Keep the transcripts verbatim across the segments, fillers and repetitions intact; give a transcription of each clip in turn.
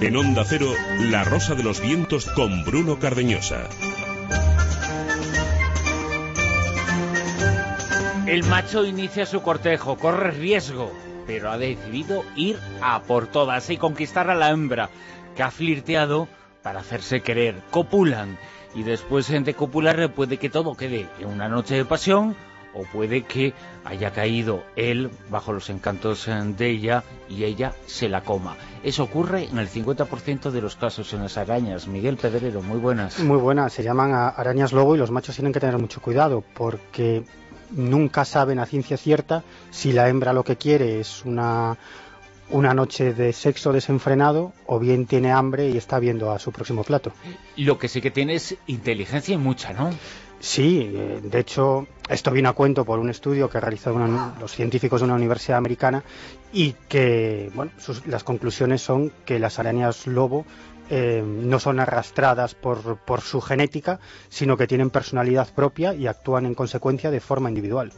En Onda Cero, La Rosa de los Vientos con Bruno Cardeñosa. El macho inicia su cortejo, corre riesgo, pero ha decidido ir a por todas y conquistar a la hembra, que ha flirteado para hacerse querer. Copulan, y después de copular puede que todo quede en una noche de pasión, o puede que haya caído él bajo los encantos de ella y ella se la coma. Eso ocurre en el cincuenta por ciento de los casos en las arañas. Miguel Pedrero, muy buenas. Muy buenas, se llaman arañas lobo y los machos tienen que tener mucho cuidado porque nunca saben a ciencia cierta si la hembra lo que quiere es una, una noche de sexo desenfrenado o bien tiene hambre y está viendo a su próximo plato. Lo que sí que tiene es inteligencia y mucha, ¿no? Sí, de hecho, esto viene a cuento por un estudio que realizaron los científicos de una universidad americana y que, bueno, sus, las conclusiones son que las arañas lobo eh, no son arrastradas por, por su genética, sino que tienen personalidad propia y actúan en consecuencia de forma individual.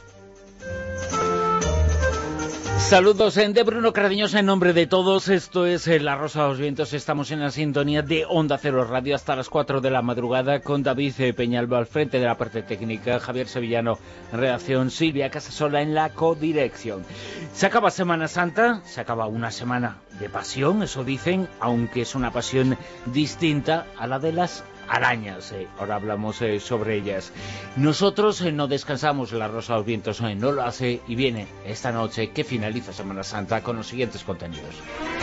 Saludos de Bruno Cardeñosa en nombre de todos. Esto es La Rosa de los Vientos. Estamos en la sintonía de Onda Cero Radio hasta las cuatro de la madrugada con David Peñalba al frente de la parte técnica, Javier Sevillano en redacción, Silvia Casasola en la codirección. Se acaba Semana Santa, se acaba una semana de pasión, eso dicen, aunque es una pasión distinta a la de las arañas. Eh, ahora hablamos eh, sobre ellas. Nosotros eh, no descansamos, La Rosa de los Vientos eh, no lo hace y viene esta noche que finaliza Semana Santa con los siguientes contenidos.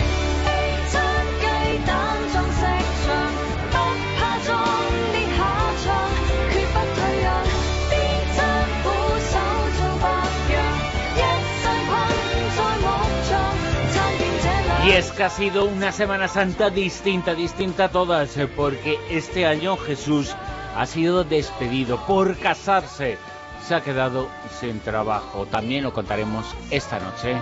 Y es que ha sido una Semana Santa distinta, distinta a todas, porque este año Jesús ha sido despedido por casarse. Se ha quedado sin trabajo. También lo contaremos esta noche.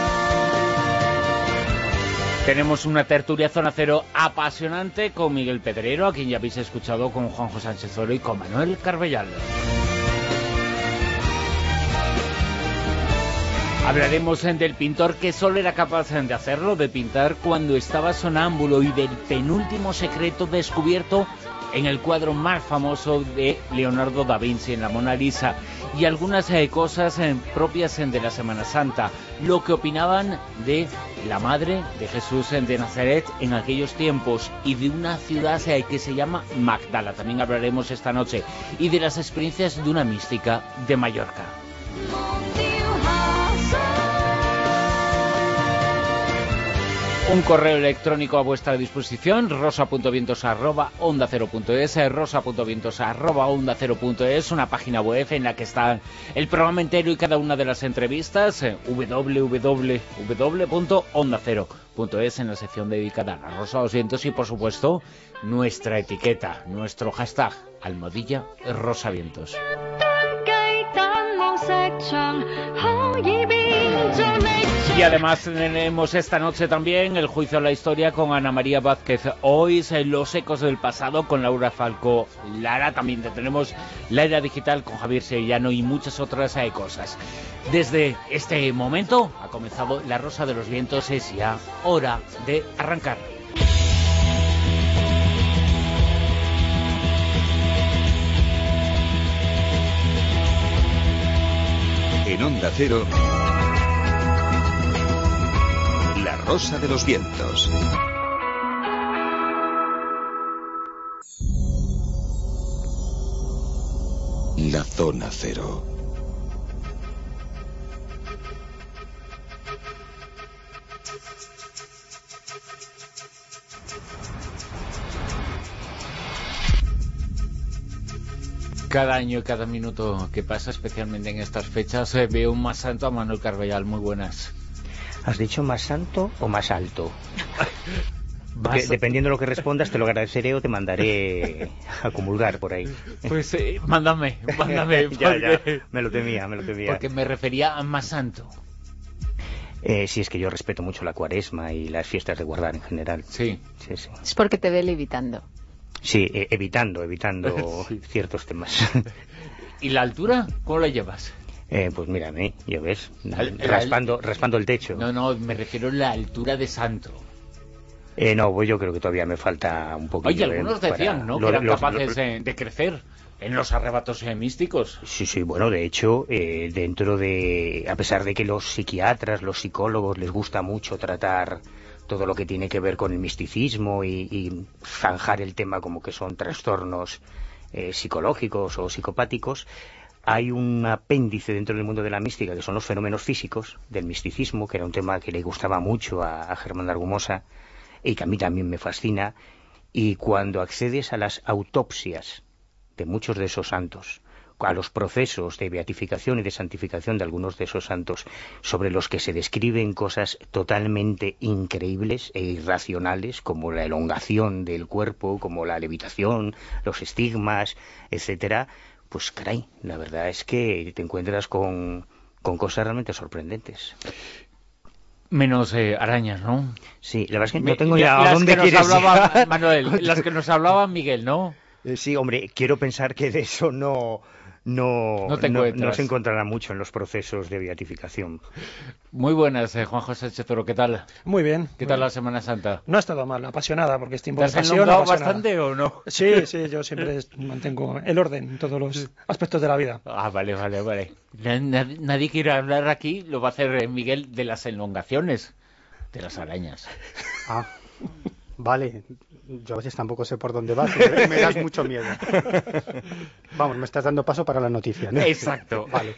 Tenemos una tertulia Zona Cero apasionante con Miguel Pedrero, a quien ya habéis escuchado, con Juanjo Sánchez Oro y con Manuel Carbellal. Hablaremos del pintor que solo era capaz de hacerlo, de pintar cuando estaba sonámbulo, y del penúltimo secreto descubierto en el cuadro más famoso de Leonardo da Vinci, en la Mona Lisa, y algunas eh, cosas eh, propias eh, de la Semana Santa, lo que opinaban de la madre de Jesús eh, de Nazaret en aquellos tiempos y de una ciudad eh, que se llama Magdala. También hablaremos esta noche, y de las experiencias de una mística de Mallorca. Un correo electrónico a vuestra disposición, rosa punto vientos arroba onda cero punto es, rosa punto vientos arroba onda cero punto es, una página web en la que está el programa entero y cada una de las entrevistas, doble u doble u doble punto onda cero punto es, en la sección dedicada a La Rosa de los Vientos, y por supuesto nuestra etiqueta, nuestro hashtag, almohadilla rosavientos. Y además tenemos esta noche también el juicio a la historia con Ana María Vázquez. Hoy los ecos del pasado con Laura Falcó Lara. También tenemos la era digital con Javier Sevillano y muchas otras cosas. Desde este momento ha comenzado La Rosa de los Vientos. Es ya hora de arrancar. En Onda Cero, La Rosa de los Vientos. La Zona Cero. Cada año, cada minuto que pasa, especialmente en estas fechas, eh, veo un más santo a Manuel Carbellal. Muy buenas. ¿Has dicho más santo o más alto? Porque, Más... dependiendo de lo que respondas, te lo agradeceré o te mandaré a comulgar por ahí. Pues eh, mándame, mándame. ya, porque... ya, me lo temía, me lo temía. Porque me refería a más santo. Eh, sí, es que yo respeto mucho la cuaresma y las fiestas de guardar en general. Sí. Sí, sí. Es porque te ve levitando. Sí, eh, evitando, evitando sí. ciertos temas. ¿Y la altura? ¿Cómo la llevas? Eh, pues mírame, ya ves, Al, raspando, al... raspando el techo. No, no, me refiero a la altura de santo. Eh, no, pues yo creo que todavía me falta un poquito. Oye, algunos de, decían, para, ¿no? Lo, que eran los, capaces los, de, de crecer en los arrebatos eh, místicos. Sí, sí, bueno, de hecho, eh, dentro de... A pesar de que los psiquiatras, los psicólogos les gusta mucho tratar todo lo que tiene que ver con el misticismo y, y zanjar el tema como que son trastornos eh, psicológicos o psicopáticos, hay un apéndice dentro del mundo de la mística que son los fenómenos físicos del misticismo, que era un tema que le gustaba mucho a, a Germán de Argumosa y que a mí también me fascina. Y cuando accedes a las autopsias de muchos de esos santos, a los procesos de beatificación y de santificación de algunos de esos santos, sobre los que se describen cosas totalmente increíbles e irracionales, como la elongación del cuerpo, como la levitación, los estigmas, etcétera, pues caray, la verdad es que te encuentras con, con cosas realmente sorprendentes. Menos eh, arañas, ¿no? Sí, la verdad es que Me, no tengo ya a dónde que quieres nos hablaba, llegar. Manuel, las que nos hablaba Miguel, ¿no? Sí, hombre, quiero pensar que de eso no, no, no, te no, no se encontrará mucho en los procesos de beatificación. Muy buenas, eh, Juan José Chezoro, ¿qué tal? Muy bien. ¿Qué muy tal bien. la Semana Santa? No ha estado mal, apasionada, porque es tiempo ¿Te de has pasión. enlongado apasionada. bastante o no? Sí, sí, yo siempre mantengo el orden en todos los aspectos de la vida. Ah, vale, vale, vale. Nadie, nadie quiere hablar aquí, lo va a hacer eh, Miguel, de las elongaciones, de las arañas. Ah, vale. Yo a veces tampoco sé por dónde vas, me, me das mucho miedo. Vamos, me estás dando paso para la noticia, ¿no? Exacto. Vale.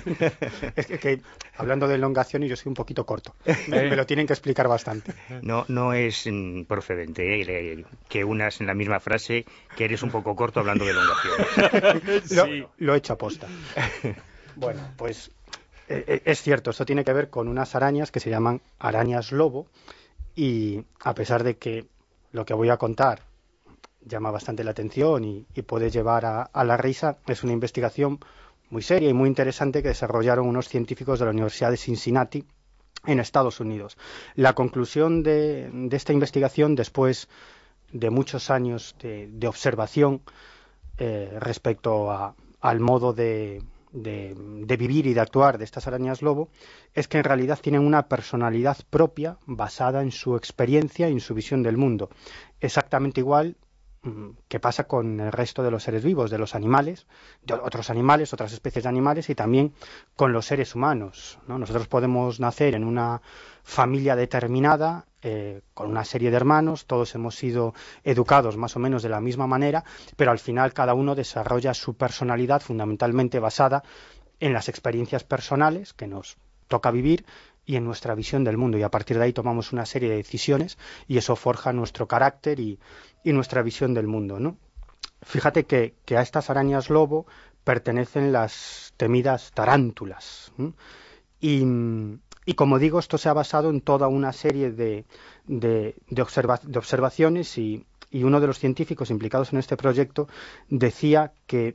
Es que, que hablando de elongación, yo soy un poquito corto. Me, me lo tienen que explicar bastante. No, no es mm, procedente ¿eh? que unas en la misma frase que eres un poco corto hablando de elongación. Sí. Lo, lo he hecho aposta. Bueno, pues eh, es cierto, esto tiene que ver con unas arañas que se llaman arañas lobo, y a pesar de que lo que voy a contar llama bastante la atención y, y puede llevar a, a la risa, es una investigación muy seria y muy interesante que desarrollaron unos científicos de la Universidad de Cincinnati en Estados Unidos. La conclusión de, de esta investigación, después de muchos años de, de observación eh, respecto a, al modo de, de, de vivir y de actuar de estas arañas lobo, es que en realidad tienen una personalidad propia basada en su experiencia y en su visión del mundo. Exactamente igual que pasa con el resto de los seres vivos, de los animales, de otros animales, otras especies de animales, y también con los seres humanos, ¿no? Nosotros podemos nacer en una familia determinada, eh, con una serie de hermanos, todos hemos sido educados más o menos de la misma manera, pero al final cada uno desarrolla su personalidad fundamentalmente basada en las experiencias personales que nos toca vivir y en nuestra visión del mundo, y a partir de ahí tomamos una serie de decisiones y eso forja nuestro carácter y, y nuestra visión del mundo, ¿no? Fíjate que, que a estas arañas lobo pertenecen las temidas tarántulas, ¿sí? y, y como digo, esto se ha basado en toda una serie de, de, de, observa, de observaciones y, y uno de los científicos implicados en este proyecto decía que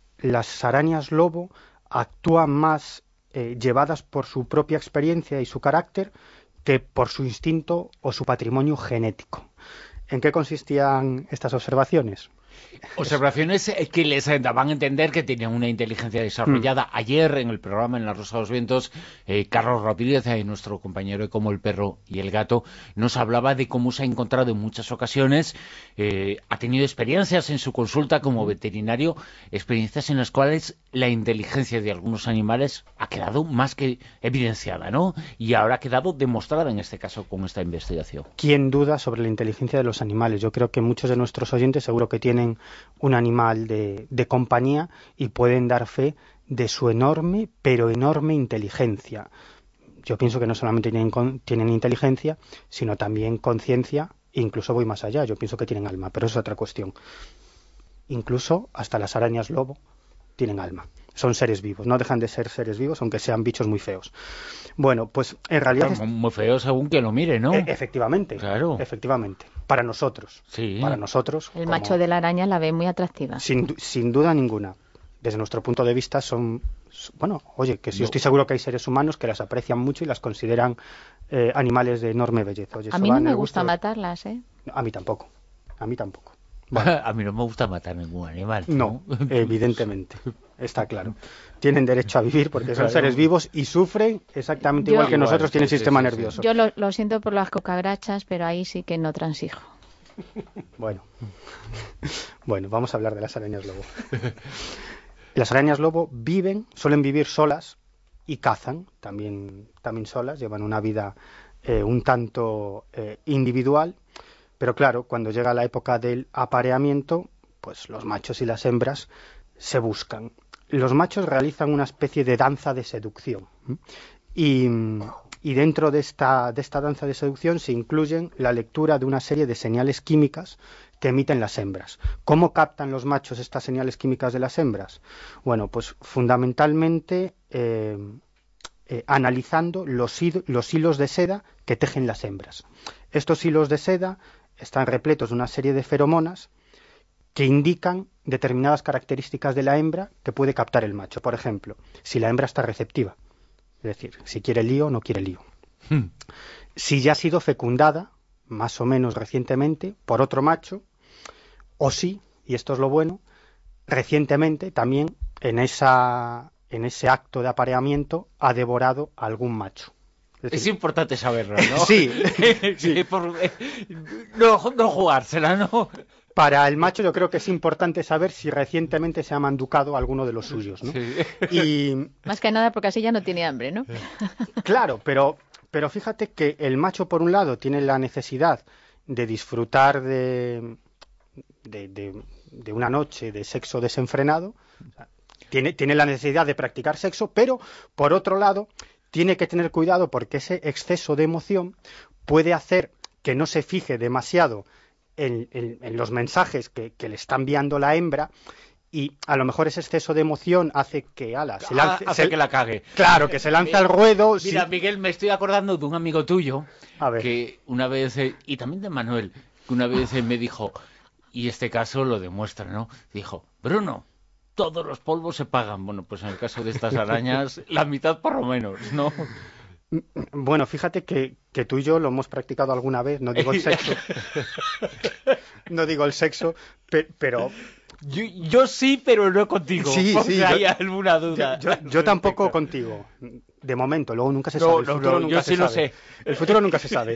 las arañas lobo actúan más Eh, llevadas por su propia experiencia y su carácter que por su instinto o su patrimonio genético. ¿En qué consistían estas observaciones? Observaciones que les daban a entender que tenían una inteligencia desarrollada. Mm. Ayer en el programa En la Rosa de los Vientos, eh, Carlos Rodríguez, eh, nuestro compañero de Como el Perro y el Gato, nos hablaba de cómo se ha encontrado en muchas ocasiones, eh, ha tenido experiencias en su consulta como veterinario, experiencias en las cuales la inteligencia de algunos animales ha quedado más que evidenciada, ¿no? Y ahora ha quedado demostrada en este caso con esta investigación. ¿Quién duda sobre la inteligencia de los animales? Yo creo que muchos de nuestros oyentes seguro que tienen un animal de, de compañía y pueden dar fe de su enorme, pero enorme inteligencia. Yo pienso que no solamente tienen, tienen inteligencia, sino también conciencia, e incluso voy más allá, yo pienso que tienen alma, pero eso es otra cuestión. Incluso hasta las arañas lobo tienen alma. Son seres vivos, no dejan de ser seres vivos, aunque sean bichos muy feos. Bueno, pues en realidad... Bueno, muy feos según que lo mire, ¿no? E efectivamente, claro. Efectivamente. Para nosotros. Sí. Para nosotros. El como... macho de la araña la ve muy atractiva. Sin, sin duda ninguna. Desde nuestro punto de vista son... Bueno, oye, que si yo estoy seguro que hay seres humanos que las aprecian mucho y las consideran eh, animales de enorme belleza. Oye, a mí no me gusta de... matarlas, ¿eh? A mí tampoco. A mí tampoco. Vale. A mí no me gusta matar ningún animal. No, no evidentemente. está claro. Tienen derecho a vivir porque son Claro. seres vivos y sufren exactamente Yo- igual que nosotros, Igual, tienen sí, sí, sistema sí, sí. nervioso. Yo lo, lo siento por las cucarachas, pero ahí sí que no transijo. Bueno. Bueno, vamos a hablar de las arañas lobo. Las arañas lobo viven, suelen vivir solas y cazan también, también solas, llevan una vida eh, un tanto eh, individual, pero claro, cuando llega la época del apareamiento, pues los machos y las hembras se buscan. Los machos realizan una especie de danza de seducción, ¿m? y, y dentro de esta, de esta danza de seducción se incluyen la lectura de una serie de señales químicas que emiten las hembras. ¿Cómo captan los machos estas señales químicas de las hembras? Bueno, pues fundamentalmente eh, eh, analizando los, hid- los hilos de seda que tejen las hembras. Estos hilos de seda están repletos de una serie de feromonas que indican determinadas características de la hembra que puede captar el macho. Por ejemplo, si la hembra está receptiva, es decir, si quiere lío o no quiere lío. Hmm. Si ya ha sido fecundada, más o menos recientemente, por otro macho, o si, y esto es lo bueno, recientemente también en, esa, en ese acto de apareamiento ha devorado a algún macho. Es Es decir, importante saberlo, ¿no? Sí, Sí, por- eh, no, no jugársela, ¿no? para el macho yo creo que es importante saber si recientemente se ha manducado a alguno de los suyos, ¿no? Sí. Y Más que nada porque así ya no tiene hambre, ¿no? claro, pero, pero fíjate que el macho, por un lado, tiene la necesidad de disfrutar de, de, de- de una noche de sexo desenfrenado, o sea, tiene, tiene la necesidad de practicar sexo, pero, por otro lado, tiene que tener cuidado porque ese exceso de emoción puede hacer que no se fije demasiado en, en- en los mensajes que, que le está enviando la hembra, y a lo mejor ese exceso de emoción hace que, ala, se lance, Ah, hace se- que la cague. claro, que se lance al ruedo. Mira, sí. Miguel, me estoy acordando de un amigo tuyo A ver. que una vez, eh, y también de Manuel, que una vez eh, me dijo, y este caso lo demuestra, ¿no? Dijo, Bruno, todos los polvos se pagan. Bueno, pues en el caso de estas arañas, la mitad por lo menos, ¿no? Bueno, fíjate que, que tú y yo lo hemos practicado alguna vez, no digo el sexo, no digo el sexo, pe- pero Yo, yo sí, pero no contigo. Sí, por sí, si yo- hay alguna yo, duda. yo- yo tampoco contigo, de momento, luego nunca se No, sabe, el no, futuro no, nunca yo se sí lo sabe. sé. El futuro nunca se sabe,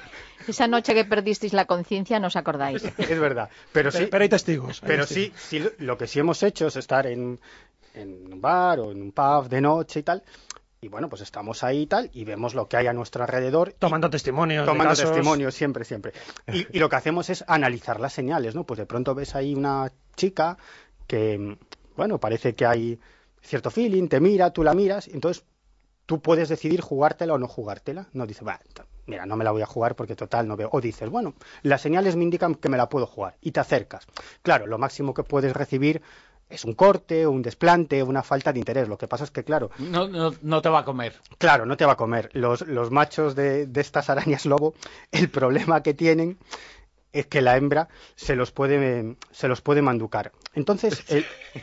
Esa noche que perdisteis la conciencia, no os acordáis. es verdad, pero sí, Pero, pero hay testigos. hay pero testigos. sí, sí, lo- lo que sí hemos hecho es estar en, en un bar o en un pub de noche y tal, y bueno, pues estamos ahí y tal, y vemos lo que hay a nuestro alrededor. y- Tomando testimonios. de Tomando casos. testimonios, siempre, siempre. Y, y lo que hacemos es analizar las señales, ¿no? Pues de pronto ves ahí una chica que, bueno, parece que hay cierto feeling, te mira, tú la miras, y entonces tú puedes decidir jugártela o no jugártela. No dices, va, t- mira, no me la voy a jugar porque total no veo. O dices, bueno, las señales me indican que me la puedo jugar, y te acercas. Claro, lo máximo que puedes recibir es un corte, un desplante, una falta de interés. Lo que pasa es que, claro, No, no, no te va a comer. Claro, no te va a comer. Los, los machos de, de estas arañas lobo, el problema que tienen es que la hembra se los puede, se los puede manducar. Entonces, el,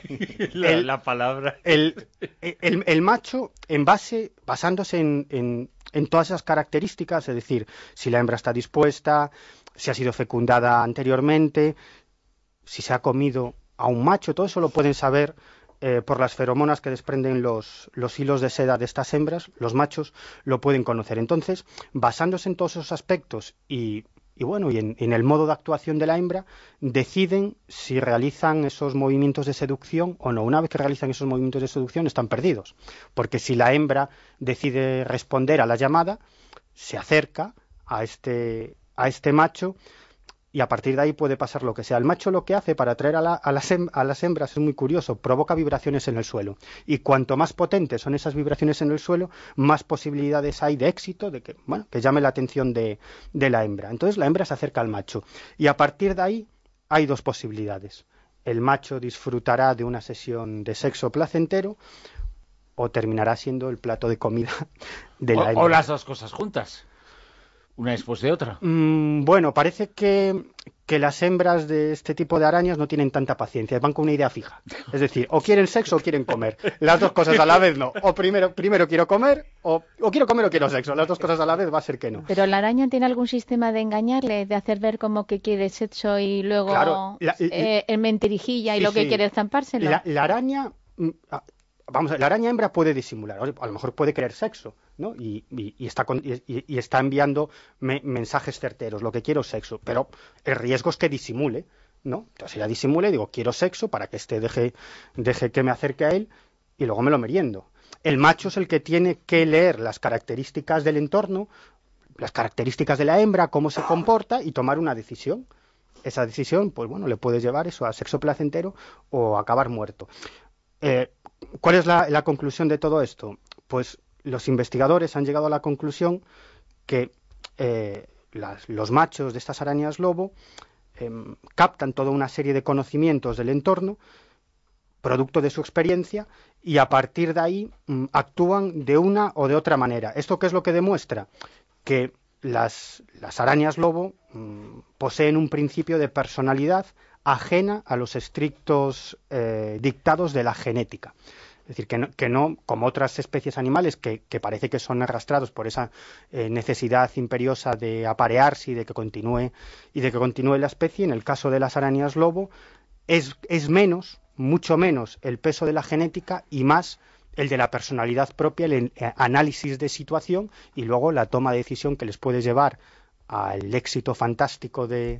La, El- la palabra. el, el- el macho, en base, basándose en, en- en todas esas características, es decir, si la hembra está dispuesta, si ha sido fecundada anteriormente, si se ha comido a un macho, todo eso lo pueden saber eh, por las feromonas que desprenden los, los hilos de seda de estas hembras, los machos lo pueden conocer. Entonces, basándose en todos esos aspectos y, y bueno, y en, en el modo de actuación de la hembra, deciden si realizan esos movimientos de seducción o no. Una vez que realizan esos movimientos de seducción están perdidos, porque si la hembra decide responder a la llamada, se acerca a este, a este macho, y a partir de ahí puede pasar lo que sea. El macho lo que hace para atraer a, la- a las, hem- a las hembras es muy curioso, provoca vibraciones en el suelo. Y cuanto más potentes son esas vibraciones en el suelo, más posibilidades hay de éxito, de que, bueno, que llame la atención de, de la hembra. Entonces la hembra se acerca al macho. Y a partir de ahí hay dos posibilidades. El macho disfrutará de una sesión de sexo placentero o terminará siendo el plato de comida de la O, hembra. o las dos cosas juntas. Una después de otra. Mm, bueno, parece que, que las hembras de este tipo de arañas no tienen tanta paciencia, van con una idea fija. Es decir, o quieren sexo o quieren comer. Las dos cosas a la vez no. O primero, primero quiero comer, o, o quiero comer o quiero sexo. Las dos cosas a la vez va a ser que no. Pero la araña tiene algún sistema de engañarle, de hacer ver como que quiere sexo y luego Claro, la- eh, en mentirijilla y sí, lo que sí. quiere es zampárselo. La, la araña Vamos a ver, la araña hembra puede disimular, a lo mejor puede querer sexo, ¿no? Y, y, y, está, con, y, y está enviando me, mensajes certeros, lo que quiero es sexo, pero el riesgo es que disimule, ¿no? Entonces ella disimule, digo, quiero sexo para que este deje, deje que me acerque a él y luego me lo meriendo. El macho es el que tiene que leer las características del entorno, las características de la hembra, cómo se comporta y tomar una decisión. Esa decisión, pues bueno, le puede llevar eso a sexo placentero o a acabar muerto. Eh, ¿Cuál es la, la conclusión de todo esto? Pues los investigadores han llegado a la conclusión que eh, las, los machos de estas arañas lobo eh, captan toda una serie de conocimientos del entorno, producto de su experiencia, y a partir de ahí mm, actúan de una o de otra manera. ¿Esto qué es lo que demuestra? Que las, las arañas lobo mmm, poseen un principio de personalidad ajena a los estrictos eh, dictados de la genética. Es decir, que no, que no como otras especies animales que, que parece que son arrastrados por esa eh, necesidad imperiosa de aparearse y de que continúe y de que continúe la especie. En el caso de las arañas lobo es, es menos, mucho menos el peso de la genética y más el de la personalidad propia, el análisis de situación y luego la toma de decisión que les puede llevar al éxito fantástico de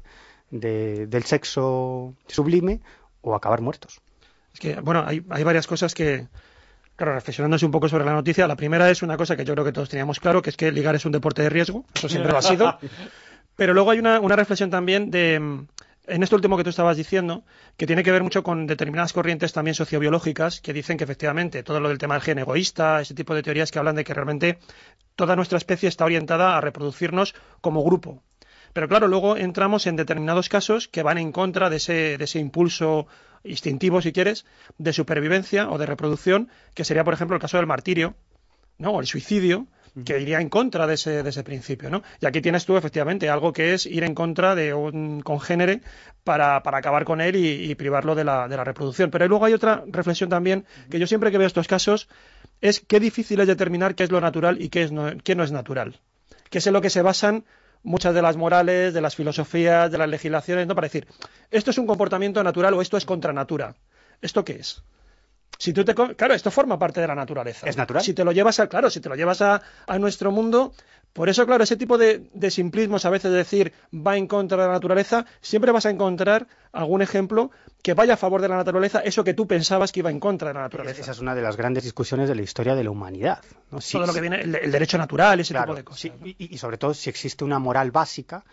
De, del sexo sublime o acabar muertos. Es que, bueno, hay, hay varias cosas que, claro, reflexionándose un poco sobre la noticia, la primera es una cosa que yo creo que todos teníamos claro, que es que ligar es un deporte de riesgo, eso siempre lo ha sido, pero luego hay una, una reflexión también de, en esto último que tú estabas diciendo, que tiene que ver mucho con determinadas corrientes también sociobiológicas que dicen que efectivamente todo lo del tema del gen egoísta, ese tipo de teorías que hablan de que realmente toda nuestra especie está orientada a reproducirnos como grupo. Pero claro, luego entramos en determinados casos que van en contra de ese, de ese impulso instintivo, si quieres, de supervivencia o de reproducción, que sería, por ejemplo, el caso del martirio, ¿no? O el suicidio, que iría en contra de ese, de ese principio, ¿no? Y aquí tienes tú, efectivamente, algo que es ir en contra de un congénere para, para acabar con él y, y privarlo de la, de la reproducción. Pero luego hay otra reflexión también, que yo siempre que veo estos casos, es qué difícil es determinar qué es lo natural y qué, es no, qué no es natural. Que es en lo que se basan muchas de las morales, de las filosofías, de las legislaciones, ¿no? Para decir, esto es un comportamiento natural o esto es contra natura. ¿Esto qué es? Si tú te, claro, esto forma parte de la naturaleza. ¿Es natural? Si te lo llevas a, claro, si te lo llevas a, a nuestro mundo, por eso, claro, ese tipo de, de simplismos a veces de decir va en contra de la naturaleza, siempre vas a encontrar algún ejemplo que vaya a favor de la naturaleza, eso que tú pensabas que iba en contra de la naturaleza. Esa es una de las grandes discusiones de la historia de la humanidad, ¿no? Si, Todo lo que viene, el, el derecho natural, ese claro, tipo de cosas. Sí, ¿no? y, y sobre todo si existe una moral básica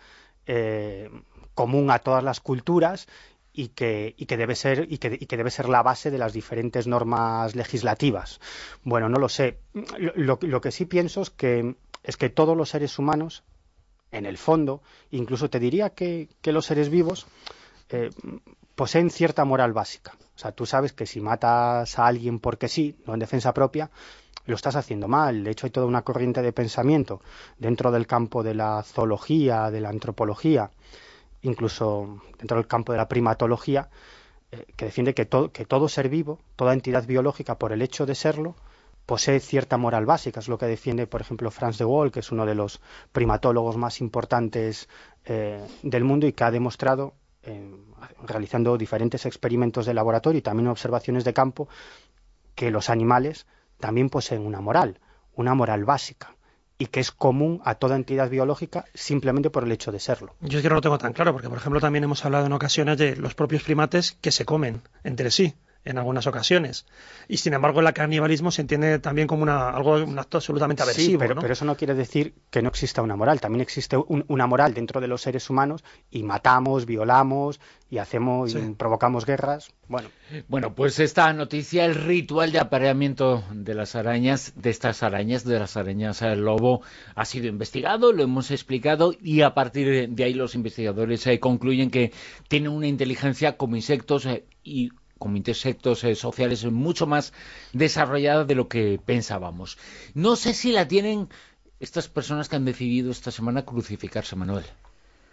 eh, común a todas las culturas y que, y que debe ser y que, y que debe ser la base de las diferentes normas legislativas. Bueno, no lo sé. Lo, lo, lo que sí pienso es que es que todos los seres humanos, en el fondo, incluso te diría que, que los seres vivos eh, poseen cierta moral básica. O sea, tú sabes que si matas a alguien porque sí, no en defensa propia, lo estás haciendo mal. De hecho, hay toda una corriente de pensamiento dentro del campo de la zoología, de la antropología, incluso dentro del campo de la primatología, eh, que defiende que, to- que todo ser vivo, toda entidad biológica, por el hecho de serlo, posee cierta moral básica. Es lo que defiende, por ejemplo, Franz de Waal, que es uno de los primatólogos más importantes eh, del mundo y que ha demostrado, eh, realizando diferentes experimentos de laboratorio y también observaciones de campo, que los animales también poseen una moral, una moral básica, y que es común a toda entidad biológica simplemente por el hecho de serlo. Yo es que no lo tengo tan claro, porque por ejemplo también hemos hablado en ocasiones de los propios primates que se comen entre sí, en algunas ocasiones. Y sin embargo el canibalismo se entiende también como una, algo, un acto absolutamente aversivo. Sí, pero, ¿no? pero eso no quiere decir que no exista una moral. También existe un, una moral dentro de los seres humanos y matamos, violamos y hacemos, sí. y provocamos guerras. Bueno. Bueno, pues esta noticia, el ritual de apareamiento de las arañas, de estas arañas, de las arañas al lobo, ha sido investigado, lo hemos explicado y a partir de ahí los investigadores eh, concluyen que tienen una inteligencia como insectos eh, y como insectos eh, sociales mucho más desarrollada de lo que pensábamos. No sé si la tienen estas personas que han decidido esta semana crucificarse, Manuel.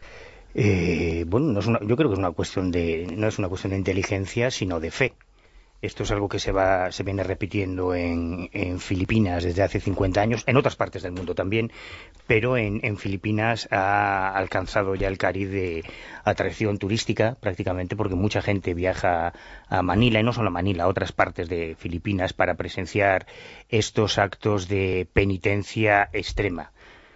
Eh, bueno, no es una, yo creo que es una cuestión de, no es una cuestión de inteligencia, sino de fe. Esto es algo que se va, se viene repitiendo en, en Filipinas desde hace cincuenta años, en otras partes del mundo también, pero en, en Filipinas ha alcanzado ya el cariz de atracción turística prácticamente, porque mucha gente viaja a Manila, y no solo a Manila, a otras partes de Filipinas para presenciar estos actos de penitencia extrema.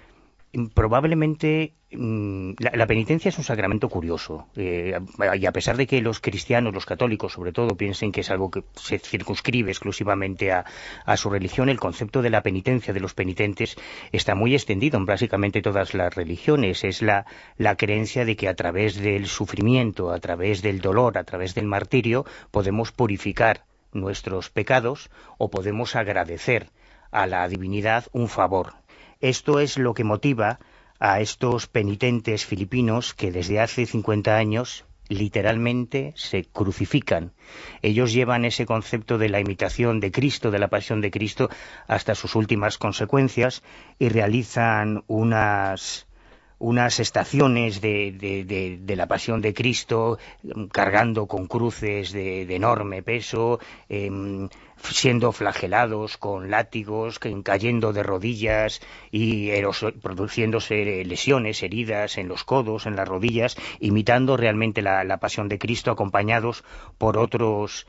Probablemente la, la penitencia es un sacramento curioso, eh, y a pesar de que los cristianos, los católicos sobre todo, piensen que es algo que se circunscribe exclusivamente a, a su religión, el concepto de la penitencia, de los penitentes, está muy extendido en básicamente todas las religiones. Es la, la creencia de que a través del sufrimiento, a través del dolor, a través del martirio, podemos purificar nuestros pecados o podemos agradecer a la divinidad un favor. Esto es lo que motiva a estos penitentes filipinos que desde hace cincuenta años literalmente se crucifican. Ellos llevan ese concepto de la imitación de Cristo, de la pasión de Cristo, hasta sus últimas consecuencias y realizan unas... unas estaciones de, de, de, de la pasión de Cristo, cargando con cruces de, de enorme peso, eh, siendo flagelados con látigos, cayendo de rodillas y produciéndose lesiones, heridas en los codos, en las rodillas, imitando realmente la, la pasión de Cristo, acompañados por otros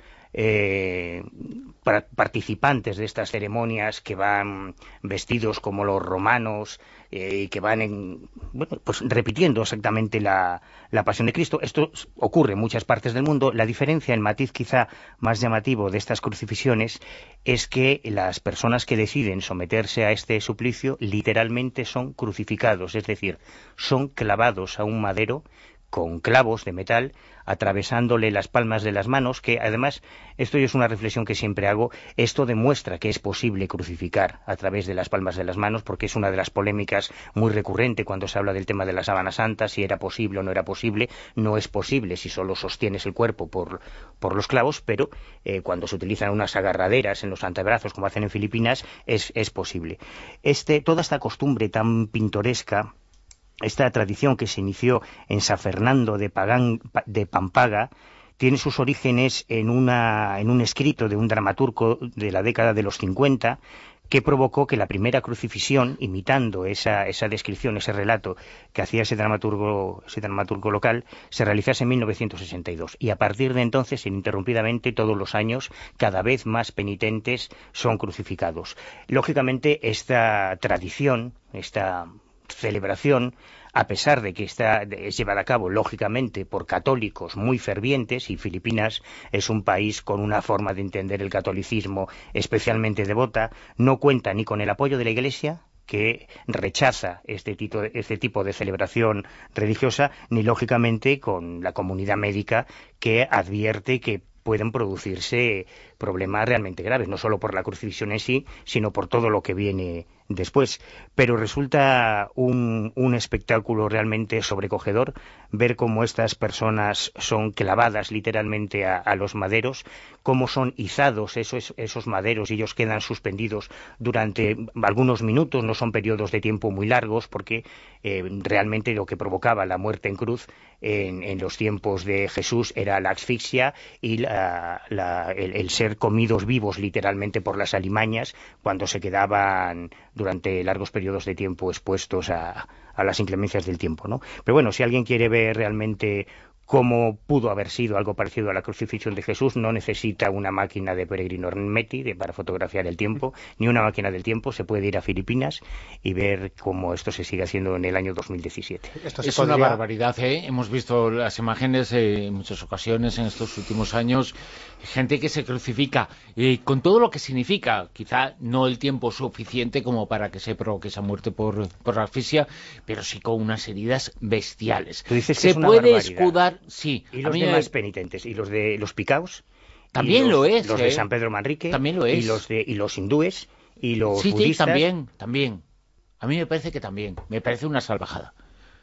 Eh, para, participantes de estas ceremonias que van vestidos como los romanos y eh, que van en, bueno, pues repitiendo exactamente la, la pasión de Cristo. Esto ocurre en muchas partes del mundo. La diferencia, el matiz quizá más llamativo de estas crucifixiones es que las personas que deciden someterse a este suplicio literalmente son crucificados, es decir, son clavados a un madero con clavos de metal, atravesándole las palmas de las manos, que además, esto es una reflexión que siempre hago, esto demuestra que es posible crucificar a través de las palmas de las manos, porque es una de las polémicas muy recurrente cuando se habla del tema de la sábana santa, si era posible o no era posible. No es posible si solo sostienes el cuerpo por, por los clavos, pero eh, cuando se utilizan unas agarraderas en los antebrazos, como hacen en Filipinas, es, es posible. Este, toda esta costumbre tan pintoresca, esta tradición que se inició en San Fernando de, Pagán, de Pampanga, tiene sus orígenes en, una, en un escrito de un dramaturgo de la década de los cincuenta, que provocó que la primera crucifixión, imitando esa, esa descripción, ese relato que hacía ese dramaturgo, ese dramaturgo local, se realizase en mil novecientos sesenta y dos. Y a partir de entonces, ininterrumpidamente, todos los años, cada vez más penitentes son crucificados. Lógicamente, esta tradición, esta celebración, a pesar de que está, es llevada a cabo lógicamente por católicos muy fervientes, y Filipinas es un país con una forma de entender el catolicismo especialmente devota, no cuenta ni con el apoyo de la Iglesia, que rechaza este tipo, este tipo de celebración religiosa, ni lógicamente con la comunidad médica, que advierte que pueden producirse problemas realmente graves, no solo por la crucifixión en sí, sino por todo lo que viene después. Pero resulta un, un espectáculo realmente sobrecogedor ver cómo estas personas son clavadas literalmente a, a los maderos, cómo son izados esos, esos maderos y ellos quedan suspendidos durante algunos minutos, no son periodos de tiempo muy largos, porque eh, realmente lo que provocaba la muerte en cruz en, en los tiempos de Jesús era la asfixia y la, la, el, el ser comidos vivos literalmente por las alimañas cuando se quedaban durante largos periodos de tiempo expuestos a, a las inclemencias del tiempo, ¿no? Pero bueno, si alguien quiere ver realmente cómo pudo haber sido algo parecido a la crucifixión de Jesús, no necesita una máquina de Peregrino Hermetti de, para fotografiar el tiempo, ni una máquina del tiempo. Se puede ir a Filipinas y ver cómo esto se sigue haciendo en el año dos mil diecisiete. Esto es podría... una barbaridad, ¿eh? Hemos visto las imágenes eh, en muchas ocasiones en estos últimos años, gente que se crucifica eh, con todo lo que significa, quizá no el tiempo suficiente como para que se provoque esa muerte por, por asfixia, pero sí con unas heridas bestiales. Tú dices que se es una puede barbaridad. escudar, sí. ¿Y los demás me... penitentes? ¿Y los de los picaos? También los, lo es. Los ¿eh? de San Pedro Manrique. También lo es. Y los, de, y los hindúes. Y los sí, budistas. Sí, también, también. A mí me parece que también. Me parece una salvajada.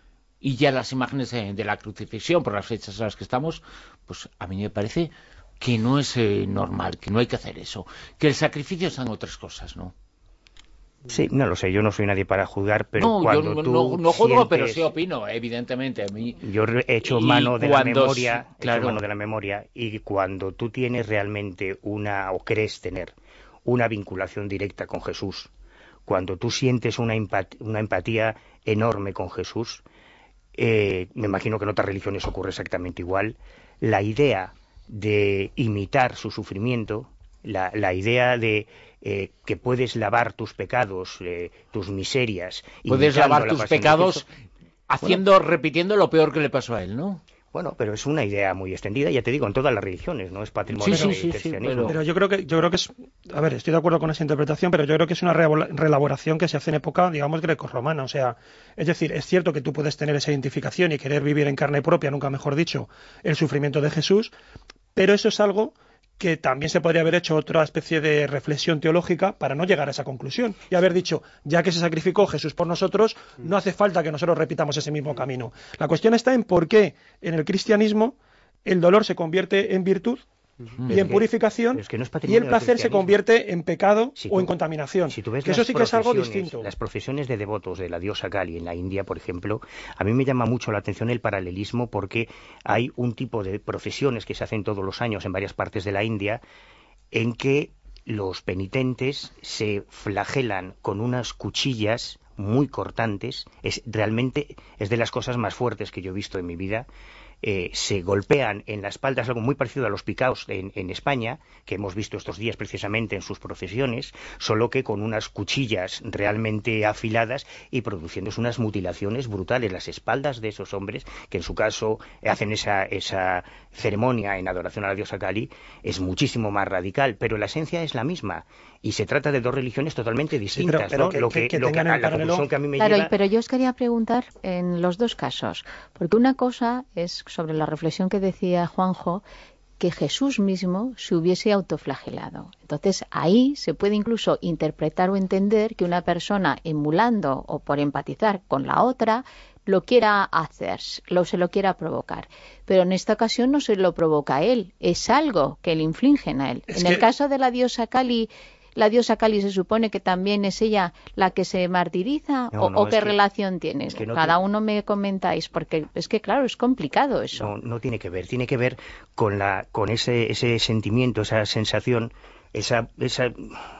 Y ya las imágenes de, de la crucifixión, por las fechas en las que estamos, pues a mí me parece que no es eh, normal, que no hay que hacer eso. Que el sacrificio están otras cosas, ¿no? Sí, no lo sé, yo no soy nadie para juzgar, pero no, cuando yo tú no, no juzgo, sientes... pero sí opino, evidentemente. A mí... Yo he hecho Y mano de la cuando memoria, s- he claro. hecho mano de la memoria, y cuando tú tienes realmente una, o crees tener, una vinculación directa con Jesús, cuando tú sientes una, empat- una empatía enorme con Jesús, eh, me imagino que en otras religiones ocurre exactamente igual, la idea de imitar su sufrimiento, la, la idea de eh, que puedes lavar tus pecados, eh, tus miserias, Puedes imitando lavar la tus pasión de pecados Cristo. haciendo, repitiendo lo peor que le pasó a él, ¿no? Bueno, pero es una idea muy extendida, ya te digo, en todas las religiones, no es patrimonio Sí, sí, del sí, sí, cristianismo. pero- Pero yo creo que yo creo que es, a ver, estoy de acuerdo con esa interpretación, pero yo creo que es una reavola- reelaboración que se hace en época, digamos, grecorromana. O sea, es decir, es cierto que tú puedes tener esa identificación y querer vivir en carne propia, nunca mejor dicho, el sufrimiento de Jesús, pero eso es algo que también se podría haber hecho otra especie de reflexión teológica para no llegar a esa conclusión y haber dicho, ya que se sacrificó Jesús por nosotros, no hace falta que nosotros repitamos ese mismo camino. La cuestión está en por qué en el cristianismo el dolor se convierte en virtud Pero y en es que- purificación, pero es que no es y patrimonio el del placer se cristianismo. convierte en pecado Si o tú- en contaminación. Si tú ves que eso las sí que es algo procesiones- distinto. Las procesiones de devotos de la diosa Kali en la India, por ejemplo, a mí me llama mucho la atención el paralelismo porque hay un tipo de procesiones que se hacen todos los años en varias partes de la India en que los penitentes se flagelan con unas cuchillas muy cortantes. Es realmente es de las cosas más fuertes que yo he visto en mi vida. Eh, se golpean en la espalda, es algo muy parecido a los picaos en, en España, que hemos visto estos días precisamente en sus procesiones, solo que con unas cuchillas realmente afiladas y produciéndose unas mutilaciones brutales. Las espaldas de esos hombres, que en su caso hacen esa, esa ceremonia en adoración a la diosa Kali, es muchísimo más radical, pero la esencia es la misma. Y se trata de dos religiones totalmente distintas, pero ¿no? que- lo que- que, que lo que- tengan a el la paralelo- conclusión que a mí me Claro, y- lleva... pero yo os quería preguntar en los dos casos, porque una cosa es sobre la reflexión que decía Juanjo, que Jesús mismo se hubiese autoflagelado. Entonces ahí se puede incluso interpretar o entender que una persona emulando o por empatizar con la otra lo quiera hacer, lo, se lo quiera provocar. Pero en esta ocasión no se lo provoca a él, es algo que le infligen a él. Es en que- el caso de la diosa Kali, la diosa Kali se supone que también es ella la que se martiriza, No, o, no, o es qué que- relación tiene. es que no Cada tiene- uno me comentáis, porque es que claro, es complicado eso. No, no tiene que ver, tiene que ver con la, con ese, ese sentimiento, esa sensación, esa, esa,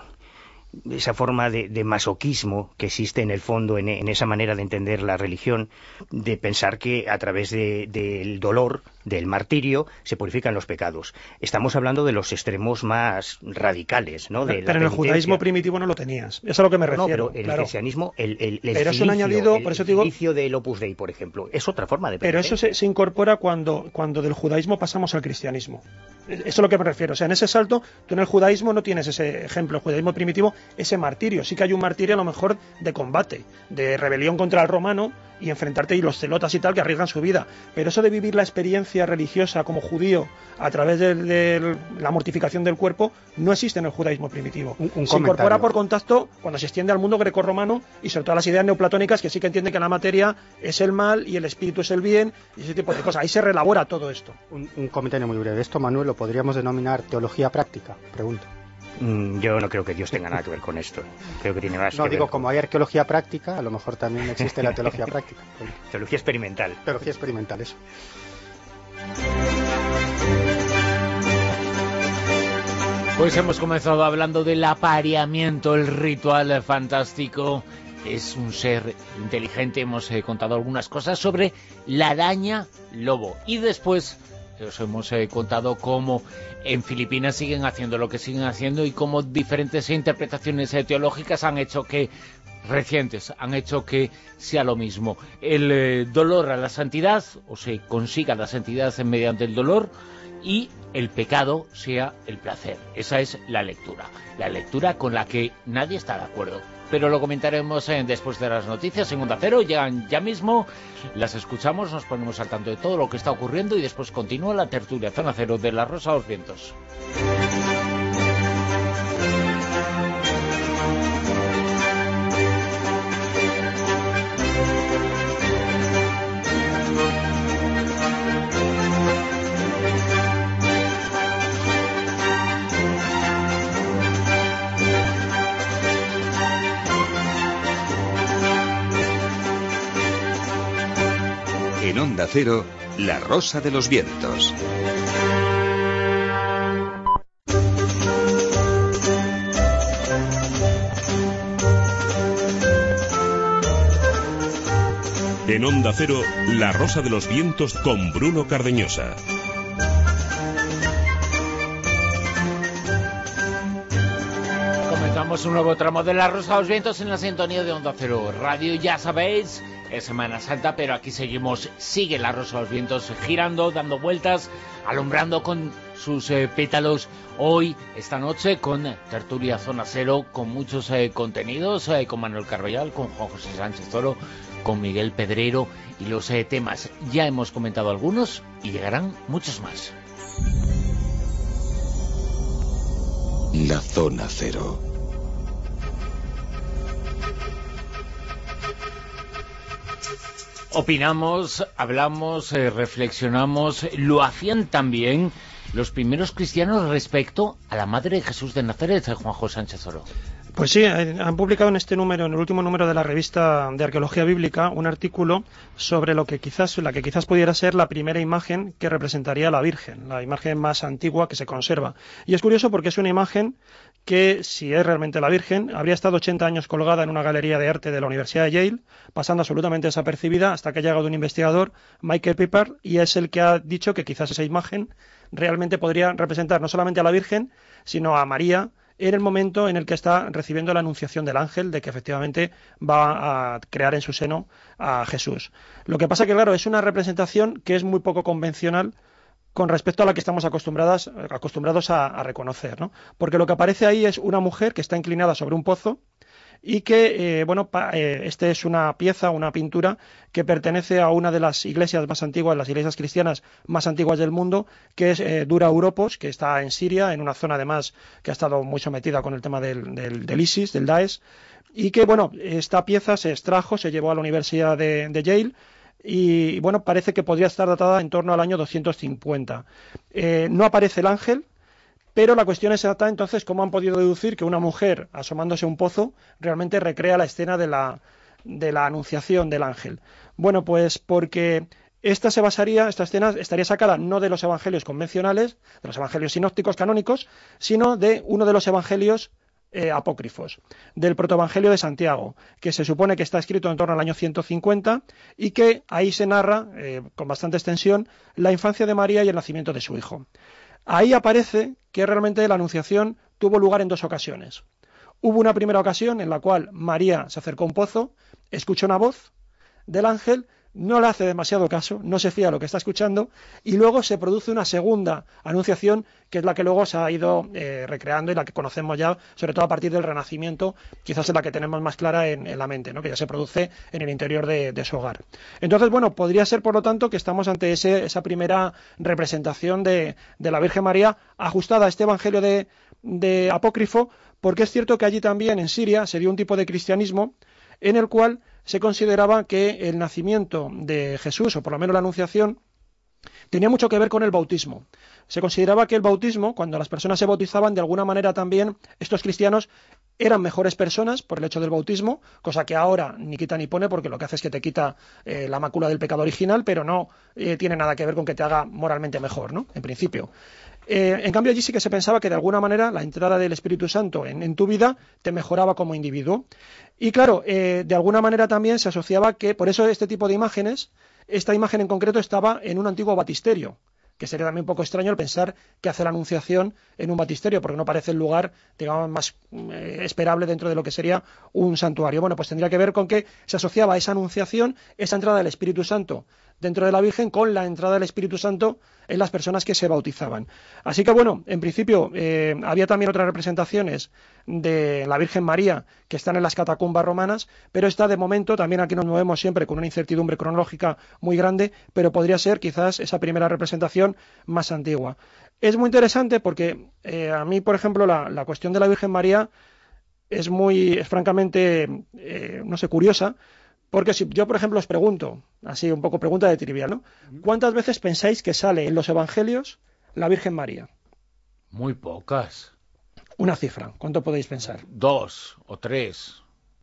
esa forma de, de masoquismo que existe en el fondo, en, en esa manera de entender la religión, de pensar que a través de- del dolor, del martirio, se purifican los pecados. Estamos hablando de los extremos más radicales, ¿no? De la pero en el penitencia. judaísmo primitivo no lo tenías. Es a lo que me No, refiero. pero en el claro. cristianismo, el, el, el Pero es un cilicio, añadido, el, por eso el te digo- cilicio del Opus Dei, por ejemplo, es otra forma de Pero eso penitencia. se, se incorpora cuando, cuando del judaísmo pasamos al cristianismo. Eso es a lo que me refiero. O sea, en ese salto, tú en el judaísmo no tienes ese ejemplo, el judaísmo primitivo, ese martirio. Sí que hay un martirio a lo mejor de combate, de rebelión contra el romano y enfrentarte y los celotas y tal que arriesgan su vida. Pero eso de vivir la experiencia religiosa como judío a través de, de la mortificación del cuerpo no existe en el judaísmo primitivo. Un- un se incorpora comentario. por contacto cuando se extiende al mundo grecorromano y sobre todo a las ideas neoplatónicas que sí que entienden que la materia es el mal y el espíritu es el bien y ese tipo de cosas. Ahí se relabora todo esto. Un, un comentario muy breve. Esto, Manuel, lo podríamos denominar teología práctica, pregunto. Mm, Yo no creo que Dios tenga nada que ver con esto. Creo que tiene más No, que digo, ver como hay arqueología práctica, a lo mejor también existe la teología práctica. con teología experimental. Teología experimental, eso. Pues hemos comenzado hablando del apareamiento, el ritual fantástico. Es un ser inteligente, hemos eh, contado algunas cosas sobre la araña lobo. Y después os hemos eh, contado cómo en Filipinas siguen haciendo lo que siguen haciendo y cómo diferentes interpretaciones eh, teológicas han hecho que, recientes, han hecho que sea lo mismo. El eh, dolor a la santidad, o se consiga la santidad mediante el dolor, y el pecado sea el placer. Esa es la lectura. La lectura con la que nadie está de acuerdo. Pero lo comentaremos eh, después de las noticias en Onda Cero. Llegan ya mismo, las escuchamos, nos ponemos al tanto de todo lo que está ocurriendo y después continúa la tertulia Zona Cero de La Rosa de los Vientos. En Onda Cero, La Rosa de los Vientos. En Onda Cero, La Rosa de los Vientos con Bruno Cardeñosa. Comenzamos un nuevo tramo de La Rosa de los Vientos en la sintonía de Onda Cero Radio. Ya sabéis, es Semana Santa, pero aquí seguimos, sigue La Rosa de los Vientos girando, dando vueltas, alumbrando con sus eh, pétalos. Hoy, esta noche, con Tertulia Zona Cero, con muchos eh, contenidos, eh, con Manuel Carvallal, con Juan José Sánchez Toro, con Miguel Pedrero, y los eh, temas ya hemos comentado algunos y llegarán muchos más. La Zona Cero. Opinamos, hablamos, eh, reflexionamos, lo hacían también los primeros cristianos respecto a la Madre de Jesús de Nazaret, Juanjo Sánchez Oro. Pues sí, han publicado en este número, en el último número de la revista de Arqueología Bíblica, un artículo sobre lo que quizás, la que quizás pudiera ser la primera imagen que representaría a la Virgen, la imagen más antigua que se conserva. Y es curioso porque es una imagen que, si es realmente la Virgen, habría estado ochenta años colgada en una galería de arte de la Universidad de Yale, pasando absolutamente desapercibida hasta que ha llegado un investigador, Michael Pippard, y es el que ha dicho que quizás esa imagen realmente podría representar no solamente a la Virgen, sino a María, en el momento en el que está recibiendo la anunciación del ángel de que efectivamente va a crear en su seno a Jesús. Lo que pasa que, claro, es una representación que es muy poco convencional con respecto a la que estamos acostumbradas, acostumbrados a, a reconocer, ¿no? Porque lo que aparece ahí es una mujer que está inclinada sobre un pozo y que, eh, bueno, pa, eh, este es una pieza, una pintura que pertenece a una de las iglesias más antiguas, las iglesias cristianas más antiguas del mundo, que es eh, Dura Europos, que está en Siria, en una zona además que ha estado muy sometida con el tema del, del, del ISIS, del Daesh, y que, bueno, esta pieza se extrajo, se llevó a la Universidad de, de Yale, y, bueno, parece que podría estar datada en torno al año doscientos cincuenta. Eh, no aparece el ángel, pero la cuestión es esta, entonces, cómo han podido deducir que una mujer asomándose a un pozo realmente recrea la escena de la, de la anunciación del ángel. Bueno, pues porque esta se basaría, esta escena estaría sacada no de los evangelios convencionales, de los evangelios sinópticos canónicos, sino de uno de los evangelios eh, apócrifos, del protoevangelio de Santiago, que se supone que está escrito en torno al año ciento cincuenta y que ahí se narra, eh, con bastante extensión, la infancia de María y el nacimiento de su hijo. Ahí aparece que realmente la anunciación tuvo lugar en dos ocasiones. Hubo una primera ocasión en la cual María se acercó a un pozo, escuchó una voz del ángel, no le hace demasiado caso, no se fía de lo que está escuchando, y luego se produce una segunda anunciación, que es la que luego se ha ido eh, recreando y la que conocemos ya, sobre todo a partir del Renacimiento, quizás es la que tenemos más clara en, en la mente, ¿no? Que ya se produce en el interior de, de su hogar. Entonces, bueno, podría ser, por lo tanto, que estamos ante ese, esa primera representación de, de la Virgen María ajustada a este Evangelio de, de apócrifo, porque es cierto que allí también, en Siria, se dio un tipo de cristianismo en el cual se consideraba que el nacimiento de Jesús, o por lo menos la anunciación, tenía mucho que ver con el bautismo. Se consideraba que el bautismo, cuando las personas se bautizaban, de alguna manera también estos cristianos eran mejores personas por el hecho del bautismo, cosa que ahora ni quita ni pone, porque lo que hace es que te quita eh, la mácula del pecado original, pero no eh, tiene nada que ver con que te haga moralmente mejor, ¿no? En principio. Eh, en cambio, allí sí que se pensaba que de alguna manera la entrada del Espíritu Santo en, en tu vida te mejoraba como individuo. Y claro, eh, de alguna manera también se asociaba que, por eso este tipo de imágenes, esta imagen en concreto estaba en un antiguo baptisterio, que sería también un poco extraño el pensar que hace la anunciación en un baptisterio, porque no parece el lugar, digamos, más eh, esperable dentro de lo que sería un santuario. Bueno, pues tendría que ver con que se asociaba esa anunciación, esa entrada del Espíritu Santo dentro de la Virgen, con la entrada del Espíritu Santo en las personas que se bautizaban. Así que, bueno, en principio eh, había también otras representaciones de la Virgen María que están en las catacumbas romanas, pero esta, de momento, también aquí nos movemos siempre con una incertidumbre cronológica muy grande, pero podría ser quizás esa primera representación más antigua. Es muy interesante porque eh, a mí, por ejemplo, la, la cuestión de la Virgen María es muy, es francamente, eh, no sé, curiosa, porque si yo, por ejemplo, os pregunto, así un poco pregunta de trivial, ¿no? ¿Cuántas veces pensáis que sale en los evangelios la Virgen María? Muy pocas. Una cifra, ¿cuánto podéis pensar? Dos o tres.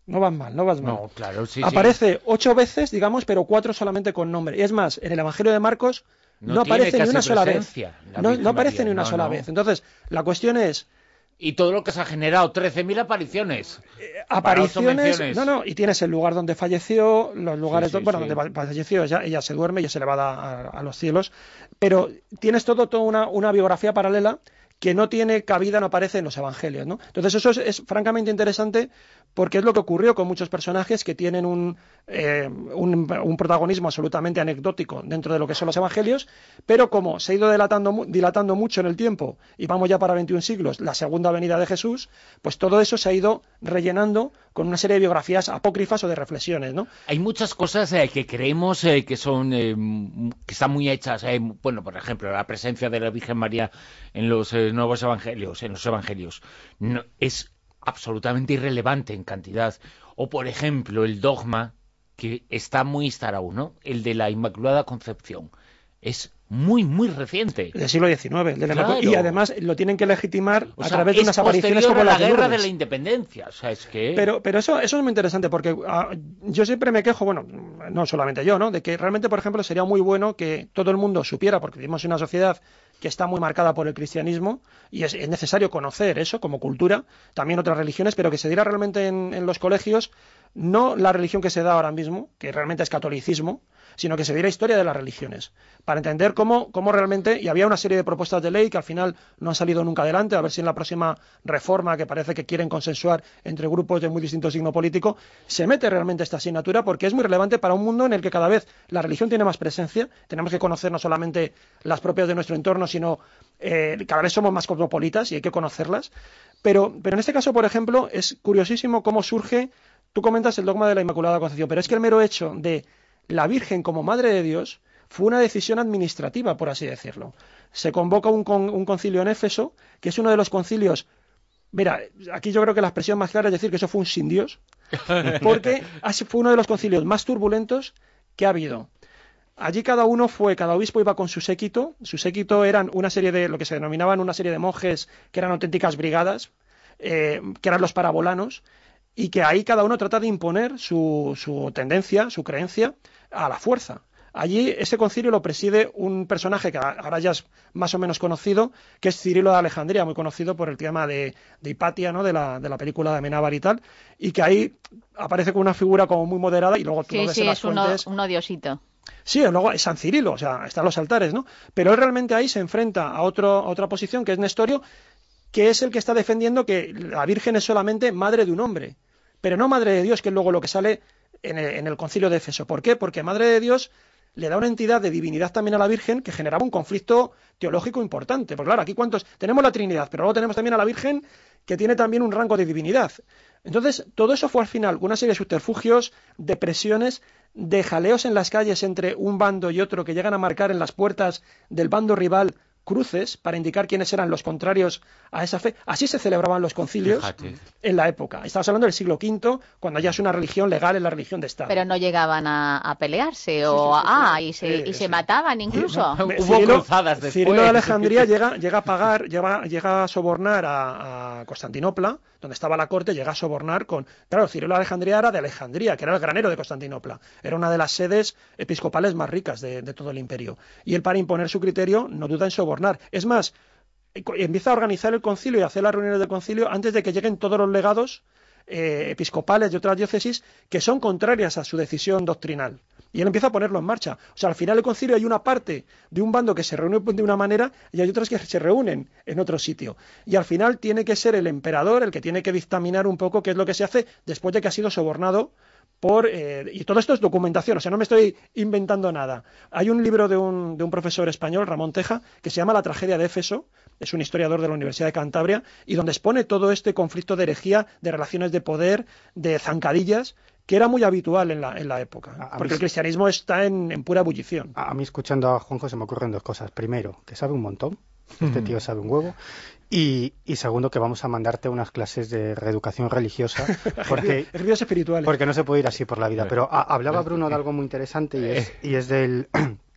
No vas mal, no vas mal. No, claro, sí, Aparece sí. ocho veces, digamos, pero cuatro solamente con nombre. Y es más, en el Evangelio de Marcos no, no aparece ni una sola vez. No, no aparece María, ni una no, sola no. vez. Entonces, la cuestión es... Y todo lo que se ha generado, trece mil apariciones. Eh, apariciones, no, no, y tienes el lugar donde falleció, los lugares, sí, sí, bueno, sí. donde falleció, ella, ella se duerme, ella se le va a, a, a los cielos, pero tienes todo, toda una, una biografía paralela que no tiene cabida, no aparece en los evangelios, ¿no? Entonces eso es, es francamente interesante porque es lo que ocurrió con muchos personajes que tienen un, eh, un, un protagonismo absolutamente anecdótico dentro de lo que son los evangelios, pero como se ha ido dilatando, dilatando mucho en el tiempo y vamos ya para veintiún siglos, la segunda venida de Jesús, pues todo eso se ha ido rellenando con una serie de biografías apócrifas o de reflexiones, ¿no? Hay muchas cosas eh, que creemos eh, que son eh, que están muy hechas, eh, bueno, por ejemplo, la presencia de la Virgen María en los eh, nuevos evangelios, en los evangelios, no, es absolutamente irrelevante en cantidad. O, por ejemplo, el dogma que está muy instalado, ¿no? El de la Inmaculada Concepción. Es muy, muy reciente. Del siglo diecinueve. De claro. Y además lo tienen que legitimar o a sea, través de unas apariciones como la las de guerra de la independencia. O sea, es que... Pero, pero eso, eso es muy interesante porque uh, yo siempre me quejo, bueno, no solamente yo, ¿no? De que realmente, por ejemplo, sería muy bueno que todo el mundo supiera, porque vivimos en una sociedad que está muy marcada por el cristianismo y es, es necesario conocer eso como cultura, también otras religiones, pero que se diera realmente en, en los colegios no la religión que se da ahora mismo, que realmente es catolicismo, sino que se diera historia de las religiones, para entender cómo, cómo realmente, y había una serie de propuestas de ley que al final no han salido nunca adelante, a ver si en la próxima reforma que parece que quieren consensuar entre grupos de muy distinto signo político, se mete realmente esta asignatura porque es muy relevante para un mundo en el que cada vez la religión tiene más presencia, tenemos que conocer no solamente las propias de nuestro entorno, sino eh, cada vez somos más cosmopolitas y hay que conocerlas, pero, pero en este caso, por ejemplo, es curiosísimo cómo surge, tú comentas el dogma de la Inmaculada Concepción, pero es que el mero hecho de la Virgen como Madre de Dios fue una decisión administrativa, por así decirlo. Se convoca un, con, un concilio en Éfeso, que es uno de los concilios... Mira, aquí yo creo que la expresión más clara es decir que eso fue un sin Dios, porque fue uno de los concilios más turbulentos que ha habido. Allí cada uno fue, cada obispo iba con su séquito, su séquito eran una serie de, lo que se denominaban una serie de monjes que eran auténticas brigadas, eh, que eran los parabolanos, y que ahí cada uno trata de imponer su, su tendencia, su creencia, a la fuerza. Allí ese concilio lo preside un personaje que ahora ya es más o menos conocido, que es Cirilo de Alejandría, muy conocido por el tema de, de Hipatia, ¿no? de, la, de la película de Amenábar y tal, y que ahí aparece con una figura como muy moderada y luego tú sí, lo ves sí, en las es fuentes... uno, un odiosito. Sí, luego es San Cirilo, o sea, están los altares, ¿no? Pero él realmente ahí se enfrenta a, otro, a otra posición, que es Nestorio, que es el que está defendiendo que la Virgen es solamente madre de un hombre, pero no madre de Dios, que es luego lo que sale en el, en el concilio de Éfeso. ¿Por qué? Porque madre de Dios le da una entidad de divinidad también a la Virgen que generaba un conflicto teológico importante. Porque claro, aquí cuántos... Tenemos la Trinidad, pero luego tenemos también a la Virgen que tiene también un rango de divinidad. Entonces, todo eso fue al final una serie de subterfugios, de presiones, de jaleos en las calles entre un bando y otro que llegan a marcar en las puertas del bando rival cruces para indicar quiénes eran los contrarios a esa fe. Así se celebraban los concilios Fíjate. en la época. Estamos hablando del siglo quinto, cuando ya es una religión legal, es la religión de Estado. Pero no llegaban a, a pelearse sí, o sí, sí, ah, sí, y se, sí, y se sí. mataban incluso. No, Hubo Cirilo, cruzadas después. Cirilo de Alejandría llega, llega a pagar, llega, llega a sobornar a, a Constantinopla, donde estaba la corte, llega a sobornar con... Claro, Cirilo de Alejandría era de Alejandría, que era el granero de Constantinopla. Era una de las sedes episcopales más ricas de, de todo el imperio. Y él, para imponer su criterio, no duda en sobornar. Es más, empieza a organizar el concilio y a hacer las reuniones del concilio antes de que lleguen todos los legados eh, episcopales de otras diócesis que son contrarias a su decisión doctrinal. Y él empieza a ponerlo en marcha. O sea, al final del concilio hay una parte de un bando que se reúne de una manera y hay otras que se reúnen en otro sitio. Y al final tiene que ser el emperador el que tiene que dictaminar un poco qué es lo que se hace después de que ha sido sobornado por... Eh, y todo esto es documentación, o sea, no me estoy inventando nada. Hay un libro de un, de un profesor español, Ramón Teja, que se llama La tragedia de Éfeso, es un historiador de la Universidad de Cantabria, y donde expone todo este conflicto de herejía, de relaciones de poder, de zancadillas, que era muy habitual en la, en la época, a porque mí, el cristianismo está en, en pura ebullición. A, a mí, escuchando a Juanjo, se me ocurren dos cosas. Primero, que sabe un montón, este tío sabe un huevo, y, y segundo, que vamos a mandarte unas clases de reeducación religiosa, porque, ejercicios espirituales. Porque no se puede ir así por la vida. Pero a, hablaba Bruno de algo muy interesante, y es, y es del,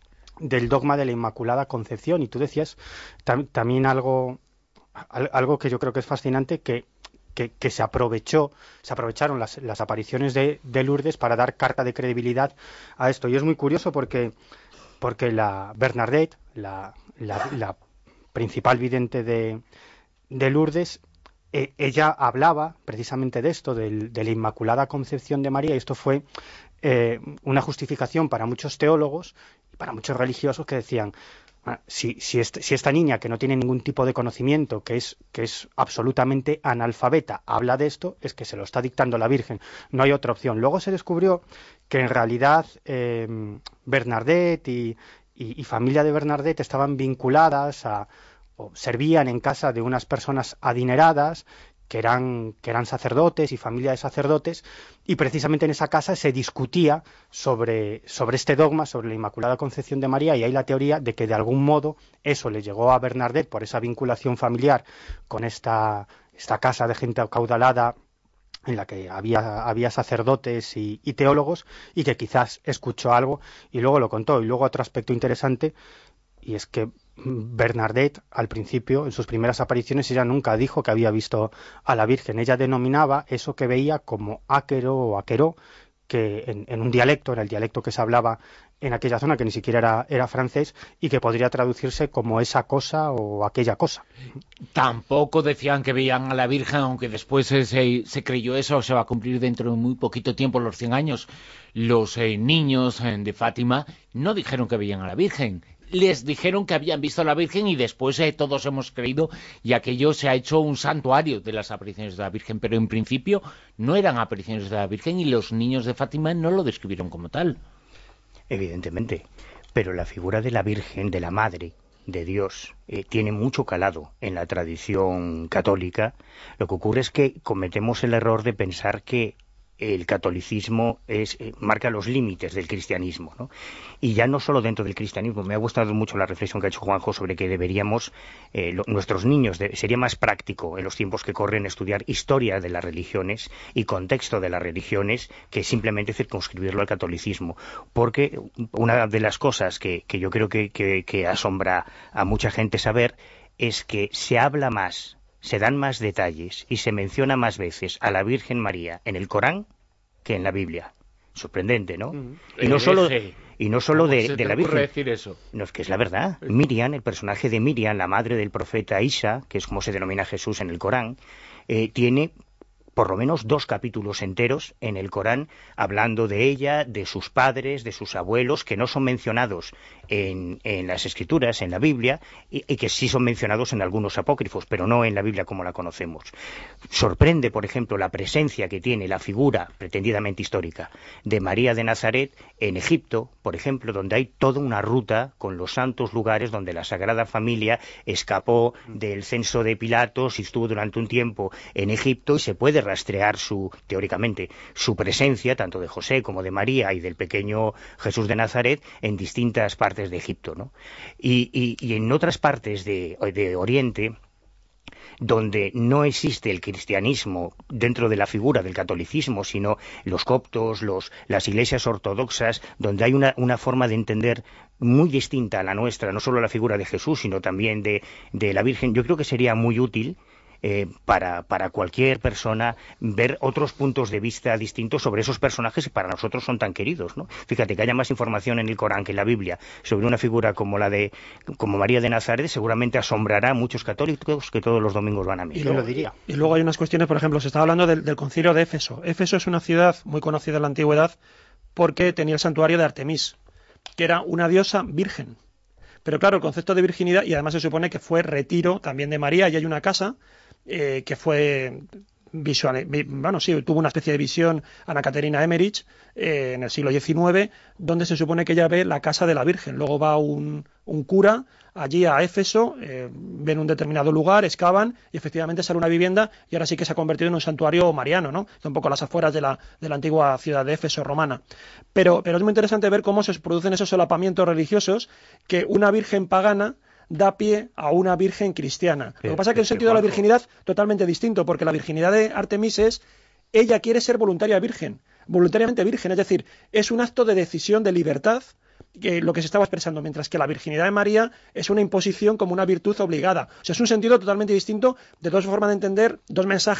del dogma de la Inmaculada Concepción, y tú decías tam, también algo, algo que yo creo que es fascinante, que que, que se aprovechó, se aprovecharon las, las apariciones de, de Lourdes para dar carta de credibilidad a esto. Y es muy curioso porque, porque la Bernadette, la, la, la principal vidente de, de Lourdes, eh, ella hablaba precisamente de esto, del, de la Inmaculada Concepción de María, y esto fue eh, una justificación para muchos teólogos y para muchos religiosos que decían: Si, si, este, si esta niña, que no tiene ningún tipo de conocimiento, que es, que es absolutamente analfabeta, habla de esto, es que se lo está dictando la Virgen. No hay otra opción. Luego se descubrió que en realidad eh, Bernadette y, y, y familia de Bernadette estaban vinculadas a, o servían en casa de unas personas adineradas, que eran, que eran sacerdotes y familia de sacerdotes, y precisamente en esa casa se discutía sobre, sobre este dogma, sobre la Inmaculada Concepción de María, y hay la teoría de que de algún modo eso le llegó a Bernadette por esa vinculación familiar con esta, esta casa de gente acaudalada en la que había, había sacerdotes y, y teólogos, y que quizás escuchó algo y luego lo contó. Y luego otro aspecto interesante, y es que Bernadette, al principio, en sus primeras apariciones, ella nunca dijo que había visto a la Virgen. Ella denominaba eso que veía como áquero o aqueró, que en, en un dialecto, era el dialecto que se hablaba en aquella zona, que ni siquiera era, era francés, y que podría traducirse como esa cosa o aquella cosa. Tampoco decían que veían a la Virgen, aunque después se, se creyó eso, se va a cumplir dentro de muy poquito tiempo, los cien años. Los eh, niños eh, de Fátima no dijeron que veían a la Virgen. Les dijeron que habían visto a la Virgen y después eh, todos hemos creído, y aquello se ha hecho un santuario de las apariciones de la Virgen, pero en principio no eran apariciones de la Virgen y los niños de Fátima no lo describieron como tal. Evidentemente, pero la figura de la Virgen, de la Madre de Dios, eh, tiene mucho calado en la tradición católica. Lo que ocurre es que cometemos el error de pensar que el catolicismo es, eh, marca los límites del cristianismo, ¿no? Y ya no solo dentro del cristianismo. Me ha gustado mucho la reflexión que ha hecho Juanjo sobre que deberíamos, eh, lo, nuestros niños, de, sería más práctico en los tiempos que corren estudiar historia de las religiones y contexto de las religiones que simplemente circunscribirlo al catolicismo. Porque una de las cosas que, que yo creo que, que, que asombra a mucha gente saber es que se habla más, se dan más detalles y se menciona más veces a la Virgen María en el Corán que en la Biblia. Sorprendente, ¿no? Mm. Y no solo, y no solo de, de la Virgen. Decir eso? No, es que es la verdad. Miriam, el personaje de Miriam, la madre del profeta Isa, que es como se denomina Jesús en el Corán, eh, tiene por lo menos dos capítulos enteros en el Corán hablando de ella, de sus padres, de sus abuelos, que no son mencionados en, en las Escrituras, en la Biblia, y, y que sí son mencionados en algunos apócrifos, pero no en la Biblia como la conocemos. Sorprende, por ejemplo, la presencia que tiene la figura pretendidamente histórica de María de Nazaret en Egipto, por ejemplo, donde hay toda una ruta con los santos lugares donde la Sagrada Familia escapó del censo de Pilatos y estuvo durante un tiempo en Egipto, y se puede rastrear su, teóricamente, su presencia, tanto de José como de María y del pequeño Jesús de Nazaret, en distintas partes de Egipto, ¿no? Y, y, y en otras partes de, de Oriente, donde no existe el cristianismo dentro de la figura del catolicismo, sino los coptos, los, las iglesias ortodoxas, donde hay una, una forma de entender muy distinta a la nuestra, no solo la figura de Jesús, sino también de, de la Virgen. Yo creo que sería muy útil Eh, para, para cualquier persona ver otros puntos de vista distintos sobre esos personajes que para nosotros son tan queridos, ¿no? Fíjate, que haya más información en el Corán que en la Biblia sobre una figura como la de como María de Nazaret seguramente asombrará a muchos católicos que todos los domingos van a misa. Y luego, lo diría. Y luego hay unas cuestiones, por ejemplo, se estaba hablando del, del concilio de Éfeso. Éfeso es una ciudad muy conocida en la antigüedad porque tenía el santuario de Artemis, que era una diosa virgen. Pero claro, el concepto de virginidad, y además se supone que fue retiro también de María, y hay una casa Eh, que fue visual, bueno, sí, tuvo una especie de visión Ana Caterina Emmerich eh, en el siglo diecinueve, donde se supone que ella ve la casa de la Virgen. Luego va un, un cura allí a Éfeso, eh, ven un determinado lugar, excavan y efectivamente sale una vivienda, y ahora sí que se ha convertido en un santuario mariano, ¿no? Un poco a las afueras de la, de la antigua ciudad de Éfeso romana. Pero, pero es muy interesante ver cómo se producen esos solapamientos religiosos, que una virgen pagana da pie a una virgen cristiana. Lo que pasa es que el sentido de la virginidad totalmente distinto, porque la virginidad de Artemis es, ella quiere ser voluntaria virgen, voluntariamente virgen, es decir, es un acto de decisión, de libertad, que lo que se estaba expresando, mientras que la virginidad de María es una imposición como una virtud obligada. O sea, es un sentido totalmente distinto, de dos formas de entender, dos mensajes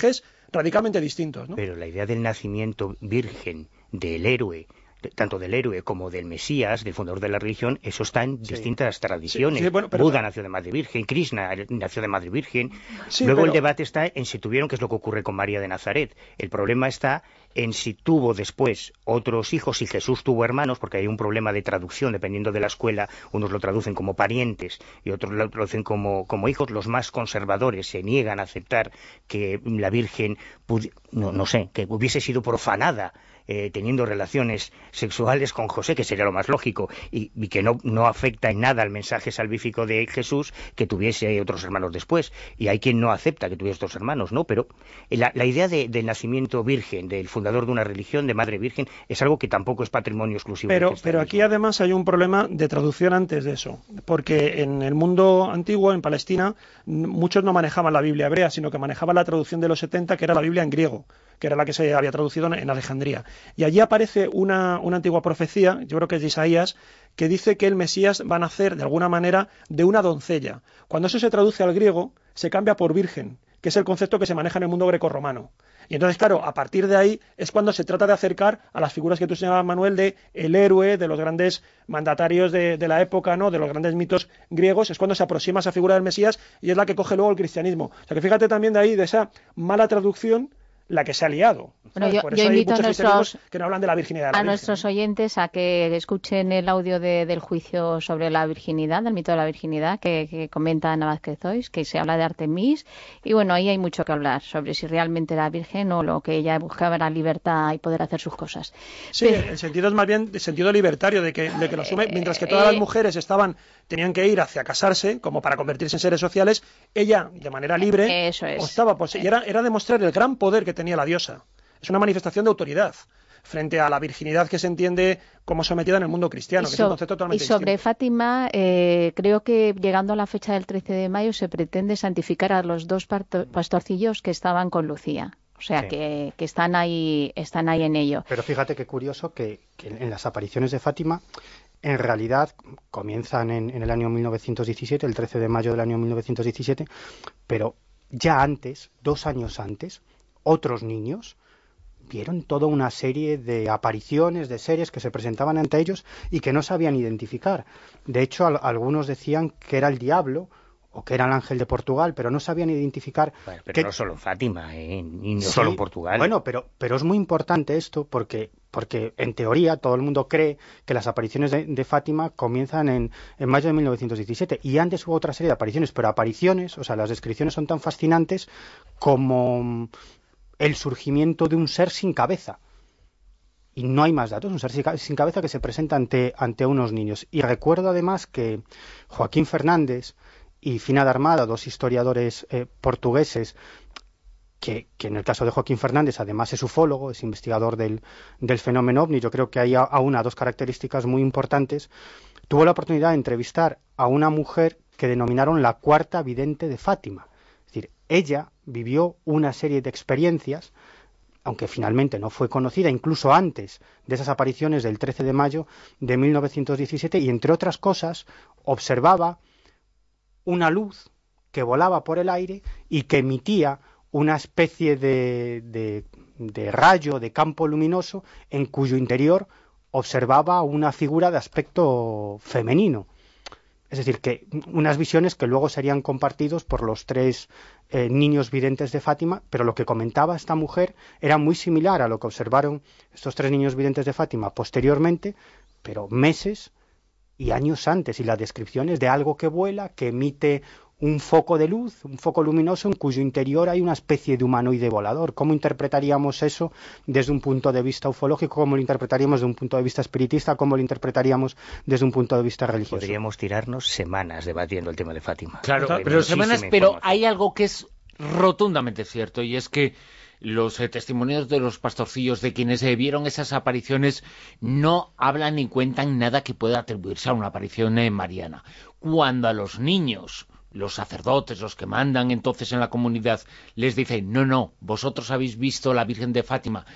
radicalmente distintos, ¿no? Pero la idea del nacimiento virgen del héroe, tanto del héroe como del Mesías, del fundador de la religión, eso está en sí. distintas tradiciones. Sí, sí, bueno, pero... Buda nació de madre virgen, Krishna nació de madre virgen. Sí, Luego pero... el debate está en si tuvieron, que es lo que ocurre con María de Nazaret. El problema está en si tuvo después otros hijos, si Jesús tuvo hermanos, porque hay un problema de traducción, dependiendo de la escuela, unos lo traducen como parientes y otros lo traducen como, como hijos. Los más conservadores se niegan a aceptar que la Virgen, no, no sé, que hubiese sido profanada Eh, teniendo relaciones sexuales con José, que sería lo más lógico, y, y que no, no afecta en nada al mensaje salvífico de Jesús que tuviese otros hermanos después. Y hay quien no acepta que tuviese otros hermanos, ¿no? Pero la, la idea de, del nacimiento virgen, del fundador de una religión, de madre virgen, es algo que tampoco es patrimonio exclusivo pero, del Pero aquí además hay un problema de traducción antes de eso, porque en el mundo antiguo, en Palestina, muchos no manejaban la Biblia hebrea, sino que manejaban la traducción de los setenta, que era la Biblia en griego, que era la que se había traducido en Alejandría. Y allí aparece una, una antigua profecía, yo creo que es de Isaías, que dice que el Mesías va a nacer, de alguna manera, de una doncella. Cuando eso se traduce al griego, se cambia por virgen, que es el concepto que se maneja en el mundo grecorromano. Y entonces, claro, a partir de ahí es cuando se trata de acercar a las figuras que tú señalabas, Manuel, de el héroe, de los grandes mandatarios de, de la época, ¿no?, de los grandes mitos griegos, es cuando se aproxima a esa figura del Mesías y es la que coge luego el cristianismo. O sea que fíjate también de ahí, de esa mala traducción, la que se ha liado. Bueno, yo, Por eso yo hay invito muchos a nuestros, que no hablan de la virginidad de la a Virgen. nuestros oyentes a que escuchen el audio de, del juicio sobre la virginidad, del mito de la virginidad, que, que comenta Ana Vázquez Ois, que se habla de Artemis, y bueno, ahí hay mucho que hablar sobre si realmente era virgen o lo que ella buscaba era libertad y poder hacer sus cosas. Sí, Pero, el sentido es más bien el sentido libertario, de que, de que lo asume, mientras que todas eh, las mujeres estaban tenían que ir hacia casarse, como para convertirse en seres sociales, ella, de manera libre, eso es. optaba por, y era, era demostrar el gran poder que tenía la diosa. Es una manifestación de autoridad frente a la virginidad que se entiende como sometida en el mundo cristiano, que so, es un concepto totalmente Y sobre distinto. Fátima, eh, creo que llegando a la fecha del trece de mayo se pretende santificar a los dos pastorcillos que estaban con Lucía. O sea, sí. que, que están ahí están ahí en ello. Pero fíjate qué curioso que, que en las apariciones de Fátima, en realidad comienzan en, en el año mil novecientos diecisiete, el trece de mayo del año mil novecientos diecisiete, pero ya antes, dos años antes, otros niños vieron toda una serie de apariciones, de seres que se presentaban ante ellos y que no sabían identificar. De hecho, al, algunos decían que era el diablo o que era el ángel de Portugal, pero no sabían identificar... Bueno, pero que... no solo en Fátima, ¿eh? Y no sí, solo en Portugal. Bueno, pero, pero es muy importante esto porque, porque en teoría todo el mundo cree que las apariciones de, de Fátima comienzan en, en mayo de mil novecientos diecisiete y antes hubo otra serie de apariciones, pero apariciones, o sea, las descripciones son tan fascinantes como el surgimiento de un ser sin cabeza. Y no hay más datos, un ser sin cabeza que se presenta ante, ante unos niños. Y recuerdo además que Joaquín Fernández y Fina de Armada, dos historiadores eh, portugueses, que, que en el caso de Joaquín Fernández además es ufólogo, es investigador del, del fenómeno ovni, yo creo que hay aún a dos características muy importantes, tuvo la oportunidad de entrevistar a una mujer que denominaron la cuarta vidente de Fátima. Es decir, ella vivió una serie de experiencias, aunque finalmente no fue conocida, incluso antes de esas apariciones del trece de mayo de mil novecientos diecisiete, y entre otras cosas observaba una luz que volaba por el aire y que emitía una especie de, de, de rayo, de campo luminoso, en cuyo interior observaba una figura de aspecto femenino. Es decir, que unas visiones que luego serían compartidos por los tres eh, niños videntes de Fátima, pero lo que comentaba esta mujer era muy similar a lo que observaron estos tres niños videntes de Fátima posteriormente, pero meses y años antes, y la descripción es de algo que vuela, que emite un foco de luz, un foco luminoso en cuyo interior hay una especie de humanoide volador. ¿Cómo interpretaríamos eso desde un punto de vista ufológico? ¿Cómo lo interpretaríamos desde un punto de vista espiritista? ¿Cómo lo interpretaríamos desde un punto de vista religioso? Podríamos tirarnos semanas debatiendo el tema de Fátima. Claro, pero semanas, pero hay algo que es rotundamente cierto, y es que los eh, testimonios de los pastorcillos, de quienes eh, vieron esas apariciones, no hablan ni cuentan nada que pueda atribuirse a una aparición eh, mariana. Cuando a los niños, los sacerdotes, los que mandan entonces en la comunidad, les dicen, no, no, vosotros habéis visto la Virgen de Fátima,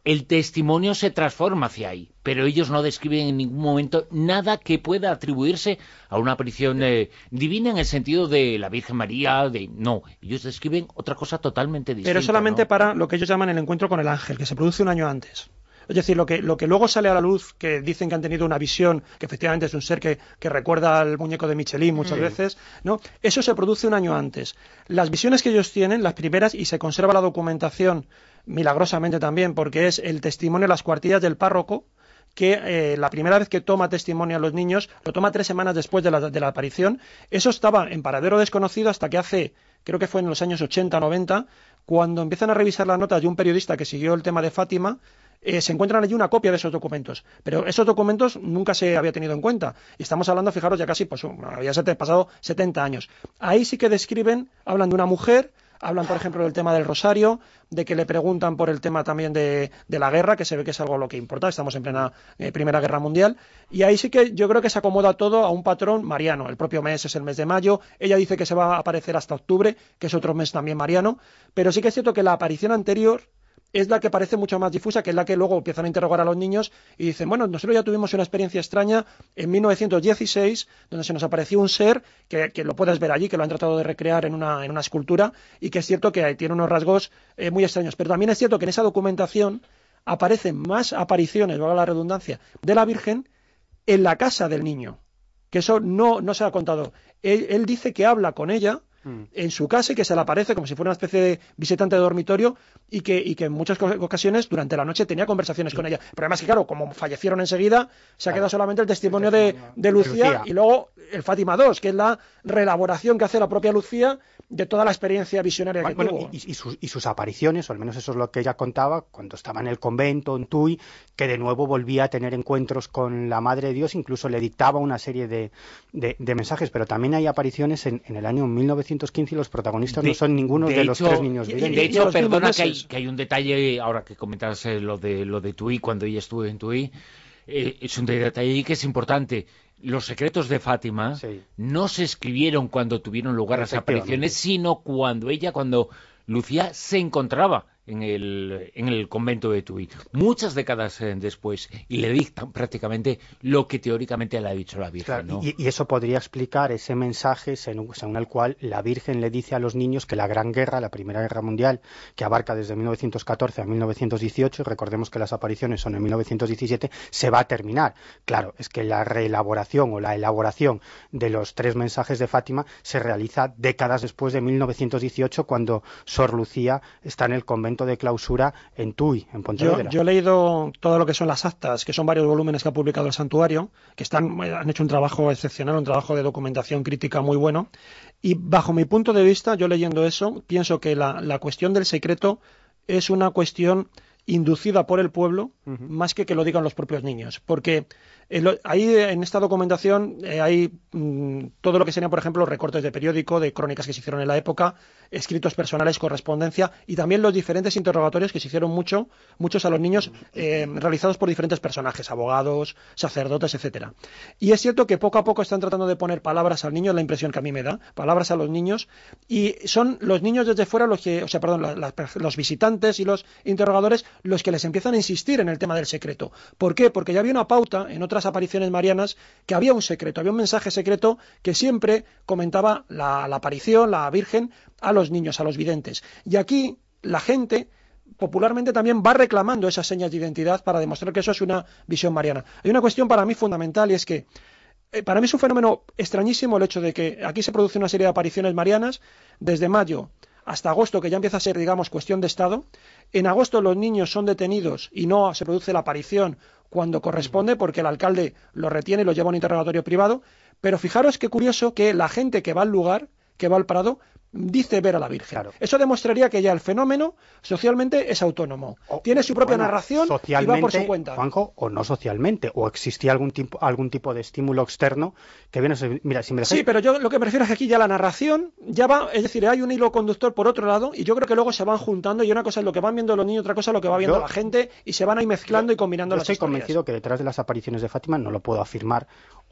el testimonio se transforma hacia ahí, pero ellos no describen en ningún momento nada que pueda atribuirse a una aparición eh, divina en el sentido de la Virgen María, de no, ellos describen otra cosa totalmente distinta. Pero solamente ¿no? para lo que ellos llaman el encuentro con el ángel, que se produce un año antes. Es decir, lo que, lo que luego sale a la luz, que dicen que han tenido una visión, que efectivamente es un ser que, que recuerda al muñeco de Michelin muchas sí. veces, ¿no? Eso se produce un año antes. Las visiones que ellos tienen, las primeras, y se conserva la documentación milagrosamente también, porque es el testimonio de las cuartillas del párroco, que eh, la primera vez que toma testimonio a los niños, lo toma tres semanas después de la, de la aparición. Eso estaba en paradero desconocido hasta que hace, creo que fue en los años ochenta, noventa, cuando empiezan a revisar las notas de un periodista que siguió el tema de Fátima, eh, se encuentran allí una copia de esos documentos. Pero esos documentos nunca se había tenido en cuenta. Y estamos hablando, fijaros, ya casi, pues, había pasado setenta años. Ahí sí que describen, hablan de una mujer, hablan, por ejemplo, del tema del rosario, de que le preguntan por el tema también de, de la guerra, que se ve que es algo lo que importa, estamos en plena eh, Primera Guerra Mundial, y ahí sí que yo creo que se acomoda todo a un patrón mariano. El propio mes es el mes de mayo, ella dice que se va a aparecer hasta octubre, que es otro mes también mariano, pero sí que es cierto que la aparición anterior es la que parece mucho más difusa, que es la que luego empiezan a interrogar a los niños y dicen, bueno, nosotros ya tuvimos una experiencia extraña en mil novecientos dieciséis, donde se nos apareció un ser, que, que lo puedes ver allí, que lo han tratado de recrear en una, en una escultura, y que es cierto que tiene unos rasgos eh, muy extraños. Pero también es cierto que en esa documentación aparecen más apariciones, valga la redundancia, de la Virgen en la casa del niño, que eso no, no se ha contado. Él, él dice que habla con ella en su casa y que se le aparece como si fuera una especie de visitante de dormitorio y que, y que en muchas ocasiones durante la noche tenía conversaciones sí. con ella. Pero además que claro, como fallecieron enseguida, se ha claro. quedado solamente el testimonio, el testimonio de, de, Lucía, de Lucía y luego el Fátima dos, que es la reelaboración que hace la propia Lucía de toda la experiencia visionaria que bueno, tuvo. Y, y, sus, y sus apariciones, o al menos eso es lo que ella contaba, cuando estaba en el convento, en Tui, que de nuevo volvía a tener encuentros con la Madre de Dios, incluso le dictaba una serie de, de, de mensajes, pero también hay apariciones en, en el año mil novecientos quince y los protagonistas de, no son ninguno de, de los hecho, tres niños. De, de hecho, perdona que hay, que hay un detalle, ahora que comentas eh, lo de lo de Tui, cuando ella estuvo en Tui, eh, es un detalle que es importante. Los secretos de Fátima sí. no se escribieron cuando tuvieron lugar las apariciones, sino cuando ella, cuando Lucía se encontraba en el, en el convento de Tui, muchas décadas eh, después, y le dictan prácticamente lo que teóricamente le ha dicho la Virgen. Claro, ¿no? y, y eso podría explicar ese mensaje según, según el cual la Virgen le dice a los niños que la Gran Guerra, la Primera Guerra Mundial, que abarca desde mil novecientos catorce a mil novecientos dieciocho, y recordemos que las apariciones son en mil novecientos diecisiete, se va a terminar. Claro, es que la reelaboración o la elaboración de los tres mensajes de Fátima se realiza décadas después de mil novecientos dieciocho, cuando Sor Lucía está en el convento de clausura en Tui, en Pontevedra. Yo, yo he leído todo lo que son las actas, que son varios volúmenes que ha publicado el santuario, que están, han hecho un trabajo excepcional, un trabajo de documentación crítica muy bueno, y bajo mi punto de vista, yo leyendo eso, pienso que la, la cuestión del secreto es una cuestión inducida por el pueblo, uh-huh. más que que lo digan los propios niños, porque el, ahí en esta documentación eh, hay mmm, todo lo que serían, por ejemplo, recortes de periódico, de crónicas que se hicieron en la época, escritos personales, correspondencia, y también los diferentes interrogatorios que se hicieron mucho, muchos a los niños, eh, realizados por diferentes personajes, abogados, sacerdotes, etcétera. Y es cierto que poco a poco están tratando de poner palabras al niño, es la impresión que a mí me da, palabras a los niños, y son los niños desde fuera los que, o sea, perdón, la, la, los visitantes y los interrogadores los que les empiezan a insistir en el tema del secreto. ¿Por qué? Porque ya había una pauta en otras apariciones marianas que había un secreto, había un mensaje secreto que siempre comentaba la, la aparición, la Virgen, a los niños, a los videntes. Y aquí la gente popularmente también va reclamando esas señas de identidad para demostrar que eso es una visión mariana. Hay una cuestión para mí fundamental, y es que eh, para mí es un fenómeno extrañísimo el hecho de que aquí se produce una serie de apariciones marianas desde mayo hasta agosto, que ya empieza a ser, digamos, cuestión de Estado. En agosto los niños son detenidos y no se produce la aparición cuando corresponde, porque el alcalde los retiene y los lleva a un interrogatorio privado. Pero fijaros qué curioso que la gente que va al lugar, que va al Prado, dice ver a la Virgen. Claro. Eso demostraría que ya el fenómeno socialmente es autónomo. O, tiene su propia bueno, narración y va por su cuenta. Juanjo, o no socialmente, o existía algún tipo, algún tipo de estímulo externo que viene... Mira, si me dejáis... Sí, pero yo lo que me refiero es que aquí ya la narración ya va, es decir, hay un hilo conductor por otro lado, y yo creo que luego se van juntando, y una cosa es lo que van viendo los niños, otra cosa es lo que va viendo yo, la gente, y se van ahí mezclando yo, y combinando yo las estoy historias. convencido que detrás de las apariciones de Fátima, no lo puedo afirmar,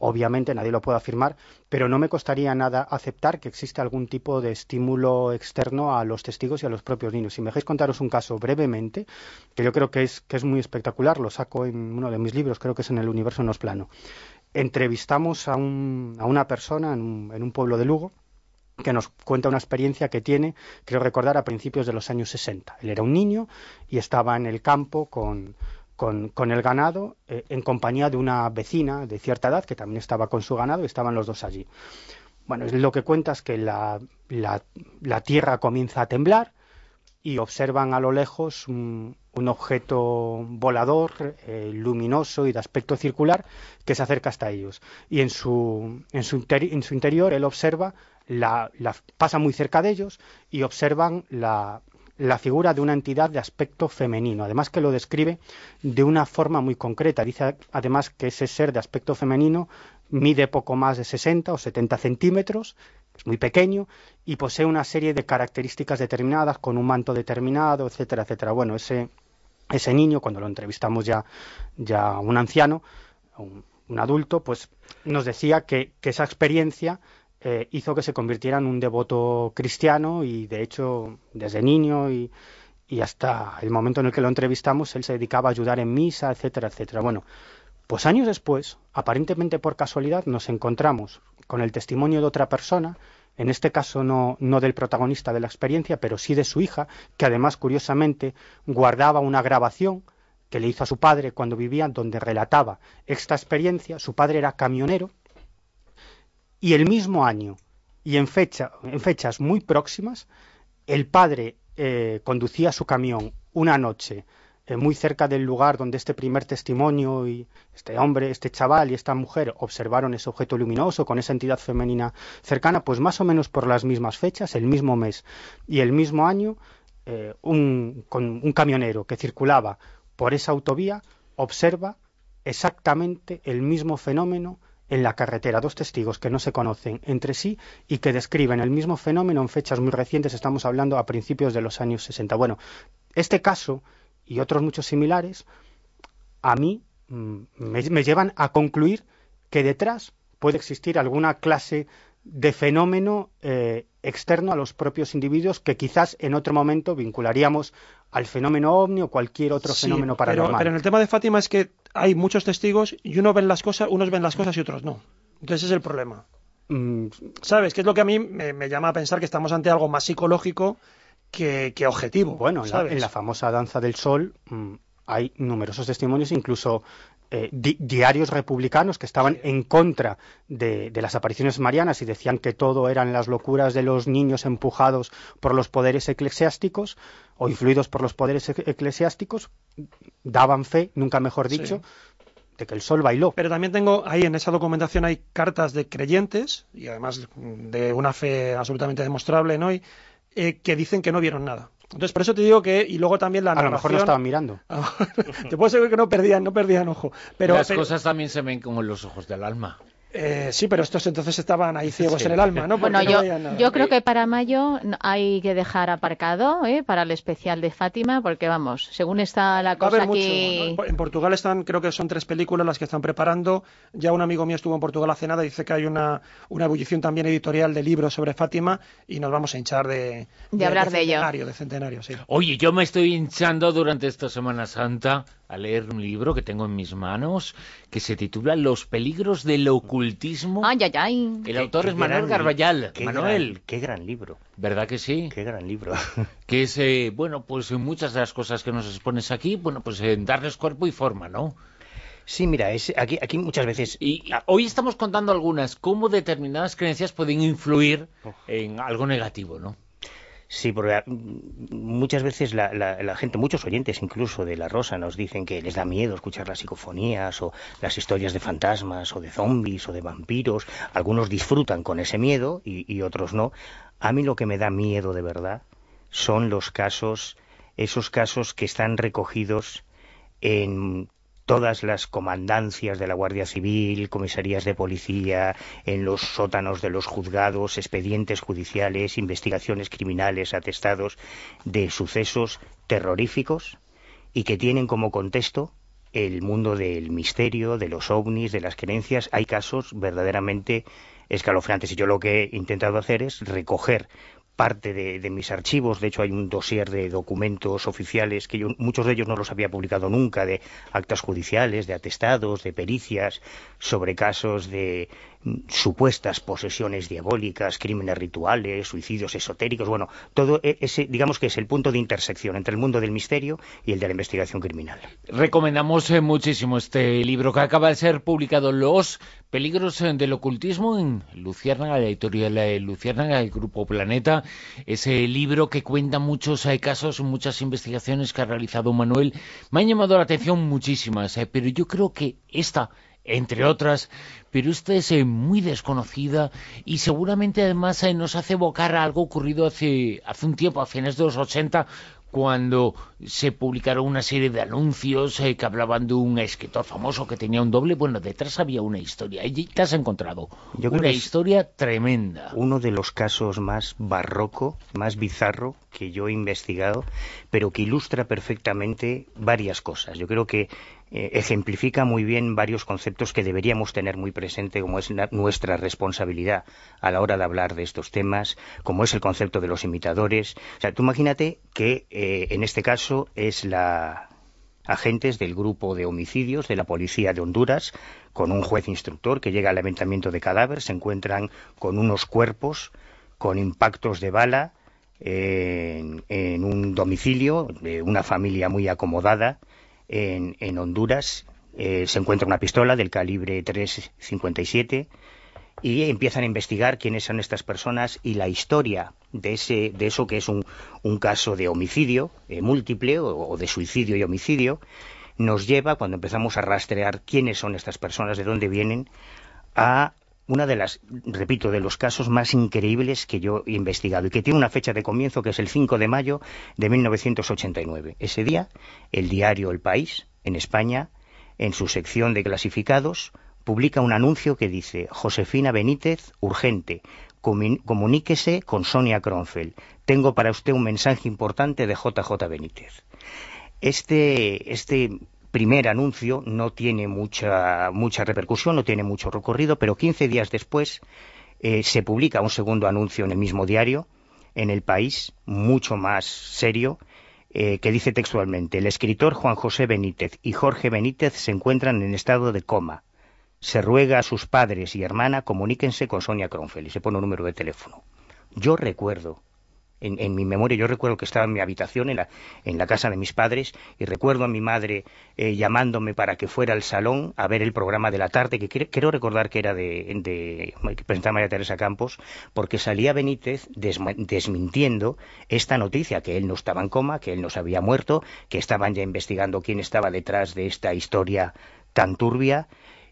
obviamente nadie lo puede afirmar, pero no me costaría nada aceptar que existe algún tipo de estímulo externo a los testigos y a los propios niños. Si me dejáis contaros un caso brevemente, que yo creo que es, que es muy espectacular, lo saco en uno de mis libros, creo que es en El universo no es plano. Entrevistamos a, un, a una persona en un, en un pueblo de Lugo, que nos cuenta una experiencia que tiene, creo recordar, a principios de los años sesenta. Él era un niño y estaba en el campo con... Con, con el ganado, eh, en compañía de una vecina de cierta edad que también estaba con su ganado y estaban los dos allí. Bueno, lo que cuenta es que la, la, la tierra comienza a temblar y observan a lo lejos un, un objeto volador, eh, luminoso y de aspecto circular que se acerca hasta ellos. Y en su, en su, interi- en su interior él observa, la, la, pasa muy cerca de ellos y observan la... la figura de una entidad de aspecto femenino, además que lo describe de una forma muy concreta. Dice además que ese ser de aspecto femenino mide poco más de sesenta o setenta centímetros, es muy pequeño y posee una serie de características determinadas, con un manto determinado, etcétera, etcétera. Bueno, ese, ese niño, cuando lo entrevistamos ya, ya un anciano, un, un adulto, pues nos decía que, que esa experiencia Eh, hizo que se convirtiera en un devoto cristiano y, de hecho, desde niño y, y hasta el momento en el que lo entrevistamos, él se dedicaba a ayudar en misa, etcétera, etcétera. Bueno, pues años después, aparentemente por casualidad, nos encontramos con el testimonio de otra persona, en este caso no, no del protagonista de la experiencia, pero sí de su hija, que además, curiosamente, guardaba una grabación que le hizo a su padre cuando vivía, donde relataba esta experiencia. Su padre era camionero, y el mismo año, y en, fecha, en fechas muy próximas, el padre eh, conducía su camión una noche eh, muy cerca del lugar donde este primer testimonio y este hombre, este chaval y esta mujer observaron ese objeto luminoso con esa entidad femenina cercana, pues más o menos por las mismas fechas, el mismo mes y el mismo año, eh, un, con un camionero que circulaba por esa autovía observa exactamente el mismo fenómeno en la carretera. Dos testigos que no se conocen entre sí y que describen el mismo fenómeno en fechas muy recientes, estamos hablando a principios de los años sesenta. Bueno, este caso y otros muchos similares a mí me, me llevan a concluir que detrás puede existir alguna clase de fenómeno eh, externo a los propios individuos que quizás en otro momento vincularíamos al fenómeno ovni o cualquier otro sí, fenómeno paranormal. Pero, pero en el tema de Fátima es que hay muchos testigos y uno ven las cosas, unos ven las cosas y otros no. Entonces ese es el problema. Mm. ¿Sabes? Que es lo que a mí me, me llama a pensar que estamos ante algo más psicológico que, que objetivo. Bueno, ¿sabes? En, la, en la famosa danza del sol mmm, hay numerosos testimonios, incluso Eh, di diarios republicanos que estaban en contra de, de las apariciones marianas y decían que todo eran las locuras de los niños empujados por los poderes eclesiásticos o influidos por los poderes e eclesiásticos, daban fe, nunca mejor dicho, sí, de que el sol bailó. Pero también tengo ahí en esa documentación hay cartas de creyentes y además de una fe absolutamente demostrable, ¿no? Y, eh, que dicen que no vieron nada. Entonces, por eso te digo que, y luego también la a narración... lo mejor no estaban mirando. Te puedo asegurar que no perdían, no perdían ojo. Pero, Las pero... cosas también se ven como en los ojos del alma. Eh, sí, pero estos entonces estaban ahí ciegos sí. en el alma, ¿no? Bueno, no yo, nada. yo creo que para mayo hay que dejar aparcado, ¿eh? Para el especial de Fátima, porque vamos, según está la cosa Va a haber aquí... mucho, ¿no? En Portugal están, creo que son tres películas las que están preparando. Ya un amigo mío estuvo en Portugal hace nada y dice que hay una, una ebullición también editorial de libros sobre Fátima y nos vamos a hinchar de, de, de hablar de de centenario, ello. De centenario, sí. Oye, yo me estoy hinchando durante esta Semana Santa a leer un libro que tengo en mis manos que se titula Los peligros del ocultismo. Ay, ay, ay. El autor es Manuel Garballal. Qué Manuel. Gran, qué gran libro. ¿Verdad que sí? Qué gran libro. Que es, eh, bueno, pues muchas de las cosas que nos expones aquí, bueno, pues eh, darles cuerpo y forma, ¿no? Sí, mira, es, aquí, aquí muchas veces... Y, y hoy estamos contando algunas, cómo determinadas creencias pueden influir en algo negativo, ¿no? Sí, porque muchas veces la, la, la gente, muchos oyentes incluso de La Rosa nos dicen que les da miedo escuchar las psicofonías o las historias de fantasmas o de zombies o de vampiros. Algunos disfrutan con ese miedo y, y otros no. A mí lo que me da miedo de verdad son los casos, esos casos que están recogidos en todas las comandancias de la Guardia Civil, comisarías de policía, en los sótanos de los juzgados, expedientes judiciales, investigaciones criminales, atestados de sucesos terroríficos y que tienen como contexto el mundo del misterio, de los ovnis, de las creencias. Hay casos verdaderamente escalofriantes y yo lo que he intentado hacer es recoger parte de, de mis archivos. De hecho hay un dossier de documentos oficiales que yo, muchos de ellos no los había publicado nunca, de actas judiciales, de atestados, de pericias, sobre casos de mm, supuestas posesiones diabólicas, crímenes rituales, suicidios esotéricos. Bueno, todo ese, digamos que es el punto de intersección entre el mundo del misterio y el de la investigación criminal. Recomendamos eh, muchísimo este libro que acaba de ser publicado, Los peligros eh, del ocultismo, en Luciérnaga, la editorial eh, Luciérnaga, el Grupo Planeta. Ese libro que cuenta muchos eh, casos, muchas investigaciones que ha realizado Manuel. Me han llamado la atención muchísimas, eh, pero yo creo que esta, entre otras, pero esta es eh, muy desconocida y seguramente además eh, nos hace evocar a algo ocurrido hace, hace un tiempo, a fines de los ochenta, cuando se publicaron una serie de anuncios eh, que hablaban de un escritor famoso que tenía un doble. Bueno, detrás había una historia. Y te has encontrado Yo creo una que historia tremenda. Uno de los casos más barroco, más bizarro que yo he investigado, pero que ilustra perfectamente varias cosas. Yo creo que eh, ejemplifica muy bien varios conceptos que deberíamos tener muy presente, como es la, nuestra responsabilidad a la hora de hablar de estos temas, como es el concepto de los imitadores. O sea, tú imagínate que eh, en este caso es la agentes del grupo de homicidios de la policía de Honduras, con un juez instructor que llega al levantamiento de cadáveres, se encuentran con unos cuerpos con impactos de bala en, en un domicilio de una familia muy acomodada en, en Honduras. Eh, se encuentra una pistola del calibre tres cincuenta y siete y empiezan a investigar quiénes son estas personas y la historia de ese de eso que es un, un caso de homicidio eh, múltiple o, o de suicidio y homicidio. Nos lleva, cuando empezamos a rastrear quiénes son estas personas, de dónde vienen, a una de las, repito, de los casos más increíbles que yo he investigado y que tiene una fecha de comienzo que es el cinco de mayo de mil novecientos ochenta y nueve. Ese día, el diario El País, en España, en su sección de clasificados, publica un anuncio que dice: Josefina Benítez, urgente, comuníquese con Sonia Kronfeld. Tengo para usted un mensaje importante de J J Benítez. Este, este primer anuncio no tiene mucha, mucha repercusión, no tiene mucho recorrido, pero quince días después eh, se publica un segundo anuncio en el mismo diario, en El País, mucho más serio, eh, que dice textualmente: el escritor Juan José Benítez y Jorge Benítez se encuentran en estado de coma. Se ruega a sus padres y hermana comuníquense con Sonia Kronfeld, y se pone un número de teléfono. Yo recuerdo, en, en mi memoria, yo recuerdo que estaba en mi habitación, en la, en la casa de mis padres, y recuerdo a mi madre eh, llamándome para que fuera al salón a ver el programa de la tarde, que quiero, quiero recordar que era de, de que presentaba María Teresa Campos, porque salía Benítez desma, desmintiendo esta noticia, que él no estaba en coma, que él no se había muerto, que estaban ya investigando quién estaba detrás de esta historia tan turbia.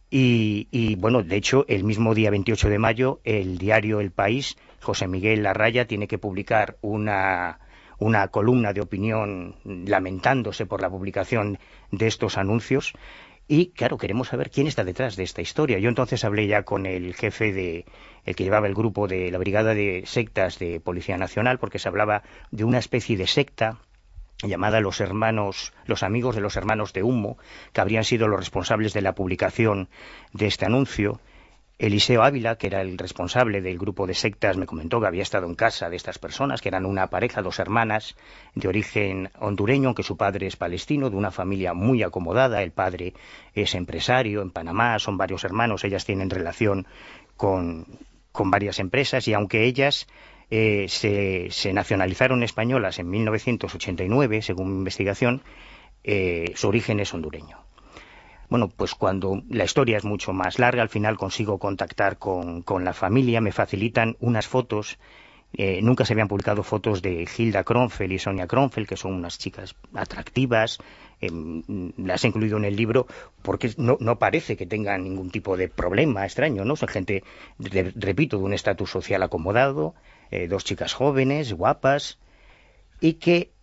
Y, y bueno, de hecho, el mismo día veintiocho de mayo, el diario El País, José Miguel Larraya, tiene que publicar una, una columna de opinión lamentándose por la publicación de estos anuncios. Y claro, queremos saber quién está detrás de esta historia. Yo entonces hablé ya con el jefe de, el que llevaba el grupo de la Brigada de Sectas de Policía Nacional, porque se hablaba de una especie de secta llamada los hermanos, los amigos de los hermanos de Humo, que habrían sido los responsables de la publicación de este anuncio. Eliseo Ávila, que era el responsable del grupo de sectas, me comentó que había estado en casa de estas personas, que eran una pareja, dos hermanas de origen hondureño, aunque su padre es palestino, de una familia muy acomodada. El padre es empresario en Panamá, son varios hermanos, ellas tienen relación con, con varias empresas, y aunque ellas Eh, se, se nacionalizaron españolas en mil novecientos ochenta y nueve, según mi investigación, eh, su origen es hondureño. Bueno, pues cuando la historia es mucho más larga, al final consigo contactar con, con la familia, me facilitan unas fotos. Eh, nunca se habían publicado fotos de Hilda Kronfeld y Sonia Kronfeld, que son unas chicas atractivas. Eh, las he incluido en el libro porque no, no parece que tengan ningún tipo de problema extraño, ¿no? Son gente, de, repito, de un estatus social acomodado, eh, dos chicas jóvenes, guapas, y que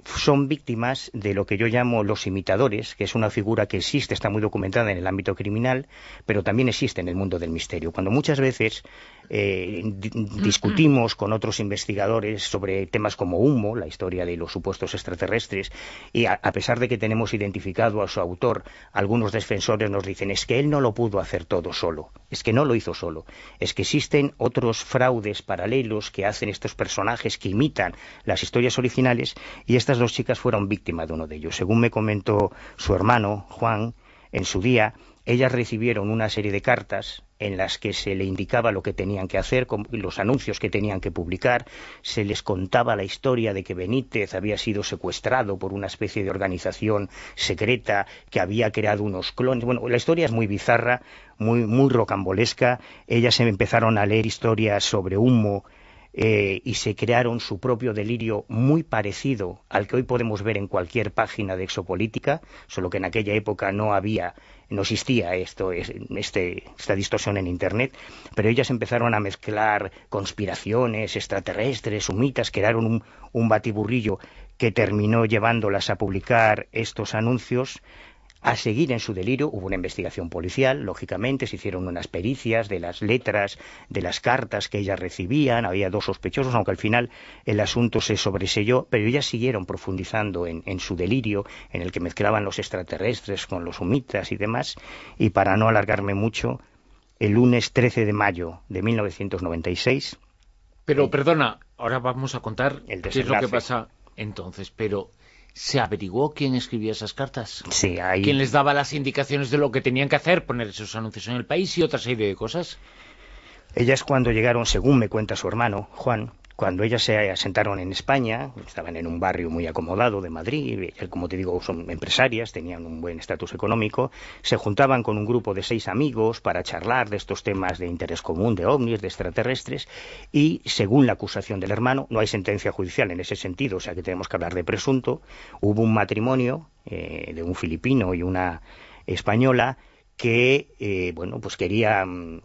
son víctimas de lo que yo llamo los imitadores, que es una figura que existe, está muy documentada en el ámbito criminal, pero también existe en el mundo del misterio. Cuando muchas veces eh, discutimos con otros investigadores sobre temas como Humo, la historia de los supuestos extraterrestres, y a, a pesar de que tenemos identificado a su autor, algunos defensores nos dicen, es que él no lo pudo hacer todo solo, es que no lo hizo solo, es que existen otros fraudes paralelos que hacen estos personajes que imitan las historias originales, y estas dos chicas fueron víctimas de uno de ellos. Según me comentó su hermano, Juan, en su día, ellas recibieron una serie de cartas en las que se le indicaba lo que tenían que hacer, los anuncios que tenían que publicar, se les contaba la historia de que Benítez había sido secuestrado por una especie de organización secreta que había creado unos clones. Bueno, la historia es muy bizarra, muy, muy rocambolesca. Ellas empezaron a leer historias sobre Humo, Eh, y se crearon su propio delirio muy parecido al que hoy podemos ver en cualquier página de exopolítica, solo que en aquella época no había, no existía esto, este, esta distorsión en Internet, pero ellas empezaron a mezclar conspiraciones extraterrestres, sumitas, crearon un, un batiburrillo que terminó llevándolas a publicar estos anuncios, a seguir en su delirio. Hubo una investigación policial, lógicamente, se hicieron unas pericias de las letras, de las cartas que ellas recibían, había dos sospechosos, aunque al final el asunto se sobreseyó, pero ellas siguieron profundizando en, en su delirio, en el que mezclaban los extraterrestres con los humitas y demás, y para no alargarme mucho, el lunes trece de mayo de mil novecientos noventa y seis... Pero, el, perdona, ahora vamos a contar el qué es lo que pasa entonces, pero... ¿se averiguó quién escribía esas cartas? Sí, hay... ¿Quién les daba las indicaciones de lo que tenían que hacer? Poner esos anuncios en el país y otra serie de cosas. Ellas cuando llegaron, según me cuenta su hermano, Juan, cuando ellas se asentaron en España, estaban en un barrio muy acomodado de Madrid, como te digo, son empresarias, tenían un buen estatus económico, se juntaban con un grupo de seis amigos para charlar de estos temas de interés común, de ovnis, de extraterrestres, y según la acusación del hermano, no hay sentencia judicial en ese sentido, o sea que tenemos que hablar de presunto, hubo un matrimonio eh, de un filipino y una española que, eh, bueno, pues querían,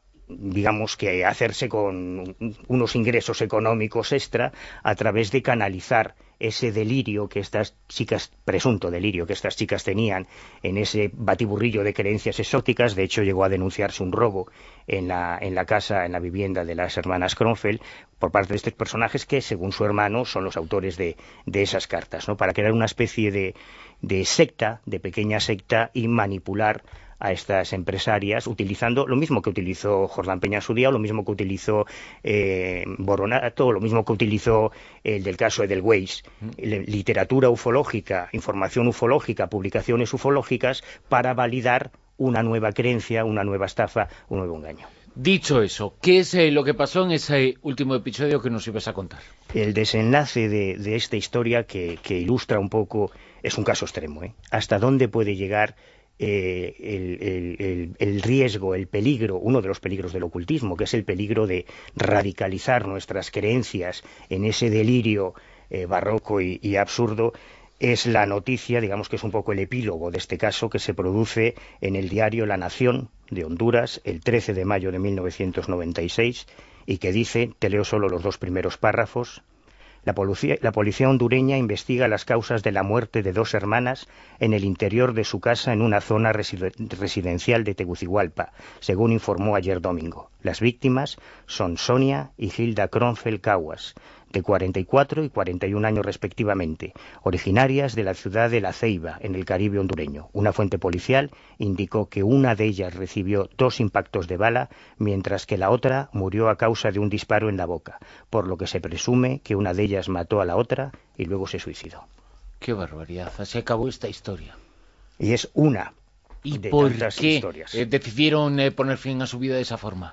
digamos que hacerse con unos ingresos económicos extra a través de canalizar ese delirio que estas chicas, presunto delirio que estas chicas tenían en ese batiburrillo de creencias exóticas. De hecho, llegó a denunciarse un robo en la, en la casa, en la vivienda de las hermanas Kronfeld por parte de estos personajes que, según su hermano, son los autores de, de esas cartas, ¿no? Para crear una especie de, de secta, de pequeña secta, y manipular a estas empresarias, utilizando lo mismo que utilizó Jordán Peña en su día, o lo mismo que utilizó eh, Boronato, lo mismo que utilizó el del caso Edelweiss, literatura ufológica, información ufológica, publicaciones ufológicas, para validar una nueva creencia, una nueva estafa, un nuevo engaño. Dicho eso, ¿qué es eh, lo que pasó en ese último episodio que nos ibas a contar? El desenlace de, de esta historia que, que ilustra un poco, es un caso extremo, ¿eh? Hasta dónde puede llegar Eh, el, el, el riesgo, el peligro, uno de los peligros del ocultismo, que es el peligro de radicalizar nuestras creencias en ese delirio eh, barroco y, y absurdo. Es la noticia, digamos que es un poco el epílogo de este caso, que se produce en el diario La Nación de Honduras el trece de mayo de mil novecientos noventa y seis, y que dice, te leo solo los dos primeros párrafos: La policía, la policía hondureña investiga las causas de la muerte de dos hermanas en el interior de su casa en una zona residencial de Tegucigalpa, según informó ayer domingo. Las víctimas son Sonia y Hilda Kronfeld Caguas, de cuarenta y cuatro y cuarenta y un años respectivamente, originarias de la ciudad de La Ceiba, en el Caribe hondureño. Una fuente policial indicó que una de ellas recibió dos impactos de bala, mientras que la otra murió a causa de un disparo en la boca, por lo que se presume que una de ellas mató a la otra y luego se suicidó. ¡Qué barbaridad! Se acabó esta historia. Y es una ¿Y de por tantas qué historias. Eh, decidieron eh, poner fin a su vida de esa forma?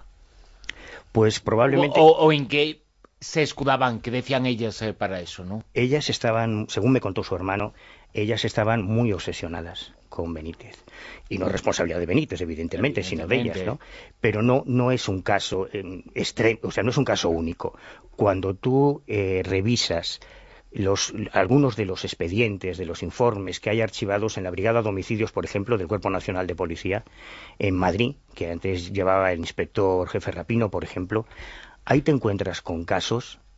Pues probablemente... O, o, o en qué se escudaban, que decían ellas eh, para eso, ¿no? Ellas estaban, según me contó su hermano, ellas estaban muy obsesionadas con Benítez. Y no es responsabilidad de Benítez, evidentemente, sino de ellas, ¿no? Pero no, no es un caso eh, extremo, o sea, no es un caso único. Cuando tú eh, revisas los, algunos de los expedientes, de los informes que hay archivados en la Brigada de Homicidios, por ejemplo, del Cuerpo Nacional de Policía, en Madrid, que antes llevaba el inspector jefe Rapino, por ejemplo, ahí te encuentras con casos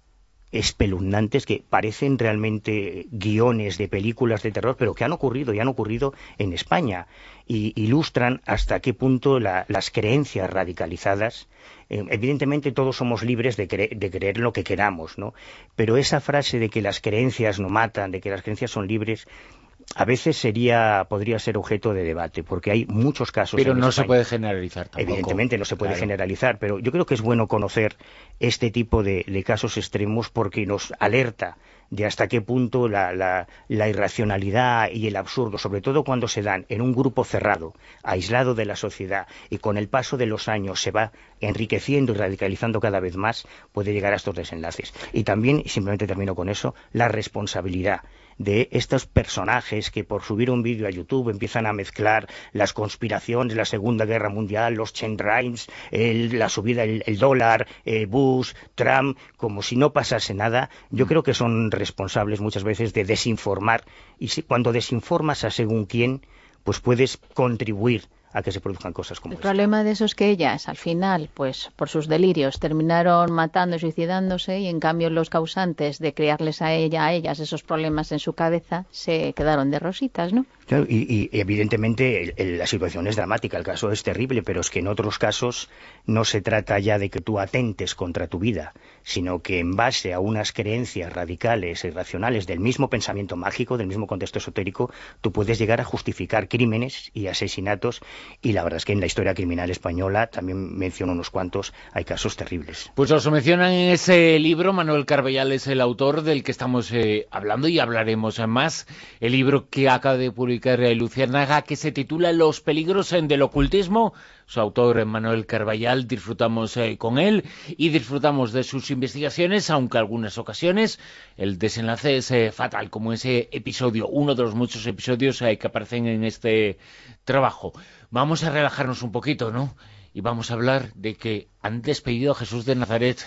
espeluznantes que parecen realmente guiones de películas de terror, pero que han ocurrido y han ocurrido en España, y ilustran hasta qué punto la, las creencias radicalizadas, eh, evidentemente todos somos libres de, cre de creer lo que queramos, ¿no? Pero esa frase de que las creencias no matan, de que las creencias son libres, a veces sería podría ser objeto de debate, porque hay muchos casos. Pero no España. se puede generalizar tampoco. Evidentemente no se puede claro. generalizar, pero yo creo que es bueno conocer este tipo de, de casos extremos porque nos alerta de hasta qué punto la, la, la irracionalidad y el absurdo, sobre todo cuando se dan en un grupo cerrado, aislado de la sociedad, y con el paso de los años se va enriqueciendo y radicalizando cada vez más, puede llegar a estos desenlaces. Y también, y simplemente termino con eso, la responsabilidad de estos personajes que por subir un vídeo a YouTube empiezan a mezclar las conspiraciones, la Segunda Guerra Mundial, los chandrains, el, la subida del el dólar, eh, Bush, Trump, como si no pasase nada. Yo creo que son responsables muchas veces de desinformar, y si, cuando desinformas a según quién, pues puedes contribuir a que se produzcan cosas como El esta. problema de eso es que ellas, al final, pues por sus delirios, terminaron matando y suicidándose, y en cambio los causantes de crearles a ella, a ellas, esos problemas en su cabeza, se quedaron de rositas, ¿no? Claro, y, y evidentemente el, el, la situación es dramática, el caso es terrible, pero es que en otros casos no se trata ya de que tú atentes contra tu vida, sino que en base a unas creencias radicales e irracionales del mismo pensamiento mágico, del mismo contexto esotérico, tú puedes llegar a justificar crímenes y asesinatos, y la verdad es que en la historia criminal española, también menciono unos cuantos, hay casos terribles. Pues os mencionan en ese libro. Manuel Carballal es el autor del que estamos eh, hablando, y hablaremos más. El libro que acaba de publicar Luciérnaga, que se titula Los peligros del ocultismo. Su autor, Manuel Carballal, disfrutamos eh, con él y disfrutamos de sus investigaciones, aunque algunas ocasiones el desenlace es eh, fatal, como ese episodio, uno de los muchos episodios eh, que aparecen en este trabajo. Vamos a relajarnos un poquito, ¿no? Y vamos a hablar de que han despedido a Jesús de Nazaret.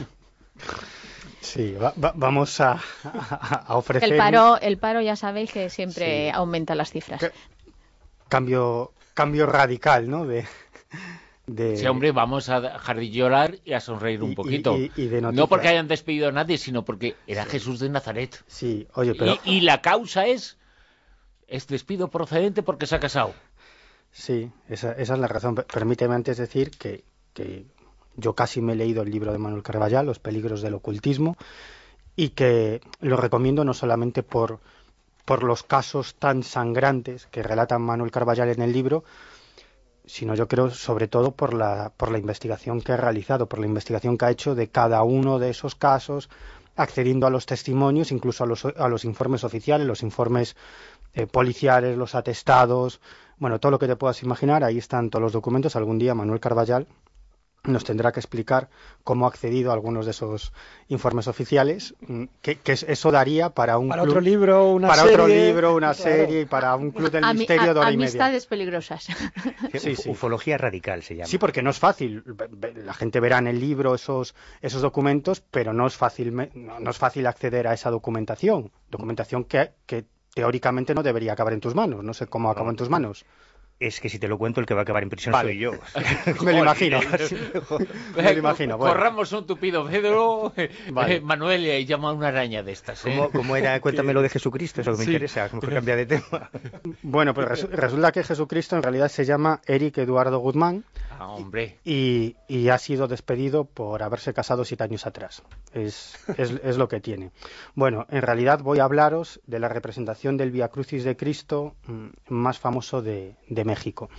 Sí, va, va, vamos a, a, a ofrecer... El paro, el paro ya sabéis que siempre sí. aumenta las cifras. C cambio, cambio radical, ¿no? De, de... Sí, hombre, vamos a dejar de llorar y a sonreír un y, poquito. Y, y, y de no porque hayan despedido a nadie, sino porque era sí. Jesús de Nazaret. Sí, oye, pero... Y, y la causa es, es despido procedente porque se ha casado. Sí, esa, esa es la razón. Permíteme antes decir que... que... yo casi me he leído el libro de Manuel Carballal, Los peligros del ocultismo, y que lo recomiendo no solamente por, por los casos tan sangrantes que relata Manuel Carballal en el libro, sino yo creo sobre todo por la, por la investigación que ha realizado, por la investigación que ha hecho de cada uno de esos casos, accediendo a los testimonios, incluso a los, a los informes oficiales, los informes eh, policiales, los atestados, bueno, todo lo que te puedas imaginar, ahí están todos los documentos. Algún día Manuel Carballal nos tendrá que explicar cómo ha accedido a algunos de esos informes oficiales, que, que eso daría para un para club, otro libro, una para serie, otro libro, una claro. serie, y para un club del Ami misterio de hora y media. Amistades peligrosas. Sí, sí. Ufología radical se llama. Sí, porque no es fácil. La gente verá en el libro esos esos documentos, pero no es fácil no, no es fácil acceder a esa documentación, documentación que, que teóricamente no debería acabar en tus manos. No sé cómo acabó en tus manos. Es que si te lo cuento, el que va a acabar en prisión vale. soy yo. Me lo imagino. Me lo imagino. Bueno. Corramos un tupido Pedro. Vale. Eh, Manuel, eh, llama a una araña de estas. ¿eh? ¿Cómo, ¿Cómo era? Cuéntame lo de Jesucristo, eso que me sí. interesa. Mejor cambia de tema. Bueno, pues res resulta que Jesucristo en realidad se llama Eric Eduardo Guzmán. Ah, hombre. Y, y ha sido despedido por haberse casado siete años atrás. Es, es, es lo que tiene. Bueno, en realidad voy a hablaros de la representación del Vía Crucis de Cristo más famoso de, de México.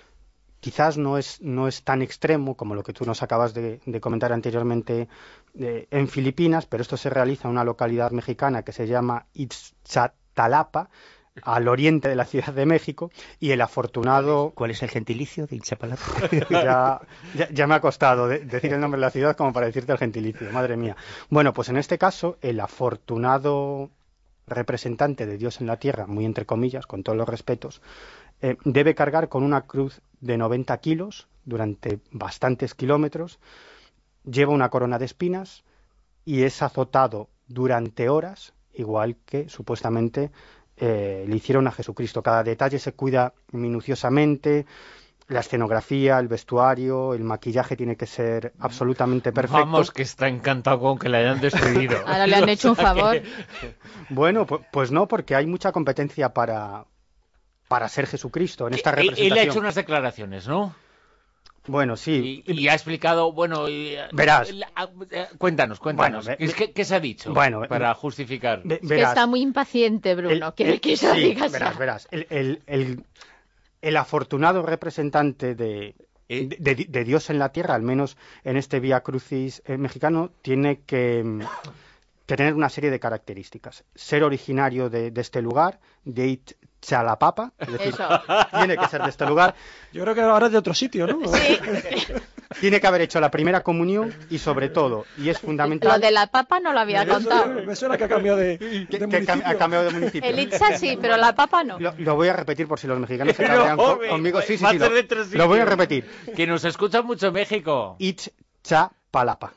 Quizás no es, no es tan extremo como lo que tú nos acabas de, de comentar anteriormente eh, en Filipinas, pero esto se realiza en una localidad mexicana que se llama Ixtatalapa, al oriente de la Ciudad de México, y el afortunado... ¿Cuál es el gentilicio de Ixtapalapa? ya, ya, ya me ha costado de, decir el nombre de la ciudad como para decirte el gentilicio, madre mía. Bueno, pues en este caso, el afortunado representante de Dios en la tierra, muy entre comillas, con todos los respetos, eh, debe cargar con una cruz de noventa kilos durante bastantes kilómetros, lleva una corona de espinas y es azotado durante horas, igual que supuestamente... Eh, le hicieron a Jesucristo. Cada detalle se cuida minuciosamente, la escenografía, el vestuario, el maquillaje tiene que ser absolutamente perfecto. Vamos, que está encantado con que le hayan despedido. Ahora le han hecho un favor. Bueno, pues, pues no, porque hay mucha competencia para, para ser Jesucristo en esta representación. Él ha hecho unas declaraciones, ¿no? Bueno, sí. Y, y ha explicado, bueno... Y, verás. Cuéntanos, cuéntanos. Bueno, ve, ¿Qué, ¿Qué se ha dicho bueno, para justificar? Ve, es que está muy impaciente, Bruno. El, Quiere que se sí, diga verás, verás. El, el, el, el afortunado representante de, de, de, de Dios en la tierra, al menos en este Vía Crucis eh, mexicano, tiene que, que tener una serie de características. Ser originario de, de este lugar, de Itzalapapa, es decir, Eso. tiene que ser de este lugar. Yo creo que ahora es de otro sitio, ¿no? Sí. Tiene que haber hecho la primera comunión y, sobre todo, y es fundamental... Lo de la papa no lo había Eso, contado. me suena que ha cambiado de, de que, que municipio. ha cambiado de municipio. El Itza sí, pero la papa no. Lo, lo voy a repetir por si los mexicanos se No, cabrean con- hombre, conmigo. Sí, sí, va a sí, ser lo, de tres lo voy a sitios. repetir. Que nos escucha mucho en México. Itzapalapa.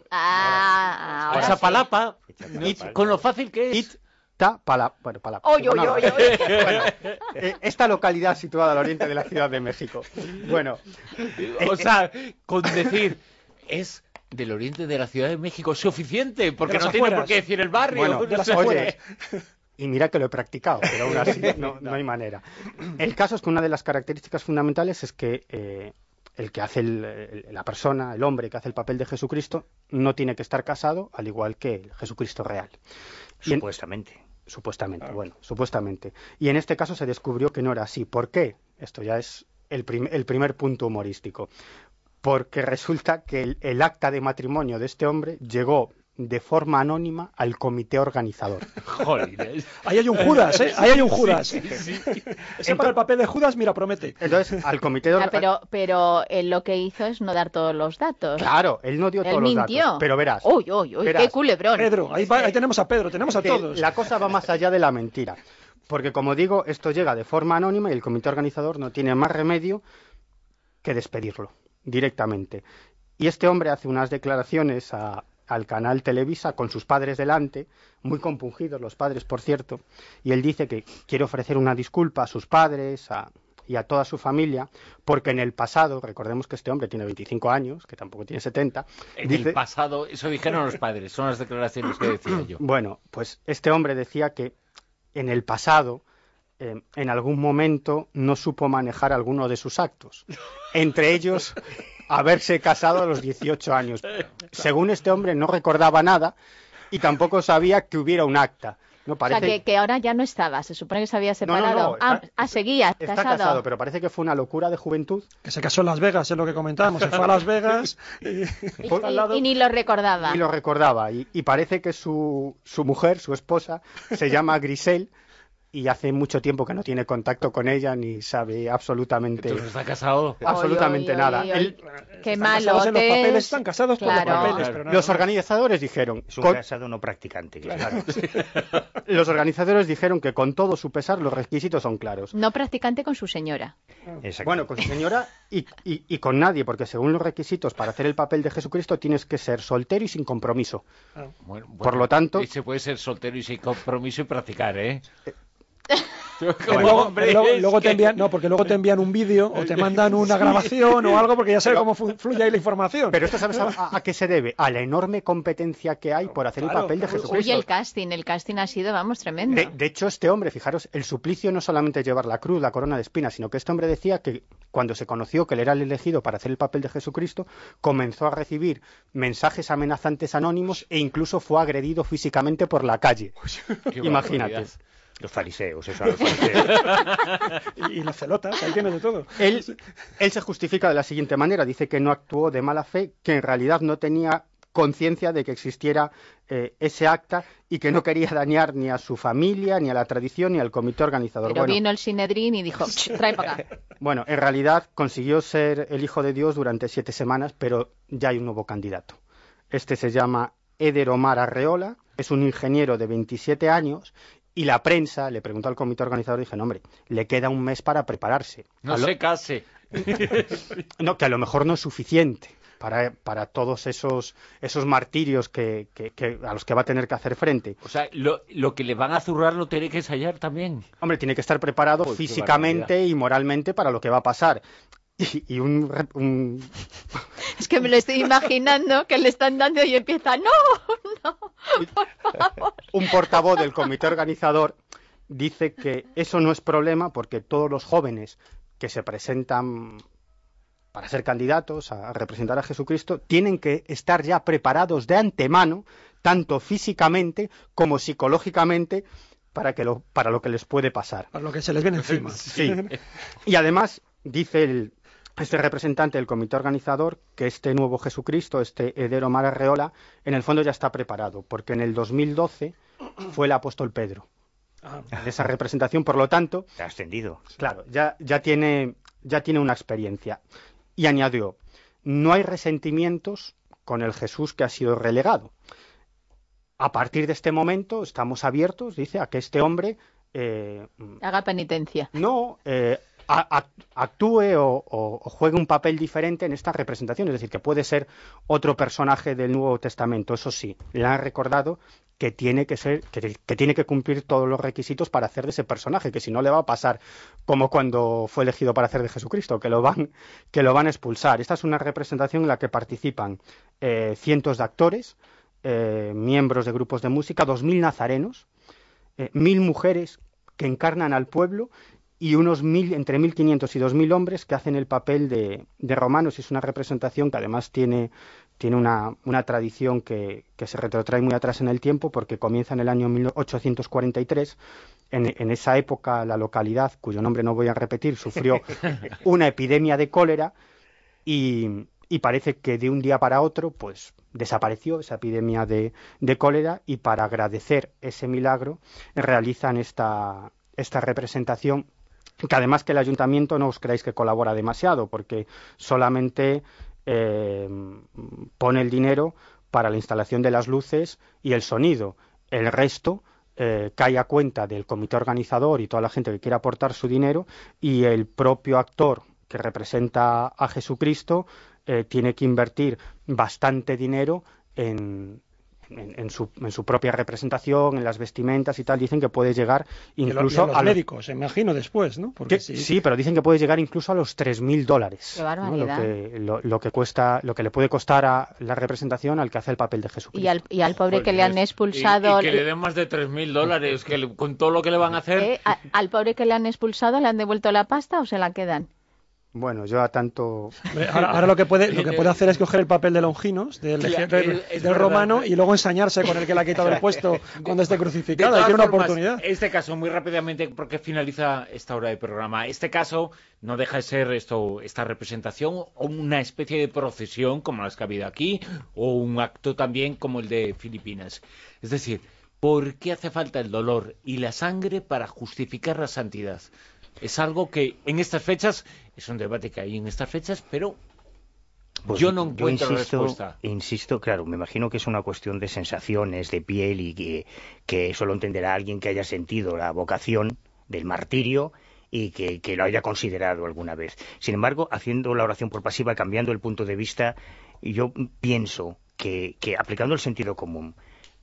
Ah, ahora Esa sí. palapa, con lo fácil que es. Itzapalapa. Bueno, palapa. Oy, oy, Nada. oy, oy. Bueno, eh, esta localidad situada al oriente de la Ciudad de México. Bueno, O sea, con decir, es del oriente de la Ciudad de México, es suficiente, porque De las no tiene afueras. por qué decir el barrio. Bueno, de las No sé. oye, y mira que lo he practicado, pero aún así no, no hay manera. El caso es que una de las características fundamentales es que eh, el que hace el, el- la persona, el hombre que hace el papel de Jesucristo, no tiene que estar casado, al igual que el Jesucristo real. Y en- Supuestamente. Supuestamente, bueno, supuestamente. Y en este caso se descubrió que no era así. ¿Por qué? Esto ya es el, prim- el primer punto humorístico. Porque resulta que el, el acta de matrimonio de este hombre llegó de forma anónima al comité organizador. Joder. Ahí hay un Judas, ¿eh? Ahí hay un Judas. Sí, sí, sí. Ese para el papel de Judas, mira, promete. Entonces, al comité Ah, organizador... pero, pero él lo que hizo es no dar todos los datos. Claro, él no dio Él todos los mintió. datos. Pero verás, Uy, uy, uy, verás. qué culebrón. Pedro, ahí, va- ahí tenemos a Pedro, tenemos a que todos. la cosa va más allá de la mentira. Porque, como digo, esto llega de forma anónima y el comité organizador no tiene más remedio que despedirlo directamente. Y este hombre hace unas declaraciones a- al canal Televisa con sus padres delante, muy compungidos los padres, por cierto, y él dice que quiere ofrecer una disculpa a sus padres a- y a toda su familia, porque en el pasado, recordemos que este hombre tiene veinticinco años, que tampoco tiene setenta, En dice, el pasado, eso dijeron los padres, son las declaraciones que decía yo. bueno, pues este hombre decía que en el pasado, eh, en algún momento, no supo manejar alguno de sus actos. Entre ellos, haberse casado a los dieciocho años. Según este hombre, no recordaba nada y tampoco sabía que hubiera un acta. No O parece... sea, que, que ahora ya no estaba, se supone que se había No, no, no, separado. ah, está- ah, seguía, Está casado. casado, pero parece que fue una locura de juventud. Que se casó en Las Vegas, es lo que comentábamos. Se fue a Las Vegas y, Y, y al lado- y- y ni lo recordaba. Y lo recordaba. Y, y parece que su, su mujer, su esposa, se llama Grisel y hace mucho tiempo que no tiene contacto con ella ni sabe absolutamente, Entonces está casado. absolutamente Oy, oy, nada. oy, oy. Él- Qué Están casados en los malotes. papeles, están casados por Claro. los papeles. Claro. Pero nada los más. organizadores dijeron, Es un con- casado no practicante. Claro. los organizadores dijeron que con todo su pesar los requisitos son claros. No practicante con su señora. Exacto. Bueno, con su señora y, y- y con nadie, porque según los requisitos para hacer el papel de Jesucristo tienes que ser soltero y sin compromiso. Bueno, Por bueno, lo tanto- y se puede ser soltero y sin compromiso y practicar, ¿eh? Pero luego, pero luego- luego te envían, no, porque luego te envían un vídeo o te mandan una grabación o algo porque ya sabes cómo fu- fluye ahí la información. Pero esto, ¿sabes a, a qué se debe? A la enorme competencia que hay por hacer Claro, el papel de claro. Jesucristo. Oye, el casting, el casting ha sido, vamos, tremendo. De, de hecho, este hombre, fijaros, el suplicio no solamente es llevar la cruz, la corona de espinas, sino que este hombre decía que cuando se conoció que él era el elegido para hacer el papel de Jesucristo, comenzó a recibir mensajes amenazantes anónimos e incluso fue agredido físicamente por la calle. Qué Imagínate. barbaridad. Los fariseos, eso a los fariseos. Y, y las celotas, ahí tienes de todo. Él, él se justifica de la siguiente manera, dice que no actuó de mala fe, que en realidad no tenía conciencia de que existiera eh, ese acta y que no quería dañar ni a su familia, ni a la tradición, ni al comité organizador. Pero Bueno, vino el Sinedrín y dijo, "Ch, trae para acá". Bueno, en realidad consiguió ser el hijo de Dios durante siete semanas, pero ya hay un nuevo candidato. Este se llama Eder Omar Arreola, es un ingeniero de veintisiete años y la prensa le preguntó al comité organizador y dije, no, hombre, le queda un mes para prepararse. No A lo- se case. No, que a lo mejor no es suficiente para, para todos esos, esos martirios que, que- que- a los que va a tener que hacer frente. O sea, lo, lo que le van a zurrar lo tiene que ensayar también. Hombre, tiene que estar preparado Uy, qué físicamente y moralmente para lo que va a pasar. y, y un, un... Es que me lo estoy imaginando, que le están dando y empieza, no, no, por favor. Un portavoz del comité organizador dice que eso no es problema porque todos los jóvenes que se presentan para ser candidatos a representar a Jesucristo tienen que estar ya preparados de antemano, tanto físicamente como psicológicamente, para, que lo, para lo que les puede pasar. Para lo que se les viene encima. Sí. Y además, dice el, este representante del comité organizador, que este nuevo Jesucristo, este Eder Omar Arreola, en el fondo ya está preparado, porque en el dos mil doce fue el apóstol Pedro de esa representación, por lo tanto... Está ascendido. Claro, ya, ya, tiene, ya tiene una experiencia. Y añadió, no hay resentimientos con el Jesús que ha sido relegado. A partir de este momento estamos abiertos, dice, a que este hombre... Eh, haga penitencia. No, eh, a, a, actúe o, o, o juegue un papel diferente en esta representación. Es decir, que puede ser otro personaje del Nuevo Testamento. Eso sí, le han recordado que tiene que ser, que, que tiene que cumplir todos los requisitos para hacer de ese personaje, que si no le va a pasar como cuando fue elegido para hacer de Jesucristo, que lo van, que lo van a expulsar. Esta es una representación en la que participan eh, cientos de actores, eh, miembros de grupos de música, dos mil nazarenos, eh, mil mujeres que encarnan al pueblo y unos mil, entre mil quinientos y dos mil hombres que hacen el papel de, de romanos. Es una representación que además tiene, tiene una, una tradición que, que se retrotrae muy atrás en el tiempo, porque comienza en el año mil ochocientos cuarenta y tres. En, en esa época la localidad, cuyo nombre no voy a repetir, sufrió una epidemia de cólera y, y parece que de un día para otro pues desapareció esa epidemia de, de cólera, y para agradecer ese milagro realizan esta, esta representación, que además que el ayuntamiento no os creáis que colabora demasiado, porque solamente eh, pone el dinero para la instalación de las luces y el sonido. El resto eh, cae a cuenta del comité organizador y toda la gente que quiere aportar su dinero, y el propio actor que representa a Jesucristo eh, tiene que invertir bastante dinero en... En, en, su, en su propia representación, en las vestimentas y tal. Dicen que puede llegar incluso a los a los médicos, imagino, después, ¿no? Porque que, si... Sí, pero dicen que puede llegar incluso a los tres mil dólares. Qué barbaridad. ¿No? Lo, que, lo, lo que cuesta, lo que le puede costar a la representación al que hace el papel de Jesucristo. Y al, y al pobre Pues que le han expulsado... Y, y que le den más de tres mil dólares, que le, con todo lo que le van a hacer... ¿Eh? A, ¿Al pobre que le han expulsado le han devuelto la pasta o se la quedan? Bueno, yo a tanto... Ahora, ahora lo que puede lo que puede hacer es coger el papel de Longinos, del, Claro, del, es del verdad. romano, y luego ensañarse con el que le ha quitado el puesto cuando esté De crucificado. todas Ahí tiene una formas, oportunidad. Este caso, muy rápidamente, porque finaliza esta hora de programa. Este caso no deja de ser esto, esta representación, o una especie de procesión como las que ha habido aquí, o un acto también como el de Filipinas. Es decir, ¿por qué hace falta el dolor y la sangre para justificar la santidad? Es algo que en estas fechas, es un debate que hay en estas fechas, pero Pues yo no encuentro yo insisto, respuesta. Insisto, claro, me imagino que es una cuestión de sensaciones, de piel, y que, que solo entenderá alguien que haya sentido la vocación del martirio y que, que lo haya considerado alguna vez. Sin embargo, haciendo la oración por pasiva, cambiando el punto de vista, yo pienso que, que aplicando el sentido común,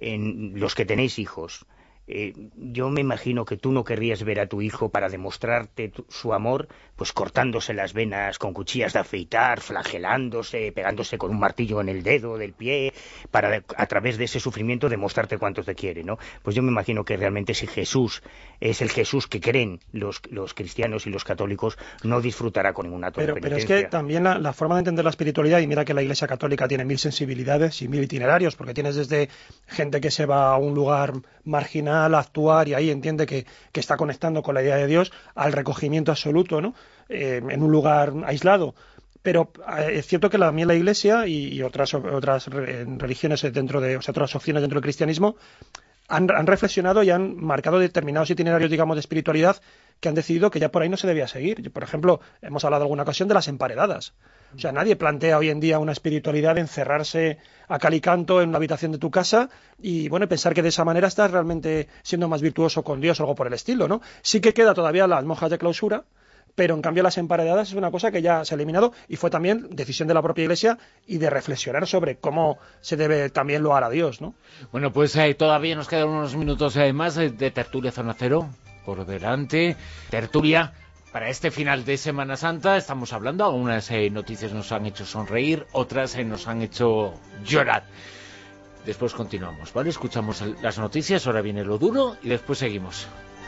en los que tenéis hijos, Eh, yo me imagino que tú no querrías ver a tu hijo, para demostrarte tu, su amor, pues cortándose las venas con cuchillas de afeitar, flagelándose, pegándose con un martillo en el dedo del pie, para a través de ese sufrimiento demostrarte cuánto te quiere, ¿no? Pues yo me imagino que realmente si Jesús es el Jesús que creen los, los cristianos y los católicos, no disfrutará con ningún acto Pero, de pero es penitencia. que también la, la forma de entender la espiritualidad, y mira que la Iglesia Católica tiene mil sensibilidades y mil itinerarios, porque tienes desde gente que se va a un lugar marginal a actuar y ahí entiende que, que está conectando con la idea de Dios, al recogimiento absoluto, ¿no? Eh, en un lugar aislado. Pero eh, es cierto que la, la Iglesia y, y otras otras religiones dentro de, o sea, otras opciones dentro del cristianismo han, han reflexionado y han marcado determinados itinerarios, digamos, de espiritualidad, que han decidido que ya por ahí no se debía seguir. Por ejemplo, hemos hablado alguna ocasión de las emparedadas. O sea, nadie plantea hoy en día una espiritualidad de encerrarse a cal y canto en una habitación de tu casa y, bueno, pensar que de esa manera estás realmente siendo más virtuoso con Dios o algo por el estilo, ¿no? Sí que queda todavía las monjas de clausura, pero en cambio las emparedadas es una cosa que ya se ha eliminado, y fue también decisión de la propia Iglesia y de reflexionar sobre cómo se debe también loar a Dios, ¿no? Bueno, pues eh, todavía nos quedan unos minutos eh, más eh, de Tertulia Zona Cero por delante. Tertulia para este final de Semana Santa estamos hablando, algunas eh, noticias nos han hecho sonreír, otras eh, nos han hecho llorar. Después continuamos, ¿vale? Escuchamos las noticias, ahora viene lo duro y después seguimos.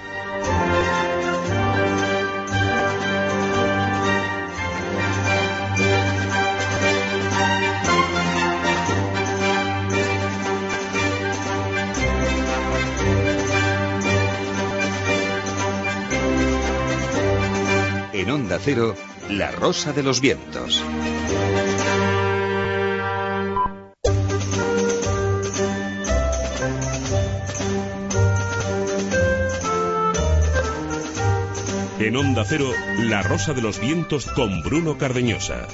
En Onda Cero, La Rosa de los Vientos. En Onda Cero, La Rosa de los Vientos con Bruno Cardeñosa.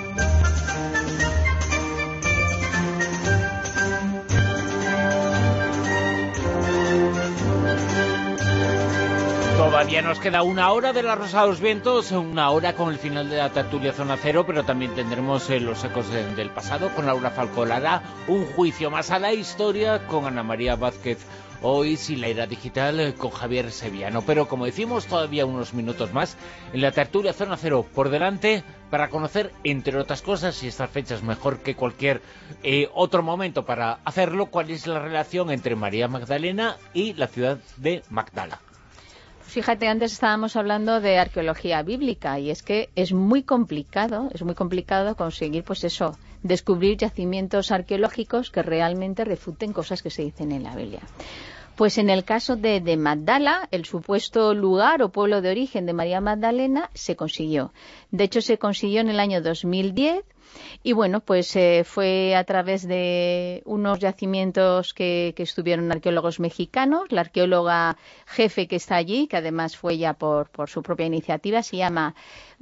Todavía nos queda una hora de La Rosa de los Vientos, una hora con el final de la tertulia Zona Cero, pero también tendremos eh, los ecos de, del pasado con Laura Falcolara, un juicio más a la historia con Ana María Vázquez. Hoy sin la era digital eh, con Javier Sevillano, pero como decimos todavía unos minutos más en la tertulia Zona Cero por delante para conocer, entre otras cosas, y estas fechas mejor que cualquier eh, otro momento para hacerlo, cuál es la relación entre María Magdalena y la ciudad de Magdala. Fíjate, antes estábamos hablando de arqueología bíblica y es que es muy complicado, es muy complicado conseguir, pues eso, descubrir yacimientos arqueológicos que realmente refuten cosas que se dicen en la Biblia. Pues en el caso de, de Magdala, el supuesto lugar o pueblo de origen de María Magdalena se consiguió. De hecho, se consiguió en el año dos mil diez. Y bueno, pues eh, fue a través de unos yacimientos que, que estuvieron arqueólogos mexicanos. La arqueóloga jefe que está allí, que además fue ya por, por su propia iniciativa, se llama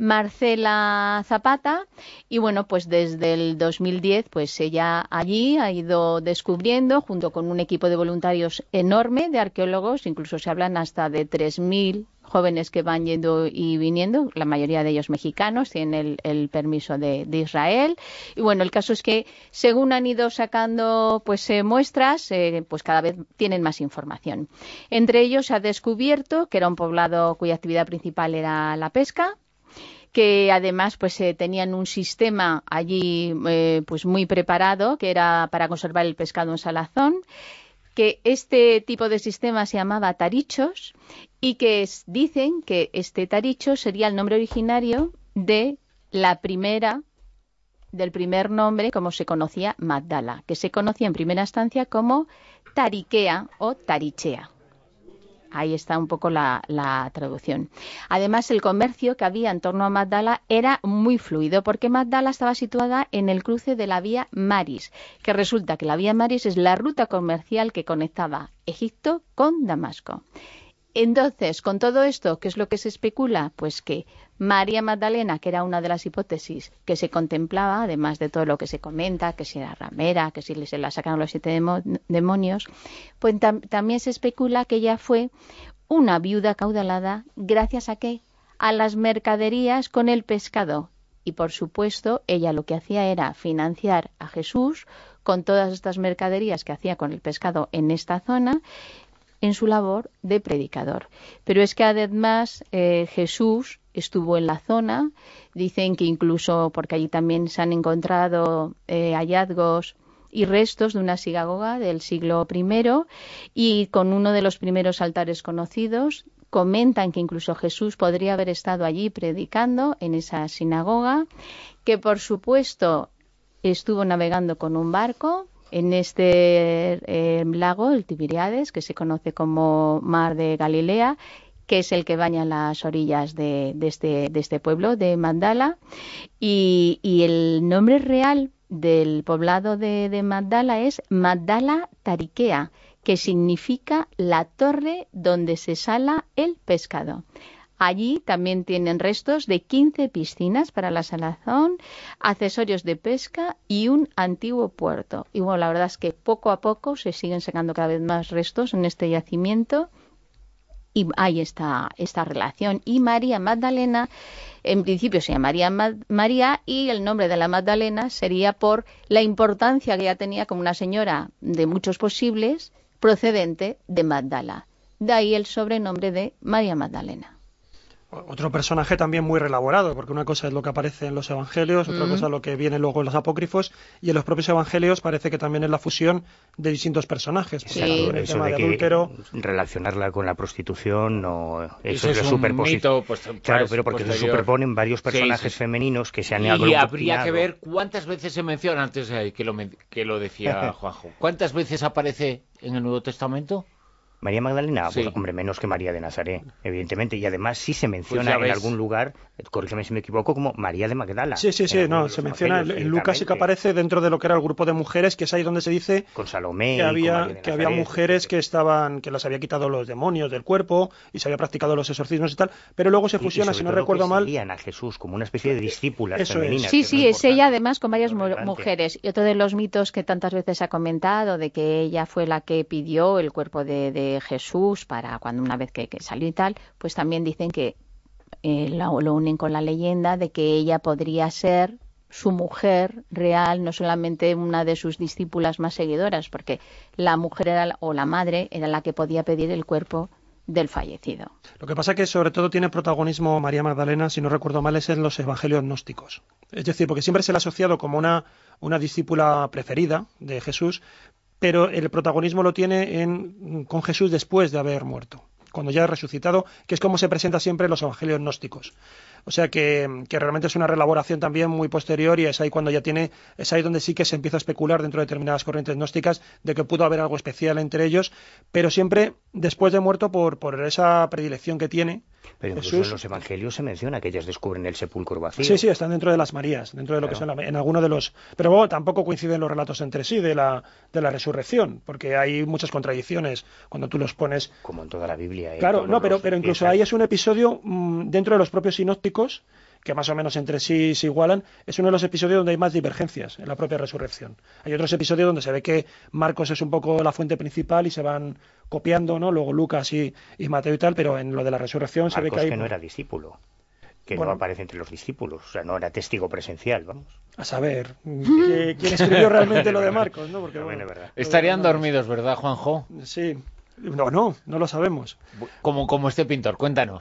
Marcela Zapata. Y bueno, pues desde el dos mil diez, pues ella allí ha ido descubriendo, junto con un equipo de voluntarios enorme de arqueólogos, incluso se hablan hasta de tres mil jóvenes que van yendo y viniendo, la mayoría de ellos mexicanos, tienen el, el permiso de, de Israel. Y bueno, el caso es que según han ido sacando pues eh, muestras, eh, pues cada vez tienen más información. Entre ellos se ha descubierto que era un poblado cuya actividad principal era la pesca, que además pues eh, tenían un sistema allí eh, pues muy preparado, que era para conservar el pescado en salazón, que este tipo de sistema se llamaba tarichos y que es, dicen que este taricho sería el nombre originario de la primera, del primer nombre como se conocía Magdala, que se conocía en primera instancia como Tariquea o Tarichea. Ahí está un poco la, la traducción. Además, el comercio que había en torno a Magdala era muy fluido, porque Magdala estaba situada en el cruce de la vía Maris, que resulta que la vía Maris es la ruta comercial que conectaba Egipto con Damasco. Entonces, con todo esto, ¿qué es lo que se especula? Pues que María Magdalena, que era una de las hipótesis que se contemplaba, además de todo lo que se comenta, que si era ramera, que si se la sacaron los siete demo demonios, pues tam también se especula que ella fue una viuda acaudalada gracias a ¿qué? A las mercaderías con el pescado. Y por supuesto, ella lo que hacía era financiar a Jesús con todas estas mercaderías que hacía con el pescado en esta zona, en su labor de predicador. Pero es que además eh, Jesús estuvo en la zona, dicen que incluso, porque allí también se han encontrado eh, hallazgos y restos de una sinagoga del siglo primero, y con uno de los primeros altares conocidos, comentan que incluso Jesús podría haber estado allí predicando en esa sinagoga, que por supuesto estuvo navegando con un barco en este eh, lago, el Tiberíades, que se conoce como Mar de Galilea, que es el que baña las orillas de, de, este, de este pueblo, de Magdala. Y, y el nombre real del poblado de, de Magdala es Magdala Tariquea, que significa la torre donde se sala el pescado. Allí también tienen restos de quince piscinas para la salazón, accesorios de pesca y un antiguo puerto. Y bueno, la verdad es que poco a poco se siguen sacando cada vez más restos en este yacimiento y hay esta, esta relación. Y María Magdalena, en principio se llamaría María y el nombre de la Magdalena sería por la importancia que ella tenía como una señora de muchos posibles procedente de Magdala. De ahí el sobrenombre de María Magdalena. otro personaje también muy relaborado, porque una cosa es lo que aparece en los evangelios, otra mm. cosa es lo que viene luego en los apócrifos, y en los propios evangelios parece que también es la fusión de distintos personajes. Sí. Exacto, el eso tema de, de que adúltero, relacionarla con la prostitución, no, eso, eso es, es superposición. Pues, claro, pero porque posterior. se superponen varios personajes sí, sí. femeninos que se han aglutinado. Y habría que ver cuántas veces se menciona, antes de que lo, que lo decía Juanjo, ¿cuántas veces aparece en el Nuevo Testamento? María Magdalena, sí. Pues hombre, menos que María de Nazaret, evidentemente, y además sí se menciona pues en algún lugar, corrígeme si me equivoco, como María de Magdala. Sí, sí, sí, no, se menciona, en Lucas sí que aparece dentro de lo que era el grupo de mujeres, que es ahí donde se dice con Salomé, que había, con que había mujeres que estaban, que las había quitado los demonios del cuerpo y se había practicado los exorcismos y tal, pero luego se fusiona, y, y si no recuerdo que mal. seguían a Jesús como una especie de discípulas Eso femeninas. Es. Sí, sí, es ella además con varias relevante. mujeres. Y otro de los mitos que tantas veces ha comentado, de que ella fue la que pidió el cuerpo de, de Jesús para cuando una vez que, que salió y tal, pues también dicen que eh, lo, lo unen con la leyenda de que ella podría ser su mujer real, no solamente una de sus discípulas más seguidoras, porque la mujer era, o la madre era la que podía pedir el cuerpo del fallecido. Lo que pasa es que sobre todo tiene protagonismo María Magdalena, si no recuerdo mal, es en los evangelios gnósticos. Es decir, porque siempre se le ha asociado como una, una discípula preferida de Jesús, pero el protagonismo lo tiene en, con Jesús después de haber muerto, cuando ya ha resucitado, que es como se presenta siempre en los evangelios gnósticos. O sea que, que realmente es una relaboración también muy posterior, y es ahí cuando ya tiene, es ahí donde sí que se empieza a especular dentro de determinadas corrientes gnósticas de que pudo haber algo especial entre ellos, pero siempre después de muerto por, por esa predilección que tiene. Pero incluso Jesús, en los evangelios se menciona que ellas descubren el sepulcro vacío. Sí, sí, están dentro de las Marías, dentro de lo claro. que son la, en alguno de los. Pero bueno, tampoco coinciden los relatos entre sí de la de la resurrección, porque hay muchas contradicciones cuando tú los pones. Como en toda la Biblia. ¿eh? Claro, Todos no, pero pero incluso piezas. ahí es un episodio mmm, dentro de los propios sinópticos, que más o menos entre sí se igualan, es uno de los episodios donde hay más divergencias en la propia resurrección. Hay otros episodios donde se ve que Marcos es un poco la fuente principal y se van copiando, ¿no? Luego Lucas y, y Mateo y tal, pero en lo de la resurrección Marcos se ve que hay... que no era discípulo, que bueno, no aparece entre los discípulos, o sea, no era testigo presencial, vamos. A saber, ¿quién escribió realmente lo de Marcos? ¿no? Porque, no, bueno, verdad. Estarían dormidos, ¿verdad, Juanjo? Sí. No, no, no lo sabemos. Como, como este pintor, cuéntanos.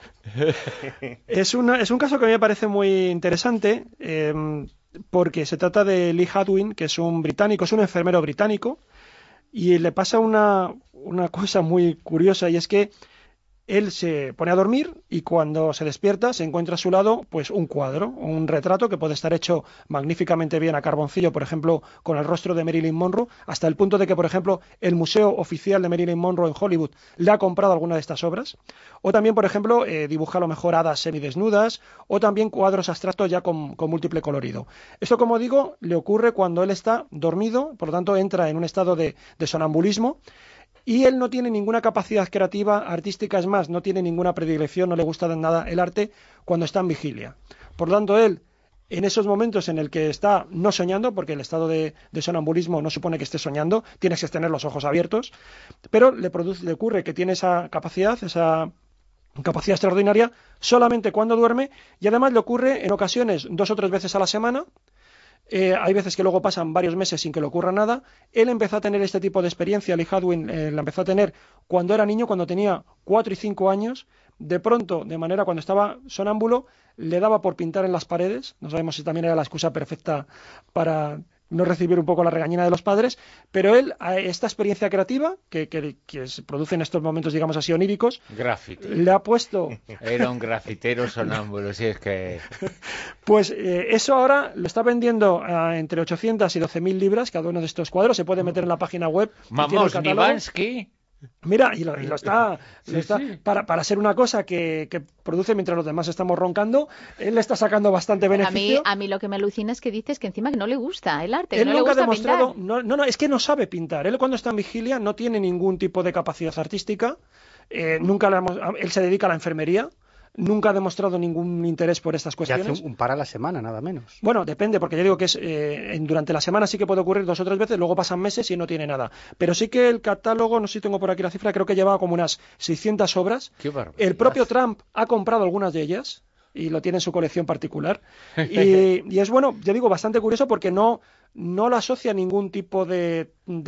Es, una, es un caso que a mí me parece muy interesante, eh, porque se trata de Lee Hadwin, que es un británico, es un enfermero británico, y le pasa una, una cosa muy curiosa, y es que él se pone a dormir y cuando se despierta se encuentra a su lado pues un cuadro, un retrato que puede estar hecho magníficamente bien a carboncillo, por ejemplo, con el rostro de Marilyn Monroe, hasta el punto de que, por ejemplo, el Museo Oficial de Marilyn Monroe en Hollywood le ha comprado alguna de estas obras. O también, por ejemplo, eh, dibuja a lo mejor hadas semidesnudas, o también cuadros abstractos ya con, con múltiple colorido. Esto, como digo, le ocurre cuando él está dormido, por lo tanto entra en un estado de, de sonambulismo, y él no tiene ninguna capacidad creativa, artística, es más, no tiene ninguna predilección, no le gusta de nada el arte cuando está en vigilia. Por lo tanto, él, en esos momentos en el que está no soñando, porque el estado de, de sonambulismo no supone que esté soñando, tienes que tener los ojos abiertos, pero le, produce, le ocurre que tiene esa capacidad, esa capacidad extraordinaria, solamente cuando duerme, y además le ocurre en ocasiones dos o tres veces a la semana. Eh, hay veces que luego pasan varios meses sin que le ocurra nada. Él empezó a tener este tipo de experiencia, Lee Hadwin eh, la empezó a tener cuando era niño, cuando tenía cuatro y cinco años. De pronto, de manera cuando estaba sonámbulo, le daba por pintar en las paredes. No sabemos si también era la excusa perfecta para no recibir un poco la regañina de los padres, pero él, a esta experiencia creativa, que, que, que se produce en estos momentos, digamos así, oníricos, Graffiti. Le ha puesto... Era un grafitero sonámbulo, si es que... Pues eh, eso ahora lo está vendiendo a entre ochocientas y doce mil libras cada uno de estos cuadros, se puede meter en la página web. Vamos, Nivansky... Mira, y lo, y lo está, sí, lo está sí. Para, para ser una cosa que, que produce mientras los demás estamos roncando, él le está sacando bastante beneficio. A mí, a mí lo que me alucina es que dices que encima que no le gusta el arte, él no nunca le gusta ha demostrado, pintar. No, no, no, es que no sabe pintar. Él cuando está en vigilia no tiene ningún tipo de capacidad artística, eh, nunca le hemos, él se dedica a la enfermería. Nunca ha demostrado ningún interés por estas cuestiones. Y hace un, un par a la semana, nada menos. Bueno, depende, porque ya digo que es eh, en, durante la semana sí que puede ocurrir dos o tres veces, luego pasan meses y no tiene nada. Pero sí que el catálogo, no sé si tengo por aquí la cifra, creo que llevaba como unas seiscientas obras. Qué barbaridad. El propio Trump ha comprado algunas de ellas y lo tiene en su colección particular. Y, y es, bueno, ya digo, bastante curioso porque no, no lo asocia a ningún tipo de, de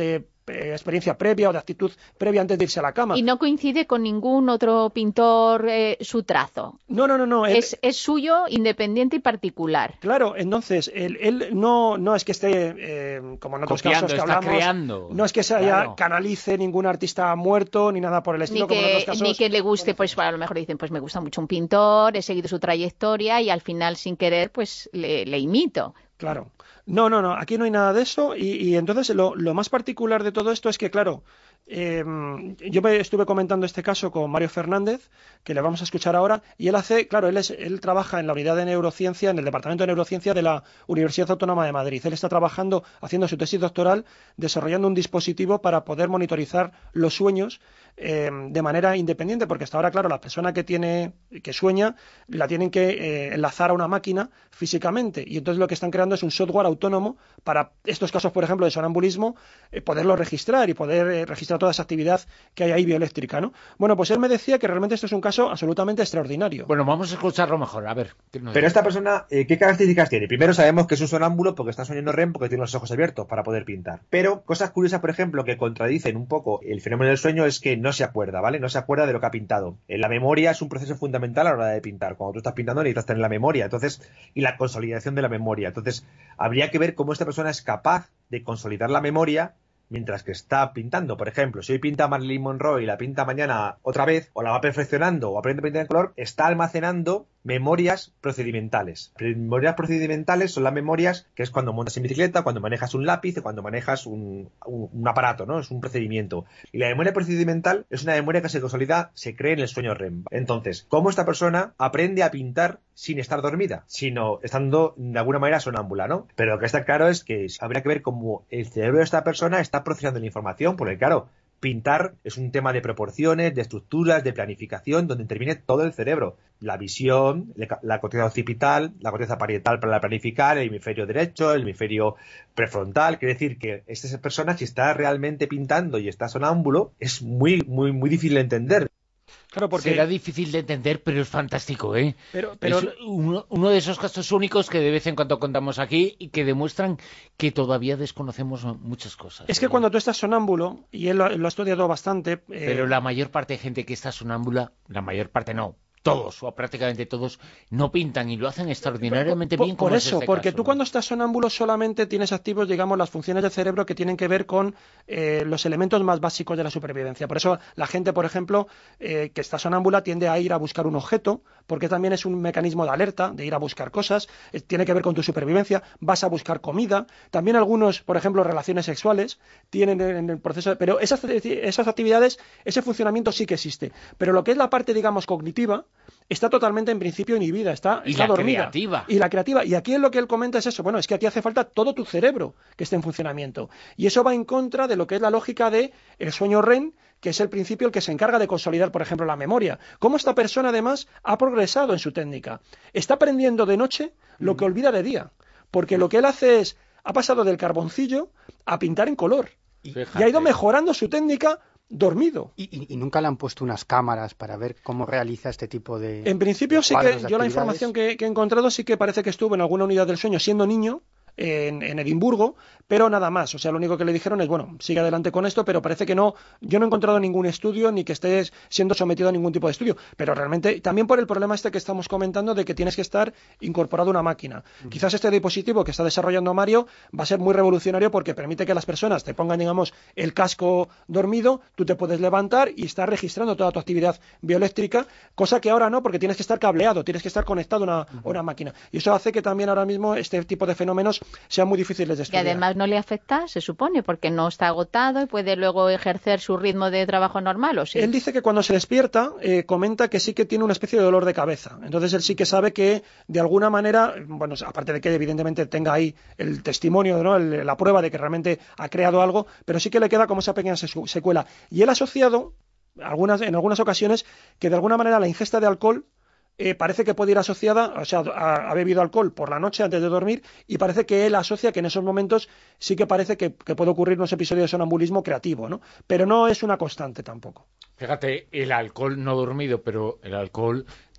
eh, experiencia previa o de actitud previa antes de irse a la cama. Y no coincide con ningún otro pintor eh, su trazo. No, no, no, no. Él, es, es suyo, independiente y particular. Claro, entonces, él, él no, no es que esté, eh, como en otros Copiando, casos que está hablamos, creando. no es que se haya Claro. canalice ningún artista muerto ni nada por el estilo, Ni como en que, otros casos. ni que le guste, pues a lo mejor dicen, pues me gusta mucho un pintor, he seguido su trayectoria y al final, sin querer, pues le, le imito. Claro. No, no, no, aquí no hay nada de eso y, y entonces lo, lo más particular de todo esto es que, claro, eh, yo me estuve comentando este caso con Mario Fernández, que le vamos a escuchar ahora, y él hace, claro, él, es, él trabaja en la unidad de neurociencia, en el departamento de neurociencia de la Universidad Autónoma de Madrid. Él está trabajando, haciendo su tesis doctoral, desarrollando un dispositivo para poder monitorizar los sueños eh, de manera independiente, porque hasta ahora, claro, la persona que tiene, que sueña, la tienen que eh, enlazar a una máquina físicamente, y entonces lo que están creando es un software autónomo para estos casos, por ejemplo, de sonambulismo, eh, poderlo registrar y poder eh, registrar toda esa actividad que hay ahí bioeléctrica, ¿no? Bueno, pues él me decía que realmente esto es un caso absolutamente extraordinario. Bueno, vamos a escucharlo mejor, a ver. Pero esta persona, eh, ¿qué características tiene? Primero sabemos que es un sonámbulo porque está soñando R E M, porque tiene los ojos abiertos para poder pintar. Pero cosas curiosas, por ejemplo, que contradicen un poco el fenómeno del sueño es que no se acuerda, ¿vale? No se acuerda de lo que ha pintado. Eh, la memoria es un proceso fundamental a la hora de pintar. Cuando tú estás pintando necesitas tener la memoria, entonces, y la consolidación de la memoria. Entonces, habría que ver cómo esta persona es capaz de consolidar la memoria mientras que está pintando. Por ejemplo, si hoy pinta Marilyn Monroe y la pinta mañana otra vez, o la va perfeccionando o aprende a pintar en color, está almacenando memorias procedimentales. Memorias procedimentales son las memorias que es cuando montas en bicicleta, cuando manejas un lápiz, cuando manejas un, un, un aparato, ¿no? Es un procedimiento. Y la memoria procedimental es una memoria que se consolida, se cree en el sueño R E M. Entonces, ¿cómo esta persona aprende a pintar sin estar dormida, sino estando de alguna manera sonámbula, ¿no? Pero lo que está claro es que habría que ver cómo el cerebro de esta persona está procesando la información, porque claro, pintar es un tema de proporciones, de estructuras, de planificación, donde interviene todo el cerebro. La visión, la corteza occipital, la corteza parietal para planificar, el hemisferio derecho, el hemisferio prefrontal. Quiere decir que esta persona, si está realmente pintando y está sonámbulo, es muy, muy, muy difícil de entender. Claro, porque... Será difícil de entender, pero es fantástico, ¿eh? Pero, pero... Es uno, uno de esos casos únicos que de vez en cuando contamos aquí y que demuestran que todavía desconocemos muchas cosas. Es que ¿eh? cuando tú estás sonámbulo, y él lo, lo ha estudiado bastante... Eh... Pero la mayor parte de gente que está sonámbula, la mayor parte no, todos, o prácticamente todos, no pintan y lo hacen extraordinariamente por, bien. Por, como por es eso, este porque caso, tú ¿no? cuando estás sonámbulo solamente tienes activos, digamos, las funciones del cerebro que tienen que ver con eh, los elementos más básicos de la supervivencia. Por eso la gente, por ejemplo, eh, que está sonámbula tiende a ir a buscar un objeto, porque también es un mecanismo de alerta, de ir a buscar cosas, eh, tiene que ver con tu supervivencia, vas a buscar comida. También algunos, por ejemplo, relaciones sexuales tienen en el proceso, de, pero esas, esas actividades, ese funcionamiento sí que existe. Pero lo que es la parte, digamos, cognitiva, está totalmente en principio inhibida, está, y está la dormida. Creativa. Y la creativa. Y aquí lo que él comenta es eso, bueno, es que aquí hace falta todo tu cerebro que esté en funcionamiento. Y eso va en contra de lo que es la lógica de el sueño R E M, que es el principio el que se encarga de consolidar, por ejemplo, la memoria. Cómo esta persona, además, ha progresado en su técnica. Está aprendiendo de noche lo que olvida de día. Porque lo que él hace es, ha pasado del carboncillo a pintar en color. Y, y ha ido mejorando su técnica dormido. ¿Y, y, y nunca le han puesto unas cámaras para ver cómo realiza este tipo de... En principio sí que yo la información que, que he encontrado sí que parece que estuvo en alguna unidad del sueño siendo niño, En, en Edimburgo, pero nada más. O sea, lo único que le dijeron es, bueno, sigue adelante con esto, pero parece que no, yo no he encontrado ningún estudio ni que estés siendo sometido a ningún tipo de estudio, pero realmente, también por el problema este que estamos comentando de que tienes que estar incorporado a una máquina. Uh-huh. Quizás este dispositivo que está desarrollando Mario va a ser muy revolucionario porque permite que las personas te pongan, digamos, el casco dormido, tú te puedes levantar y estar registrando toda tu actividad bioeléctrica, cosa que ahora no, porque tienes que estar cableado, tienes que estar conectado a una, uh-huh. a una máquina. Y eso hace que también ahora mismo este tipo de fenómenos sean muy difíciles de estudiar. Y además no le afecta, se supone, porque no está agotado y puede luego ejercer su ritmo de trabajo normal, ¿o sí? Él dice que cuando se despierta, eh, comenta que sí que tiene una especie de dolor de cabeza. Entonces él sí que sabe que, de alguna manera, bueno, aparte de que evidentemente tenga ahí el testimonio, ¿no? el, la prueba de que realmente ha creado algo, pero sí que le queda como esa pequeña secuela. Y él ha asociado, algunas, en algunas ocasiones, que de alguna manera la ingesta de alcohol Eh, parece que puede ir asociada, o sea, ha, ha bebido alcohol por la noche antes de dormir y parece que él asocia que en esos momentos sí que parece que, que puede ocurrir unos episodios de sonambulismo creativo, ¿no? Pero no es una constante tampoco. Fíjate, el alcohol no dormido, pero el alcohol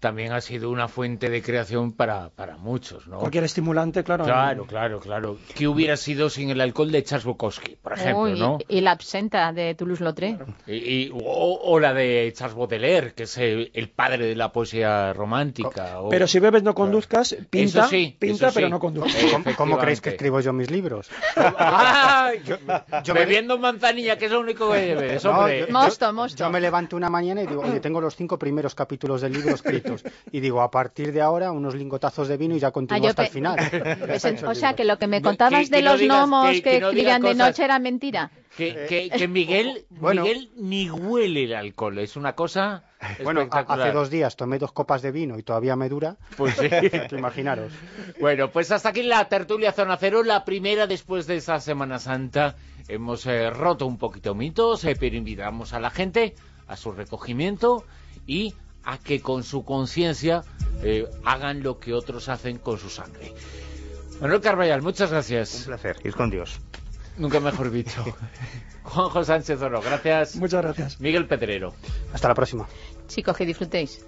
también ha sido una fuente de creación para, para muchos, ¿no? Cualquier estimulante, claro. Claro, claro, claro. ¿Qué hubiera sido sin el alcohol de Charles Bukowski, por ejemplo, Uy, ¿no? Y la absenta de Toulouse-Lautrec. Y, y- o, o la de Charles Baudelaire, que es el, el padre de la poesía romántica. o- Pero si bebes no conduzcas, pinta, Eso sí, pinta eso pero sí. no conduzcas. Eh, ¿Cómo, cómo creéis que efectivamente. escribo yo mis libros? ¡Ay! yo me- Bebiendo manzanilla, que es lo único que bebes, No, hombre. yo- Mosto, mosto. Yo me levanto una mañana y digo, oye, tengo los cinco primeros capítulos del libro escritos. Y digo, a partir de ahora, unos lingotazos de vino y ya Ah, continúo yo hasta pe- el final. Pues, o sea, que lo que me No, contabas que- de que no los digas- gnomos que- que, que no digas escribían de cosas. noche era mentira. Que, que, que Miguel, Bueno. Miguel ni huele el alcohol, es una cosa Bueno, a- espectacular. hace dos días tomé dos copas de vino y todavía me dura. Pues sí. Que imaginaros. Bueno, pues hasta aquí la tertulia Zona Cero, la primera después de esa Semana Santa. Hemos eh, roto un poquito mitos, eh, pero invitamos a la gente a su recogimiento y a que con su conciencia eh, hagan lo que otros hacen con su sangre. Manuel Carballal, muchas Un gracias. placer, ir con Dios. Nunca mejor dicho. Juanjo Sánchez Oro, gracias. Muchas gracias. Miguel Pedrero. Hasta la próxima. Chicos, que disfrutéis.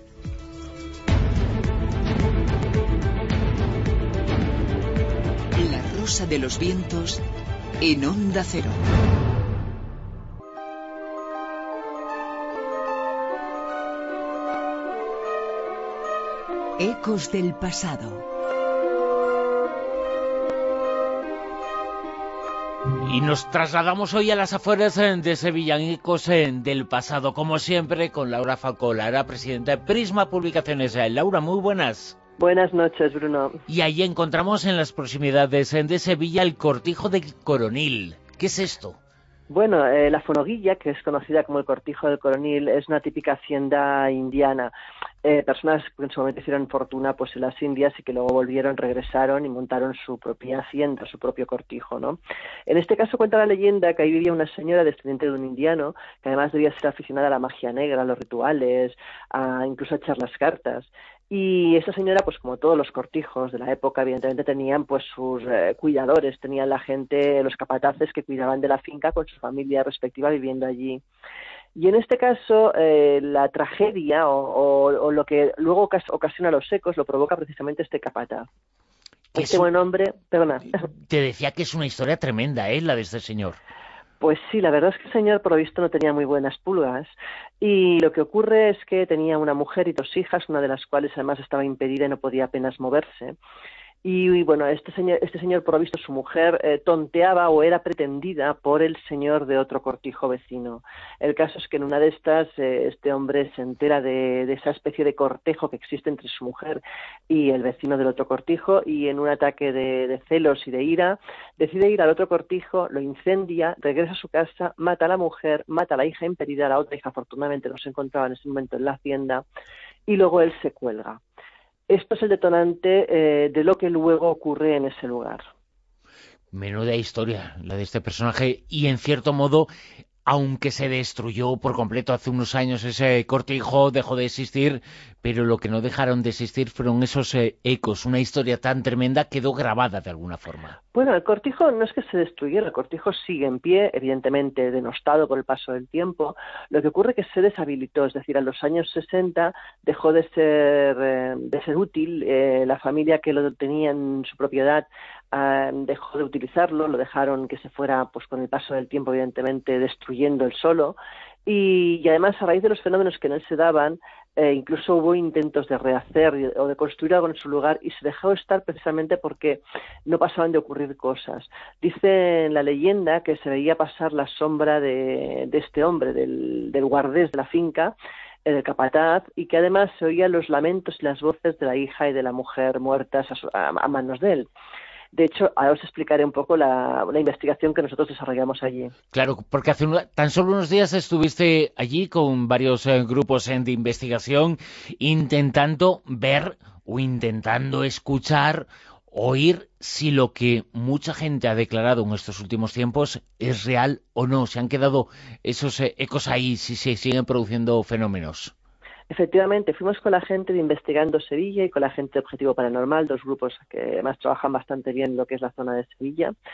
La Rosa de los Vientos en Onda Cero. Ecos del pasado. Y nos trasladamos hoy a las afueras eh, de Sevilla, en Ecos eh, del pasado, como siempre, con Laura Falcó, Lara, presidenta de Prisma Publicaciones. Eh, Laura, muy buenas. Buenas noches, Bruno. Y allí encontramos en las proximidades eh, de Sevilla el Cortijo del Coronil. ¿Qué es esto? Bueno, eh, la Fonoguilla, que es conocida como el Cortijo del Coronil, es una típica hacienda indiana. Eh, personas que en su momento hicieron fortuna pues en las Indias y que luego volvieron, regresaron y montaron su propia hacienda, su propio cortijo, ¿no? En este caso cuenta la leyenda que ahí vivía una señora descendiente de un indiano, que además debía ser aficionada a la magia negra, a los rituales, a incluso a echar las cartas. Y esa señora, pues como todos los cortijos de la época, evidentemente tenían pues sus eh, cuidadores, tenían la gente, los capataces que cuidaban de la finca con su familia respectiva viviendo allí. Y en este caso, eh, la tragedia o, o, o lo que luego ocas ocasiona los ecos lo provoca precisamente este capataz. Este es... buen hombre, perdona. Te decía que es una historia tremenda, ¿eh? La de este señor. Pues sí, la verdad es que el señor, por lo visto, no tenía muy buenas pulgas y lo que ocurre es que tenía una mujer y dos hijas, una de las cuales además estaba impedida y no podía apenas moverse. Y, y bueno, este señor, este señor, por lo visto, su mujer eh, tonteaba o era pretendida por el señor de otro cortijo vecino. El caso es que en una de estas, eh, este hombre se entera de, de esa especie de cortejo que existe entre su mujer y el vecino del otro cortijo y en un ataque de, de celos y de ira, decide ir al otro cortijo, lo incendia, regresa a su casa, mata a la mujer, mata a la hija impedida, la otra hija afortunadamente no se encontraba en ese momento en la hacienda y luego él se cuelga. Esto es el detonante eh, de lo que luego ocurre en ese lugar. Menuda historia la de este personaje y en cierto modo, aunque se destruyó por completo hace unos años ese cortijo, dejó de existir, pero lo que no dejaron de existir fueron esos eh, ecos. Una historia tan tremenda quedó grabada de alguna forma. Bueno, el cortijo no es que se destruyera, el cortijo sigue en pie, evidentemente denostado por el paso del tiempo. Lo que ocurre es que se deshabilitó, es decir, en los años sesenta dejó de ser, eh, de ser útil, eh, la familia que lo tenía en su propiedad eh, dejó de utilizarlo, lo dejaron que se fuera pues con el paso del tiempo, evidentemente destruyendo el solo. Y, y además, a raíz de los fenómenos que en él se daban, eh, incluso hubo intentos de rehacer o de construir algo en su lugar y se dejó estar precisamente porque no pasaban de ocurrir cosas. Dice en la leyenda que se veía pasar la sombra de, de este hombre, del, del guardés de la finca, eh, del capataz, y que además se oían los lamentos y las voces de la hija y de la mujer muertas a, su, a, a manos de él. De hecho, ahora os explicaré un poco la, la investigación que nosotros desarrollamos allí. Claro, porque hace un, tan solo unos días estuviste allí con varios eh, grupos eh, de investigación intentando ver o intentando escuchar, oír si lo que mucha gente ha declarado en estos últimos tiempos es real o no. Se han quedado esos eh, ecos ahí, si se siguen produciendo fenómenos. Efectivamente, fuimos con la gente de Investigando Sevilla y con la gente de Objetivo Paranormal, dos grupos que además trabajan bastante bien en lo que es la zona de Sevilla.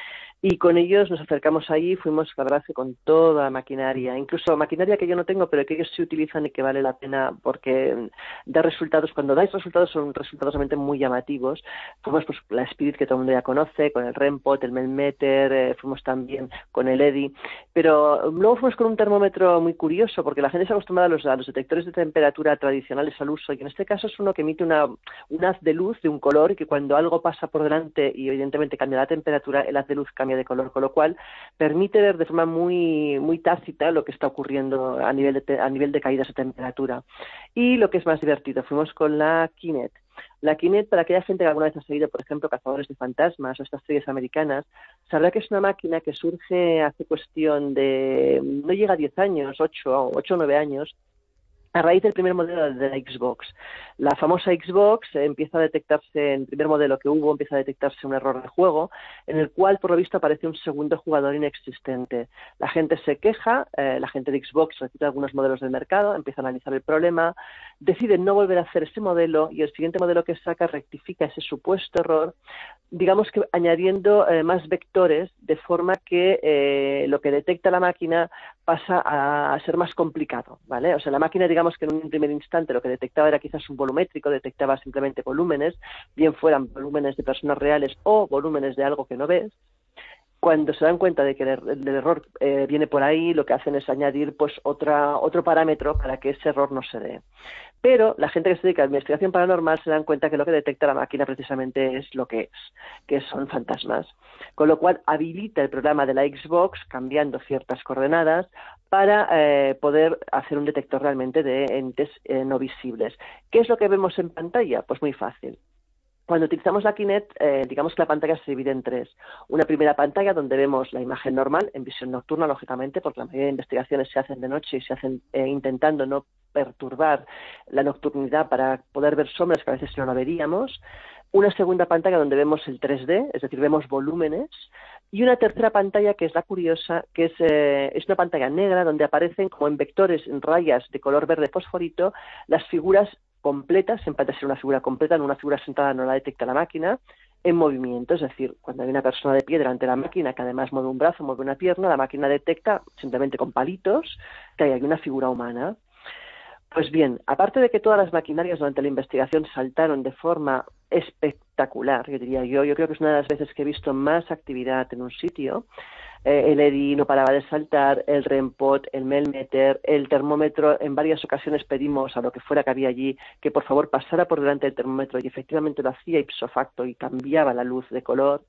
Y con ellos nos acercamos allí, fuimos, la verdad, que con toda maquinaria, incluso maquinaria que yo no tengo, pero que ellos sí utilizan y que vale la pena porque da resultados, cuando dais resultados son resultados realmente muy llamativos. Fuimos pues la Spirit, que todo el mundo ya conoce, con el REMPOT, el Melmeter, eh, fuimos también con el EDI, pero luego fuimos con un termómetro muy curioso, porque la gente se acostumbrada a los, a los detectores de temperatura tradicionales al uso, y en este caso es uno que emite una, un haz de luz de un color, y que cuando algo pasa por delante y evidentemente cambia la temperatura, el haz de luz cambia de color, con lo cual permite ver de forma muy muy tácita lo que está ocurriendo a nivel de, a nivel de caídas de temperatura. Y lo que es más divertido, fuimos con la Kinet. La Kinet, para aquella gente que alguna vez ha seguido, por ejemplo, Cazadores de Fantasmas o estas series americanas, sabrá que es una máquina que surge hace cuestión de, no llega a diez años, ocho o nueve años, a raíz del primer modelo de la Xbox. La famosa Xbox eh, empieza a detectarse, en el primer modelo que hubo, empieza a detectarse un error de juego, en el cual, por lo visto, aparece un segundo jugador inexistente. La gente se queja, eh, la gente de Xbox retira algunos modelos del mercado, empieza a analizar el problema, deciden no volver a hacer ese modelo, y el siguiente modelo que saca rectifica ese supuesto error, digamos que añadiendo eh, más vectores, de forma que eh, lo que detecta la máquina pasa a, a ser más complicado, ¿vale? O sea, la máquina, digamos que en un primer instante lo que detectaba era quizás un volumétrico, detectaba simplemente volúmenes, bien fueran volúmenes de personas reales o volúmenes de algo que no ves. Cuando se dan cuenta de que el, er el error eh, viene por ahí, lo que hacen es añadir pues otra, otro parámetro para que ese error no se dé. Pero la gente que se dedica a la investigación paranormal se dan cuenta que lo que detecta la máquina precisamente es lo que es, que son fantasmas. Con lo cual habilita el programa de la Xbox, cambiando ciertas coordenadas, para eh, poder hacer un detector realmente de entes eh, no visibles. ¿Qué es lo que vemos en pantalla? Pues muy fácil. Cuando utilizamos la Kinet, eh, digamos que la pantalla se divide en tres. Una primera pantalla donde vemos la imagen normal, en visión nocturna, lógicamente, porque la mayoría de investigaciones se hacen de noche y se hacen eh, intentando no perturbar la nocturnidad para poder ver sombras que a veces no lo veríamos. Una segunda pantalla donde vemos el tres D, es decir, vemos volúmenes. Y una tercera pantalla que es la curiosa, que es, eh, es una pantalla negra donde aparecen como en vectores, en rayas de color verde fosforito, las figuras completas, en pantalla ser una figura completa, en una figura sentada no la detecta la máquina, en movimiento, es decir, cuando hay una persona de pie delante de la máquina que además mueve un brazo, mueve una pierna, la máquina detecta simplemente con palitos que hay una figura humana. Pues bien, aparte de que todas las maquinarias durante la investigación saltaron de forma espectacular, yo diría yo, yo creo que es una de las veces que he visto más actividad en un sitio. Eh, el EDI no paraba de saltar, el REMPOT, el Melmeter, el termómetro. En varias ocasiones pedimos a lo que fuera que había allí que por favor pasara por delante del termómetro, y efectivamente lo hacía ipso facto y cambiaba la luz de color.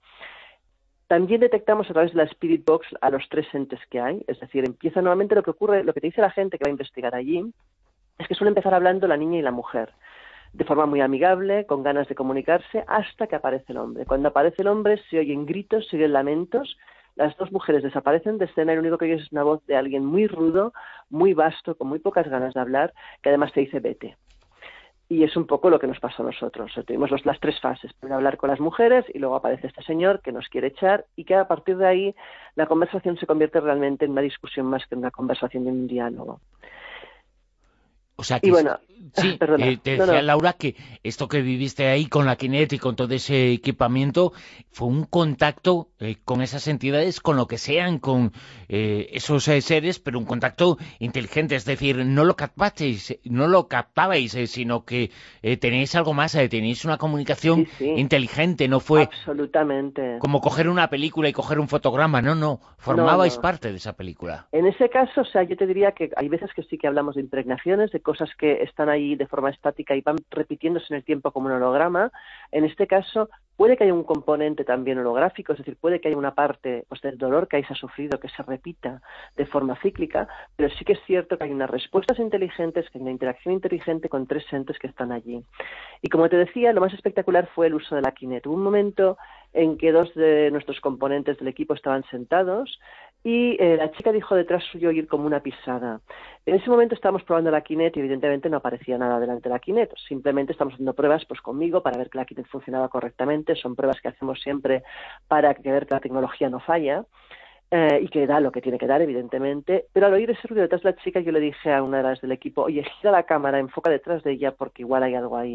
También detectamos a través de la Spirit Box a los tres entes que hay, es decir, empieza nuevamente lo que ocurre, lo que te dice la gente que va a investigar allí, es que suele empezar hablando la niña y la mujer, de forma muy amigable, con ganas de comunicarse, hasta que aparece el hombre. Cuando aparece el hombre se oyen gritos, se oyen lamentos, las dos mujeres desaparecen de escena y lo único que oyes es una voz de alguien muy rudo, muy vasto, con muy pocas ganas de hablar, que además te dice vete. Y es un poco lo que nos pasó a nosotros. Tuvimos los, las tres fases, primero hablar con las mujeres y luego aparece este señor que nos quiere echar, y que a partir de ahí la conversación se convierte realmente en una discusión más que en una conversación, en un diálogo. O sea que, y bueno, sí, perdona, eh, te decía no, no. Laura que esto que viviste ahí con la Kinet y con todo ese equipamiento fue un contacto eh, con esas entidades, con lo que sean, con eh, esos eh, seres, pero un contacto inteligente, es decir, no lo captasteis, no lo captabais, eh, sino que eh, tenéis algo más, eh, tenéis una comunicación sí, sí, inteligente, no fue absolutamente como coger una película y coger un fotograma, no, no, formabais no, no. parte de esa película. En ese caso, o sea, yo te diría que hay veces que sí que hablamos de impregnaciones, de cosas que están ahí de forma estática y van repitiéndose en el tiempo como un holograma. En este caso, puede que haya un componente también holográfico, es decir, puede que haya una parte pues, del dolor que ahí se ha sufrido que se repita de forma cíclica, pero sí que es cierto que hay unas respuestas inteligentes, que hay una interacción inteligente con tres entes que están allí. Y como te decía, lo más espectacular fue el uso de la Kinet. Hubo un momento en que dos de nuestros componentes del equipo estaban sentados y eh, la chica dijo detrás suyo oír como una pisada. En ese momento estábamos probando la Kinet y evidentemente no aparecía nada delante de la Kinet. Simplemente estamos haciendo pruebas pues conmigo para ver que la Kinet funcionaba correctamente. Son pruebas que hacemos siempre para que ver que la tecnología no falla. Eh, y que da lo que tiene que dar, evidentemente, pero al oír ese ruido detrás de la chica yo le dije a una de las del equipo, oye, gira la cámara, enfoca detrás de ella porque igual hay algo ahí.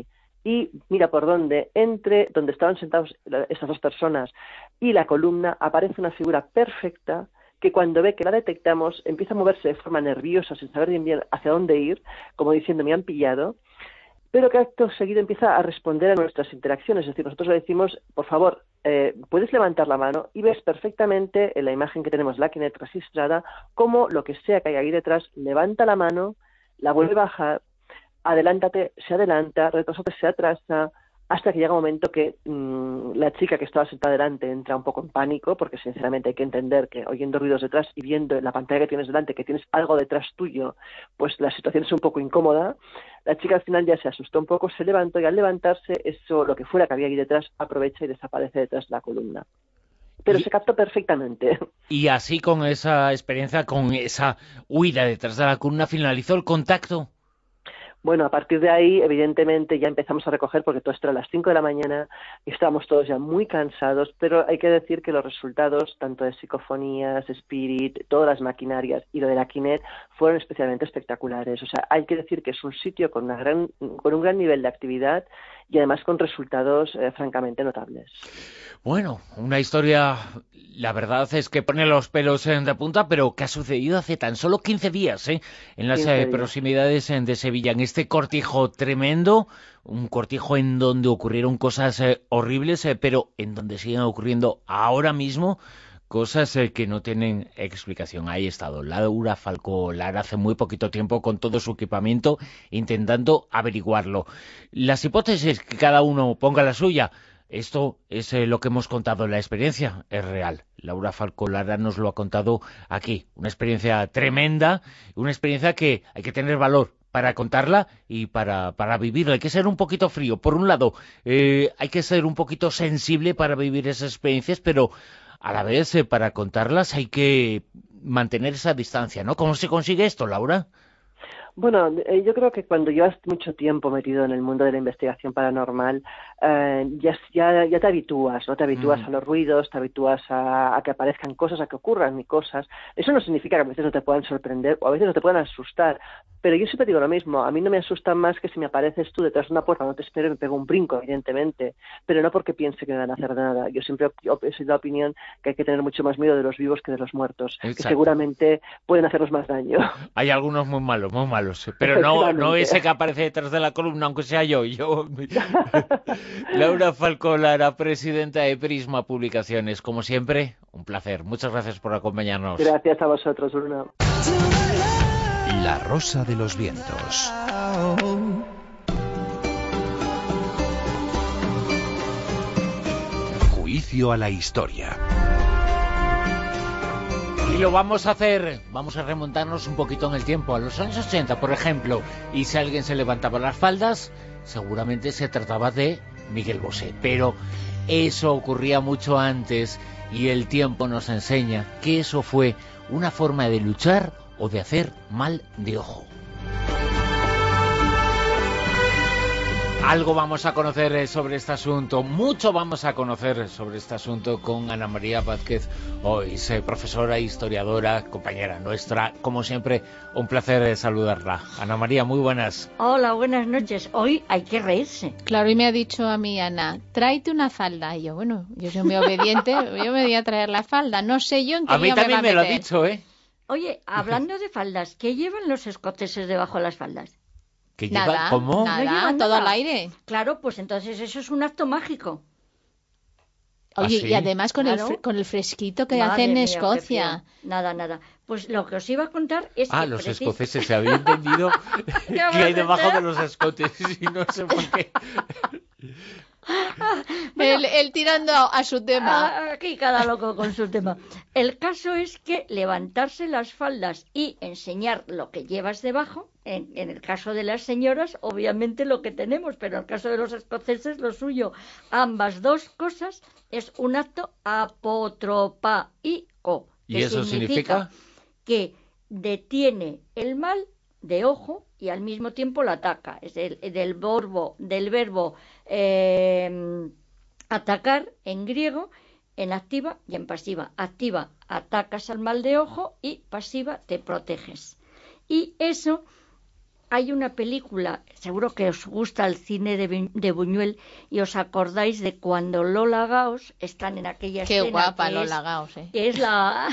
y mira por dónde, entre donde estaban sentados estas dos personas y la columna, aparece una figura perfecta que cuando ve que la detectamos empieza a moverse de forma nerviosa sin saber bien, bien hacia dónde ir, como diciendo me han pillado, pero que acto seguido empieza a responder a nuestras interacciones. Es decir, nosotros le decimos, por favor, eh, puedes levantar la mano, y ves perfectamente en la imagen que tenemos, la Kinect registrada, cómo lo que sea que hay ahí detrás levanta la mano, la vuelve a bajar, adelántate, se adelanta, retrásate, se atrasa, hasta que llega un momento que mmm, la chica que estaba sentada delante entra un poco en pánico, porque sinceramente hay que entender que oyendo ruidos detrás y viendo en la pantalla que tienes delante que tienes algo detrás tuyo, pues la situación es un poco incómoda. La chica al final ya se asustó un poco, se levantó y al levantarse, eso, lo que fuera que había ahí detrás, aprovecha y desaparece detrás de la columna. Pero y, se captó perfectamente. Y así, con esa experiencia, con esa huida detrás de la columna, finalizó el contacto. Bueno, a partir de ahí, evidentemente, ya empezamos a recoger, porque todo esto era a las cinco de la mañana, y estábamos todos ya muy cansados, pero hay que decir que los resultados, tanto de psicofonías, Spirit, todas las maquinarias y lo de la Kinect, fueron especialmente espectaculares. O sea, hay que decir que es un sitio con, una gran, con un gran nivel de actividad y además con resultados eh, francamente notables. Bueno, una historia, la verdad es que pone los pelos de punta, pero que ha sucedido hace tan solo quince días, ¿eh? En las eh, proximidades de Sevilla, en este cortijo tremendo, un cortijo en donde ocurrieron cosas eh, horribles, eh, pero en donde siguen ocurriendo ahora mismo cosas eh, que no tienen explicación. Ahí ha estado Laura Falcó Lara hace muy poquito tiempo con todo su equipamiento intentando averiguarlo. Las hipótesis, que cada uno ponga la suya. Esto es eh, lo que hemos contado, la experiencia es real. Laura Falcó Lara nos lo ha contado aquí. Una experiencia tremenda, una experiencia que hay que tener valor para contarla y para, para vivirla. Hay que ser un poquito frío. Por un lado, eh, hay que ser un poquito sensible para vivir esas experiencias, pero a la vez, eh, para contarlas hay que mantener esa distancia, ¿no? ¿Cómo se consigue esto, Laura? Bueno, eh, yo creo que cuando llevas mucho tiempo metido en el mundo de la investigación paranormal, eh, ya, ya, ya te habitúas, ¿no? Te habitúas mm. a los ruidos, te habitúas a, a que aparezcan cosas, a que ocurran cosas. Eso no significa que a veces no te puedan sorprender o a veces no te puedan asustar, pero yo siempre digo lo mismo. A mí no me asusta más que si me apareces tú detrás de una puerta, no te espero y me pego un brinco, evidentemente, pero no porque piense que me van a hacer nada. Yo siempre he sido de la opinión que hay que tener mucho más miedo de los vivos que de los muertos, Exacto. que seguramente pueden hacernos más daño. Hay algunos muy malos, muy malos. Pero no, no ese que aparece detrás de la columna, aunque sea yo. yo... Laura Falcó Lara, presidenta de Prisma Publicaciones. Como siempre, un placer. Muchas gracias por acompañarnos. Gracias a vosotros, Bruno. La Rosa de los Vientos. Juicio a la historia. Y lo vamos a hacer, vamos a remontarnos un poquito en el tiempo, a los años ochenta, por ejemplo, y si alguien se levantaba las faldas, seguramente se trataba de Miguel Bosé, pero eso ocurría mucho antes y el tiempo nos enseña que eso fue una forma de luchar o de hacer mal de ojo. Algo vamos a conocer sobre este asunto, mucho vamos a conocer sobre este asunto con Ana María Vázquez hoy, profesora, historiadora, compañera nuestra. Como siempre, un placer saludarla. Ana María, muy buenas. Hola, buenas noches. Hoy hay que reírse. Claro, y me ha dicho a mí, Ana, tráete una falda. Y yo, bueno, yo soy muy obediente, yo me voy a traer la falda. No sé yo en qué A mí también me, me lo ha dicho, ¿eh? Oye, hablando de faldas, ¿qué llevan los escoceses debajo de las faldas? ¿Que nada, lleva, ¿Cómo? Nada, no llevan todo nada. al aire. Claro, pues entonces eso es un acto mágico. Oye, ¿Ah, sí? y además con, Claro. el, con el fresquito que Madre hacen en mía, Escocia. qué feo. Nada, nada. Pues lo que os iba a contar es Ah, que... los precis... escoceses, se había entendido que hay debajo de los escotes y no sé por qué. Bueno, el, el tirando a su tema. Aquí cada loco con su tema. El caso es que levantarse las faldas y enseñar lo que llevas debajo, en, en el caso de las señoras, obviamente lo que tenemos, pero en el caso de los escoceses, lo suyo, ambas dos cosas, es un acto apotropaico. ¿Y eso significa? Que detiene el mal de ojo y al mismo tiempo lo ataca. Es el, del verbo, del verbo eh, atacar en griego, en activa y en pasiva. Activa, atacas al mal de ojo, y pasiva, te proteges. Y eso hay una película, seguro que os gusta el cine de, de Buñuel, y os acordáis de cuando Lola Gaos están en aquella Qué escena. Qué guapa que Lola es, Gaos, ¿eh? Que es la...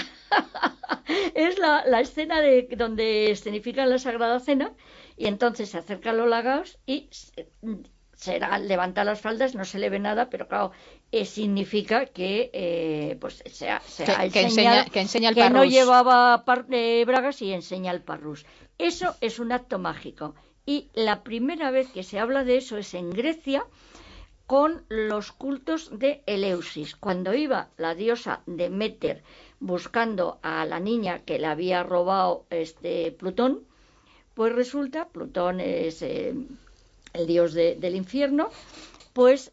es la, la escena de donde escenifican la Sagrada Cena, y entonces se acerca Lola Gaos y se, se levanta las faldas, no se le ve nada, pero claro, eh, significa que eh, pues se ha, se ha que, que, enseñado enseña, que enseña el que parrús. no llevaba par, eh, bragas y enseña el parrús. Eso es un acto mágico. Y la primera vez que se habla de eso es en Grecia, con los cultos de Eleusis, cuando iba la diosa Deméter buscando a la niña que le había robado este Plutón. Pues resulta, Plutón es eh, el dios de, del infierno, pues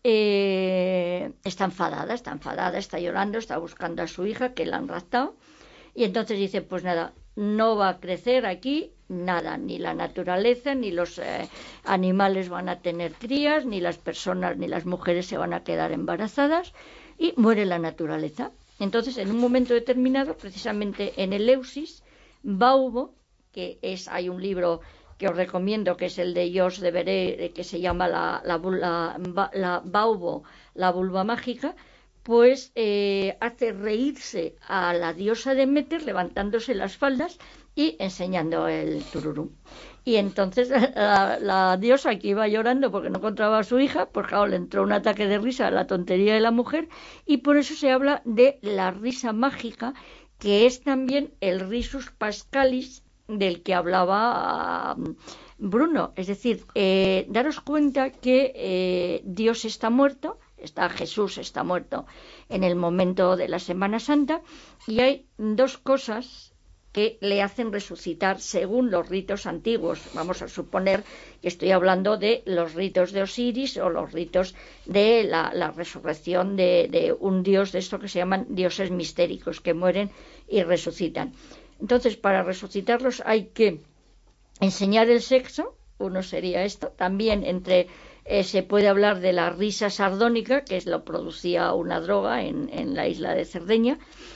eh, está enfadada, está enfadada, está llorando, está buscando a su hija que la han raptado, y entonces dice, pues nada, no va a crecer aquí nada, ni la naturaleza, ni los eh, animales van a tener crías, ni las personas, ni las mujeres se van a quedar embarazadas, y muere la naturaleza. Entonces, en un momento determinado, precisamente en Eleusis, Baubo, que es, hay un libro que os recomiendo, que es el de Georges de Beret, que se llama la, la, la, la Baubo, la vulva mágica, pues eh, hace reírse a la diosa Deméter levantándose las faldas y enseñando el tururú. Y entonces la, la diosa, que iba llorando porque no encontraba a su hija, pues claro, le entró un ataque de risa a la tontería de la mujer, y por eso se habla de la risa mágica, que es también el risus pascalis del que hablaba Bruno. Es decir, eh, daros cuenta que eh, Dios está muerto, está Jesús está muerto en el momento de la Semana Santa, y hay dos cosas que le hacen resucitar según los ritos antiguos. Vamos a suponer que estoy hablando de los ritos de Osiris o los ritos de la, la resurrección de, de un dios de esto que se llaman dioses mistéricos, que mueren y resucitan. Entonces, para resucitarlos hay que enseñar el sexo, uno sería esto, también entre eh, se puede hablar de la risa sardónica, que es lo producía una droga en, en la isla de Cerdeña,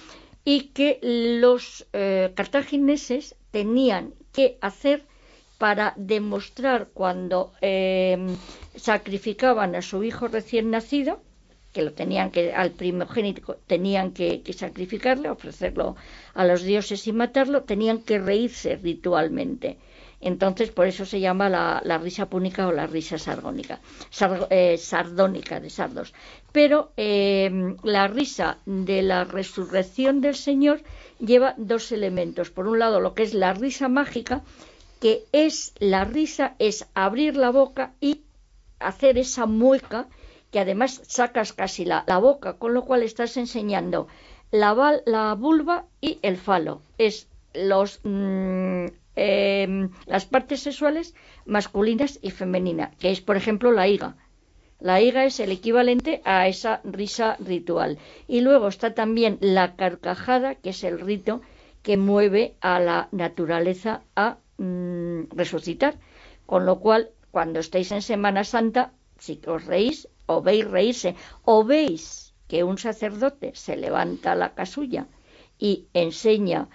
y que los eh, cartagineses tenían que hacer para demostrar cuando eh, sacrificaban a su hijo recién nacido, que lo tenían que, al primogénito tenían que, que sacrificarle, ofrecerlo a los dioses y matarlo, tenían que reírse ritualmente. Entonces, por eso se llama la, la risa púnica o la risa sardónica, sar, eh, sardónica de sardos. Pero eh, la risa de la resurrección del Señor lleva dos elementos. Por un lado, lo que es la risa mágica, que es la risa, es abrir la boca y hacer esa mueca, que además sacas casi la, la boca, con lo cual estás enseñando la, la vulva y el falo. Es los... Mmm, Eh, las partes sexuales masculinas y femeninas, que es, por ejemplo, la higa. La higa es el equivalente a esa risa ritual. Y luego está también la carcajada, que es el rito que mueve a la naturaleza a mm, resucitar. Con lo cual, cuando estéis en Semana Santa, si os reís, o veis reírse, o veis que un sacerdote se levanta la casulla y enseña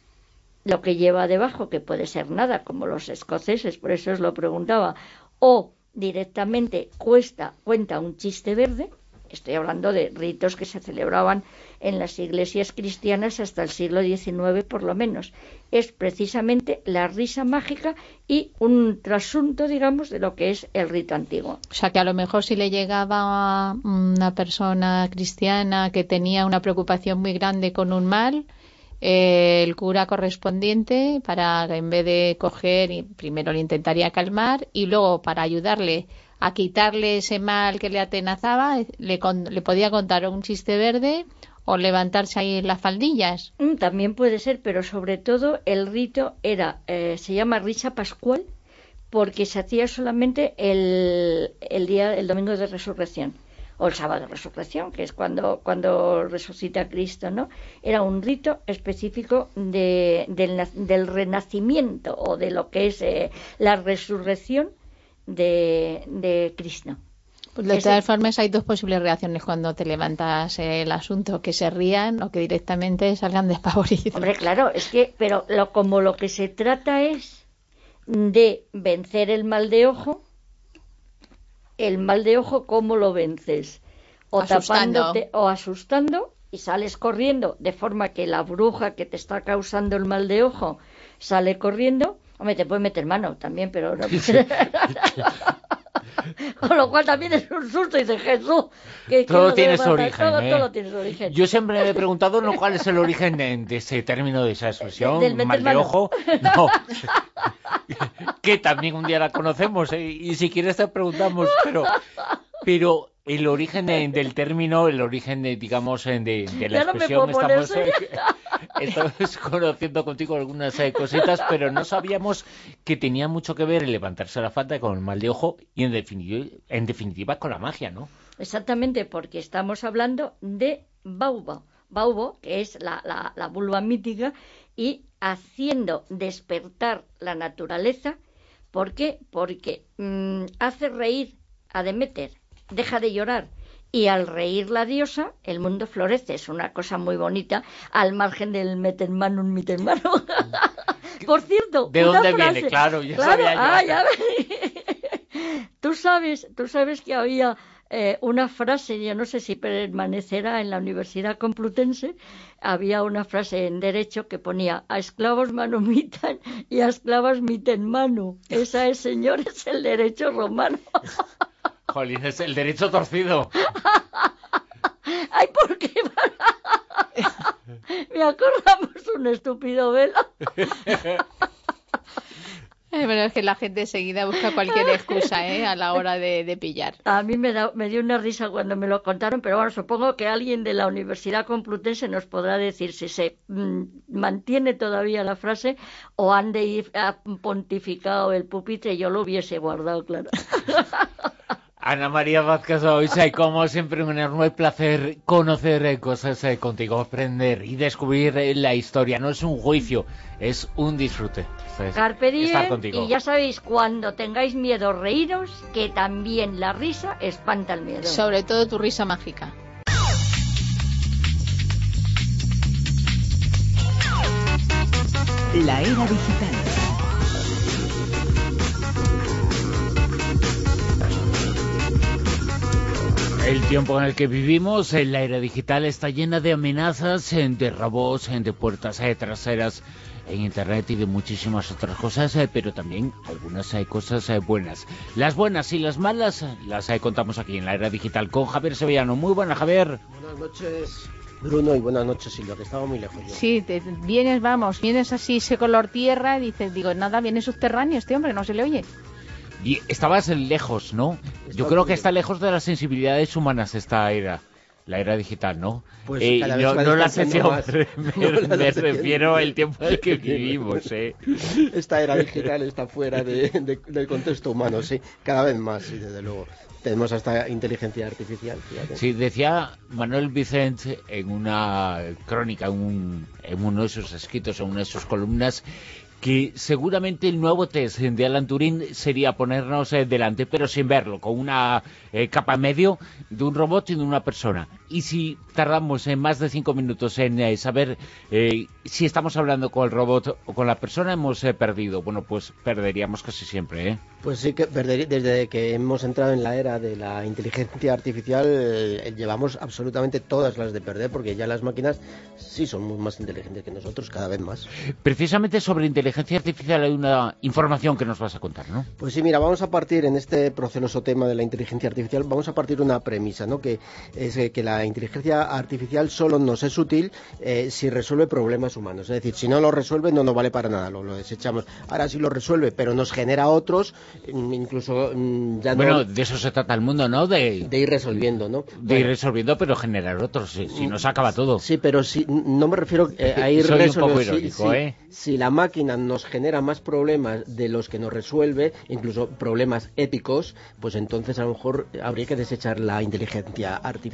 lo que lleva debajo, que puede ser nada, como los escoceses, por eso os lo preguntaba, o directamente cuesta, cuenta un chiste verde. Estoy hablando de ritos que se celebraban en las iglesias cristianas hasta el siglo diecinueve por lo menos. Es precisamente la risa mágica y un trasunto, digamos, de lo que es el rito antiguo. O sea, que a lo mejor si le llegaba a una persona cristiana que tenía una preocupación muy grande con un mal, Eh, el cura correspondiente, para en vez de coger, y primero le intentaría calmar y luego para ayudarle a quitarle ese mal que le atenazaba, le, con, le podía contar un chiste verde o levantarse ahí en las faldillas. Mm, también puede ser, pero sobre todo el rito era, eh, se llama risa pascual, porque se hacía solamente el, el día, el domingo de resurrección, o el sábado de resurrección, que es cuando, cuando resucita Cristo, ¿no? Era un rito específico de, del, del renacimiento, o de lo que es eh, la resurrección de, de Cristo. Pues de todas formas hay dos posibles reacciones cuando te levantas el asunto, que se rían o que directamente salgan despavoridos. Hombre, claro, es que, pero lo, como lo que se trata es de vencer el mal de ojo. El mal de ojo, ¿cómo lo vences? O Asustando. tapándote o asustando y sales corriendo, de forma que la bruja que te está causando el mal de ojo sale corriendo. Hombre, te puede meter mano también, pero no. Con lo cual también es un susto y dices, Jesús, que todo tiene su origen, todo, ¿eh? todo tiene su origen. Yo siempre me he preguntado ¿no? cuál es el origen de, de ese término, de esa expresión, Del meter mal de mano. ojo. No. Que también un día la conocemos, ¿eh? Y si quieres te preguntamos, pero pero el origen de- del término, el origen de, digamos, de, de la Ya no me expresión, puedo poner estamos, eh, estamos conociendo contigo algunas eh, cositas, pero no sabíamos que tenía mucho que ver el levantarse la falda con el mal de ojo y en definitiva, en definitiva con la magia, ¿no? Exactamente, porque estamos hablando de Baubo. Baubo, que es la, la, la vulva mítica, y haciendo despertar la naturaleza. ¿Por qué? Porque mmm, hace reír a Deméter, deja de llorar. Y al reír la diosa, el mundo florece. Es una cosa muy bonita, al margen del metermanum mitermanum. Por cierto, ¿De una dónde frase. viene? Claro, ya Claro, sabía yo. ah, ya Tú sabes, tú sabes que había eh, una frase, yo no sé si permanecerá en la Universidad Complutense, había una frase en Derecho que ponía a esclavos manumitan y a esclavas miten manu. Esa es, señores, el derecho romano. Jolín, es el derecho torcido. Ay, ¿por qué? Me acordamos un estúpido vela. Eh, Pero es que la gente enseguida busca cualquier excusa, ¿eh? A la hora de, de pillar. A mí me, da, me dio una risa cuando me lo contaron, pero bueno, supongo que alguien de la Universidad Complutense nos podrá decir si se mm, mantiene todavía la frase o han de ir a pontificado el pupitre. Yo lo hubiese guardado, claro. Ana María Vázquez Oiza, y como siempre un enorme placer conocer eh, cosas eh, contigo, aprender y descubrir eh, la historia. No es un juicio, es un disfrute. Esto es Carpe diem, estar contigo. y ya sabéis, cuando tengáis miedo, reíros, que también la risa espanta el miedo. Sobre todo tu risa mágica. La era digital. El tiempo en el que vivimos, en la era digital, está llena de amenazas, eh, de robos, eh, de puertas eh, traseras en Internet y de muchísimas otras cosas, eh, pero también algunas eh, cosas eh, buenas. Las buenas y las malas eh, las eh, contamos aquí en la era digital con Javier Sevillano. Muy buena, Javier. Buenas noches, Bruno, y buenas noches, Silvia, que estaba muy lejos yo. Sí, te vienes, vamos, vienes así, ese color tierra, dices, digo, nada, viene subterráneo este hombre, no se le oye. Y estabas lejos, ¿no? Yo creo que está lejos de las sensibilidades humanas esta era, la era digital, ¿no? Pues Eh, cada vez no, va no la distanciando sesión, más. me, No la me sesión. refiero al tiempo en el que vivimos, ¿eh? Esta era digital está fuera de, de- del contexto humano, sí, cada vez más, sí, desde luego. Tenemos hasta inteligencia artificial, fíjate. Sí, decía Manuel Vicente en una crónica, en, un, en uno de sus escritos, en una de sus columnas, que seguramente el nuevo test de Alan Turing sería ponernos eh, delante, pero sin verlo, con una eh, capa en medio de un robot y de una persona. Y si tardamos en más de cinco minutos en eh, saber eh, si estamos hablando con el robot o con la persona, hemos eh, perdido. Bueno, pues perderíamos casi siempre, ¿eh? Pues sí, que perder- desde que hemos entrado en la era de la inteligencia artificial eh, llevamos absolutamente todas las de perder, porque ya las máquinas sí son muy más inteligentes que nosotros, cada vez más. Precisamente sobre inteligencia artificial hay una información que nos vas a contar, ¿no? Pues sí, mira, vamos a partir en este proceloso tema de la inteligencia artificial, vamos a partir de una premisa, ¿no? Que es eh, que la inteligencia artificial solo nos es útil eh, si resuelve problemas humanos. Es decir, si no lo resuelve, no nos vale para nada, lo, lo desechamos. Ahora sí lo resuelve, pero nos genera otros, mm, incluso mm, ya Bueno, no... de eso se trata el mundo, ¿no? De, de ir resolviendo, ¿no? de Bueno, ir resolviendo, pero generar otros. Si, si no se acaba todo. Sí, pero si, no me refiero eh, a ir Soy un poco resolviendo. Si- irónico, si- ¿eh? Si la máquina nos genera más problemas de los que nos resuelve, incluso problemas éticos, pues entonces a lo mejor habría que desechar la inteligencia artificial.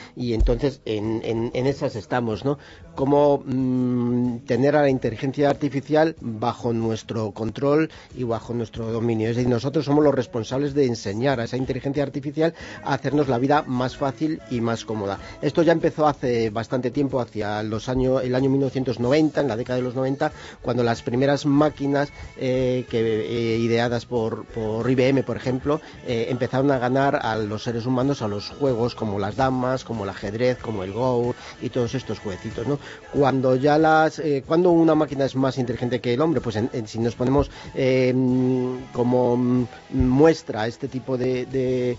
y entonces en, en, en esas estamos, ¿no? Cómo mmm, tener a la inteligencia artificial bajo nuestro control y bajo nuestro dominio. Es decir, nosotros somos los responsables de enseñar a esa inteligencia artificial a hacernos la vida más fácil y más cómoda. Esto ya empezó hace bastante tiempo, hacia los años, el año mil novecientos noventa, en la década de los noventa, cuando las primeras máquinas eh, que, eh, ideadas por, por I B M, por ejemplo, eh, empezaron a ganar a los seres humanos a los juegos como las damas, como el ajedrez, como el Go y todos estos jueguecitos, ¿no? Cuando ya las, eh, cuando una máquina es más inteligente que el hombre, pues en, en, si nos ponemos eh, como muestra este tipo de, de,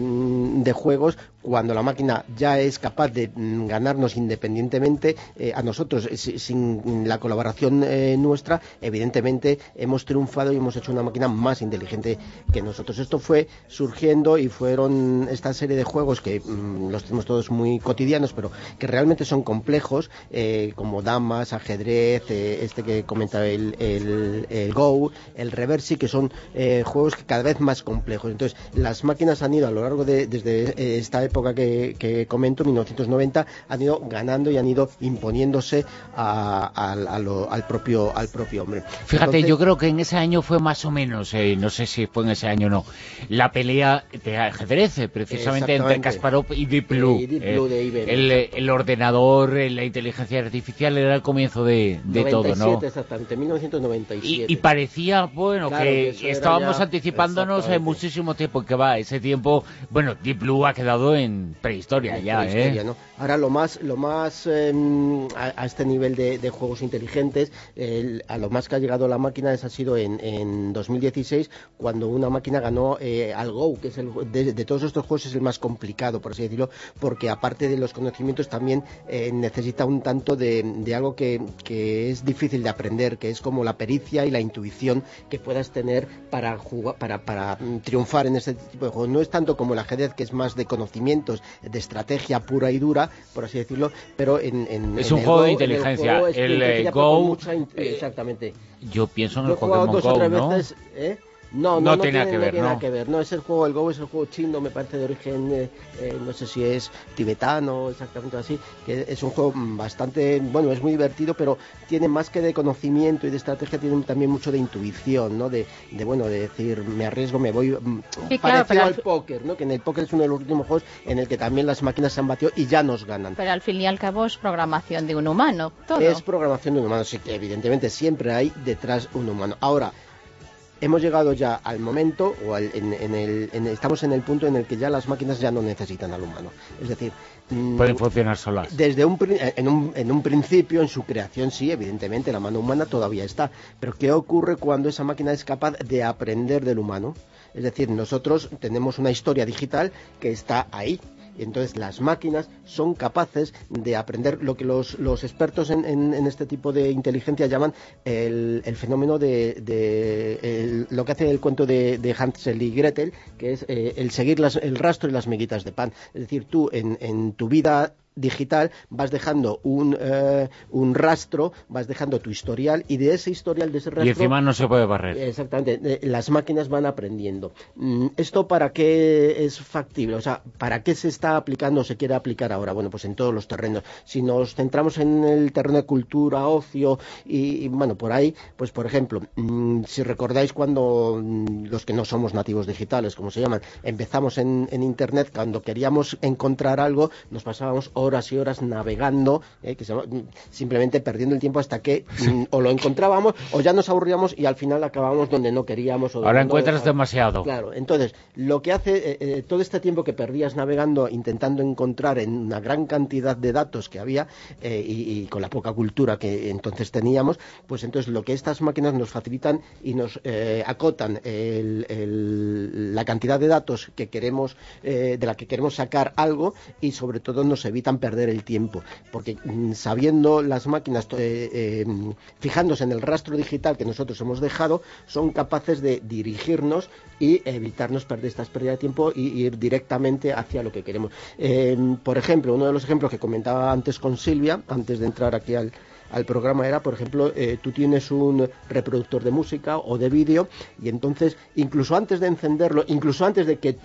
de juegos, cuando la máquina ya es capaz de ganarnos independientemente eh, a nosotros, sin la colaboración eh, nuestra, evidentemente hemos triunfado y hemos hecho una máquina más inteligente que nosotros. Esto fue surgiendo y fueron esta serie de juegos que mmm, los tenemos todos muy cotidianos, pero que realmente son complejos, eh, como damas, ajedrez, eh, este que comenta el, el, el Go, el Reversi, que son eh, juegos que cada vez más complejos. Entonces, las máquinas han ido a lo largo de desde eh, esta época que, que comento, mil novecientos noventa, han ido ganando y han ido imponiéndose a, a, a lo, al propio al propio hombre. Fíjate, Entonces, yo creo que en ese año fue más o menos, eh, no sé si fue en ese año o no, la pelea de ajedrez, eh, precisamente entre Kasparov y Deep Blue. Y Deep Blue eh, de I B M. el, el ordenador, la inteligencia artificial era el comienzo de, de todo, ¿no? Exactamente, mil novecientos noventa y siete. Y, y parecía, bueno, claro, que, que estábamos ya, anticipándonos en muchísimo tiempo, que va, ese tiempo, bueno, Deep Blue ha quedado en prehistoria ya, prehistoria, ¿eh? ¿no? Ahora lo más, lo más eh, a, a este nivel de, de juegos inteligentes, el, a lo más que ha llegado la máquina es, ha sido en, en dos mil dieciséis, cuando una máquina ganó eh, al Go, que es el de, de todos estos juegos es el más complicado, por así decirlo, porque aparte de los conocimientos también eh, necesita un tanto de, de algo que, que es difícil de aprender, que es como la pericia y la intuición que puedas tener para jugar, para, para triunfar en este tipo de juegos. No es tanto como el ajedrez, que es más de conocimientos, de estrategia pura y dura, por así decirlo, pero en, en es en un el juego Go, de inteligencia. El, el, el Go, Go mucha, eh, exactamente. Yo pienso en yo el Pokémon dos Go, o tres ¿no? Veces, ¿eh? No, no, no, no, tiene tiene, que ver, no tiene ¿no? nada que ver. No, es el juego, el Go es el juego chino, me parece de origen, eh, eh, no sé si es tibetano, exactamente así, que es un juego bastante, bueno, es muy divertido, pero tiene más que de conocimiento y de estrategia, tiene también mucho de intuición, ¿no? De, de bueno, de decir, me arriesgo, me voy, sí, parecido claro, al al... póker, ¿no? Que en el póker es uno de los últimos juegos en el que también las máquinas se han batido y ya nos ganan. Pero al fin y al cabo es programación de un humano, todo. Es programación de un humano, sí, que evidentemente siempre hay detrás un humano. Ahora, hemos llegado ya al momento, o al, en, en el, en, estamos en el punto en el que ya las máquinas ya no necesitan al humano. Es decir, pueden funcionar solas. Desde un, en, un, en un principio, en su creación, sí, evidentemente, la mano humana todavía está. Pero ¿qué ocurre cuando esa máquina es capaz de aprender del humano? Es decir, nosotros tenemos una historia digital que está ahí. Y entonces las máquinas son capaces de aprender lo que los, los expertos en, en, en este tipo de inteligencia llaman el, el fenómeno de, de el, lo que hace el cuento de, de Hansel y Gretel, que es eh, el seguir las, el rastro y las miguitas de pan. Es decir, tú en, en tu vida digital vas dejando un, eh, un rastro, vas dejando tu historial, y de ese historial, de ese rastro... Y encima no se puede barrer. Exactamente, eh, las máquinas van aprendiendo. Mm, ¿Esto para qué es factible? O sea, ¿para qué se está aplicando o se quiere aplicar ahora? Bueno, pues en todos los terrenos. Si nos centramos en el terreno de cultura, ocio y, y bueno, por ahí, pues por ejemplo, mmm, si recordáis cuando mmm, los que no somos nativos digitales, como se llaman, empezamos en, en Internet, cuando queríamos encontrar algo, nos pasábamos horas y horas navegando, eh, que se, simplemente perdiendo el tiempo hasta que mm, o lo encontrábamos o ya nos aburríamos y al final acabábamos donde no queríamos. O Ahora donde encuentras no, demasiado. Claro, entonces, lo que hace eh, eh, todo este tiempo que perdías navegando, intentando encontrar en una gran cantidad de datos que había eh, y, y con la poca cultura que entonces teníamos, pues entonces lo que estas máquinas nos facilitan y nos eh, acotan el, el, la cantidad de datos que queremos, eh, de la que queremos sacar algo, y sobre todo nos evitan perder el tiempo, porque mmm, sabiendo las máquinas, eh, eh, fijándose en el rastro digital que nosotros hemos dejado, son capaces de dirigirnos y evitarnos perder estas pérdidas de tiempo y ir directamente hacia lo que queremos. Eh, por ejemplo, uno de los ejemplos que comentaba antes con Silvia, antes de entrar aquí al al programa, era, por ejemplo, eh, tú tienes un reproductor de música o de vídeo, y entonces, incluso antes de encenderlo, incluso antes de que tú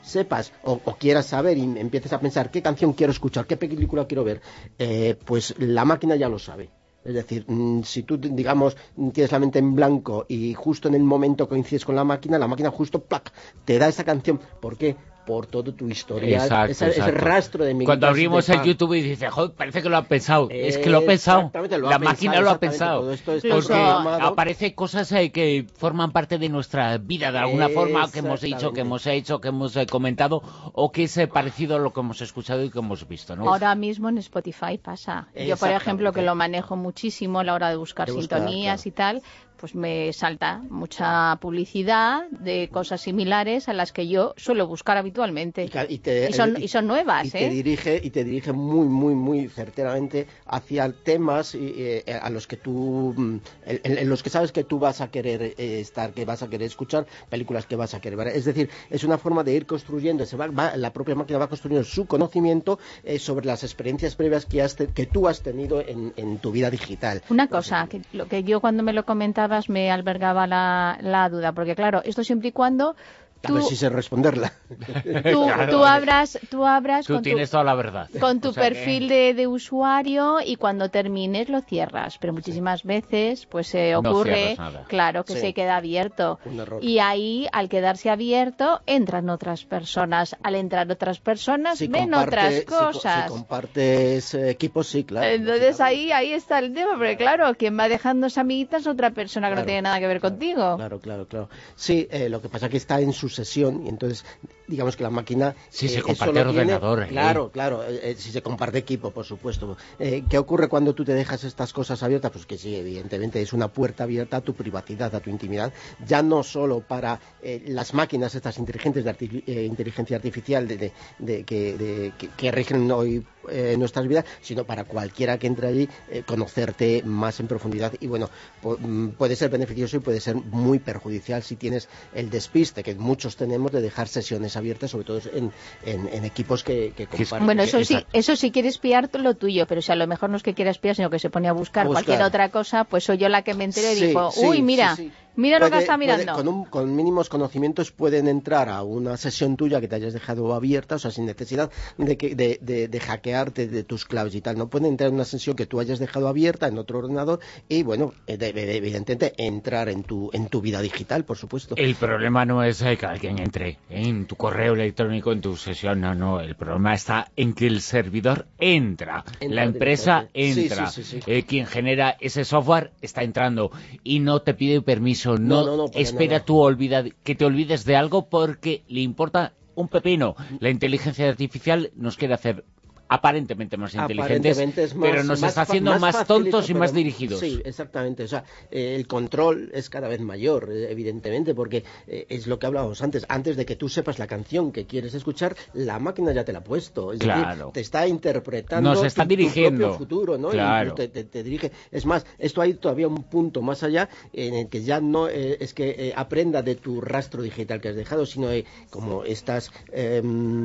sepas o, o quieras saber y empieces a pensar qué canción quiero escuchar, qué película quiero ver, eh, pues la máquina ya lo sabe. Es decir, si tú, digamos, tienes la mente en blanco y justo en el momento coincides con la máquina, la máquina justo, ¡plac!, te da esa canción. ¿Por qué? Por todo tu historial, exacto, ese, exacto. ese rastro de mi Cuando abrimos el YouTube y dices, joder, parece que lo ha pensado. Eh, es que lo ha pensado. Lo la ha máquina pensado, lo ha pensado. Todo esto porque aparece cosas eh, que forman parte de nuestra vida de alguna forma, que hemos dicho, que hemos hecho, que hemos eh, comentado, o que es eh, parecido a lo que hemos escuchado y que hemos visto, ¿no? Ahora mismo en Spotify pasa. Yo, por ejemplo, que lo manejo muchísimo a la hora de buscar, de buscar sintonías, claro, y tal, pues me salta mucha publicidad de cosas similares a las que yo suelo buscar habitualmente. Y, te, y, son, y, y son nuevas, y ¿eh? Te dirige, y te dirige muy, muy, muy certeramente hacia temas eh, a los que tú, en, en los que sabes que tú vas a querer eh, estar, que vas a querer escuchar, películas que vas a querer ver. Es decir, es una forma de ir construyendo, se va, va, la propia máquina va construyendo su conocimiento eh, sobre las experiencias previas que, has te, que tú has tenido en, en tu vida digital. Una cosa, que, lo que yo cuando me lo comentaba me albergaba la, la duda, porque claro, esto siempre y cuando tú, a ver si sé responderla. Tú, tú abras, tú abras tú con tienes tu, toda la verdad. Con tu o sea perfil que... de, de usuario y cuando termines lo cierras, pero muchísimas veces pues se ocurre, no claro, que sí. se queda abierto. Y ahí, al quedarse abierto, entran otras personas. Al entrar otras personas, si ven comparte, otras cosas. Si, si compartes equipos, sí, claro. Entonces ahí, ahí está el tema, porque claro, quien va dejando esa amiguita es otra persona que claro, no tiene nada que ver claro, contigo. Claro, claro, claro. Sí, eh, lo que pasa es que está en su sesión y entonces digamos que la máquina si eh, se comparte ordenador tiene, eh. claro, claro, eh, si se comparte equipo, por supuesto. Eh, ¿qué ocurre cuando tú te dejas estas cosas abiertas? Pues que sí, evidentemente es una puerta abierta a tu privacidad, a tu intimidad, ya no solo para eh, las máquinas estas inteligentes de arti eh, inteligencia artificial de, de, de, que, de, que, que rigen hoy eh, nuestras vidas, sino para cualquiera que entre allí, eh, conocerte más en profundidad. Y bueno, puede ser beneficioso y puede ser muy perjudicial si tienes el despiste que muchos tenemos de dejar sesiones abiertas, sobre todo en, en, en equipos que, que comparten. Bueno, eso sí, eso sí quiere espiar lo tuyo, pero si a lo mejor no es que quiera espiar, sino que se pone a buscar, a buscar. cualquier otra cosa, pues soy yo la que me enteré y sí, digo, uy, sí, mira, sí, sí. mira puede, lo que está mirando. Puede, con, un, con mínimos conocimientos pueden entrar a una sesión tuya que te hayas dejado abierta, o sea, sin necesidad de, que, de, de, de hackearte de tus claves y tal. No pueden entrar en una sesión que tú hayas dejado abierta en otro ordenador y, bueno, de, de, evidentemente entrar en tu, en tu vida digital, por supuesto. El problema no es que alguien entre en tu correo electrónico, en tu sesión, no, no. El problema está en que el servidor entra, entra la empresa entra, sí, sí, sí, sí. Eh, quien genera ese software está entrando y no te pide permiso, no, no, no, no espera nada. Tú olvida, que te olvides de algo porque le importa un pepino. La inteligencia artificial nos quiere hacer aparentemente más inteligentes, aparentemente es más, pero nos más, está haciendo más, más facilito, tontos y pero, más dirigidos. Sí, exactamente. O sea, eh, el control es cada vez mayor, eh, evidentemente, porque eh, es lo que hablábamos antes. Antes de que tú sepas la canción que quieres escuchar, la máquina ya te la ha puesto. Es claro. decir, te está interpretando nos está tu, dirigiendo. tu propio futuro, ¿no? Claro. Y te, te, te dirige. Es más, esto hay todavía un punto más allá en el que ya no eh, es que eh, aprenda de tu rastro digital que has dejado, sino eh, como estas eh,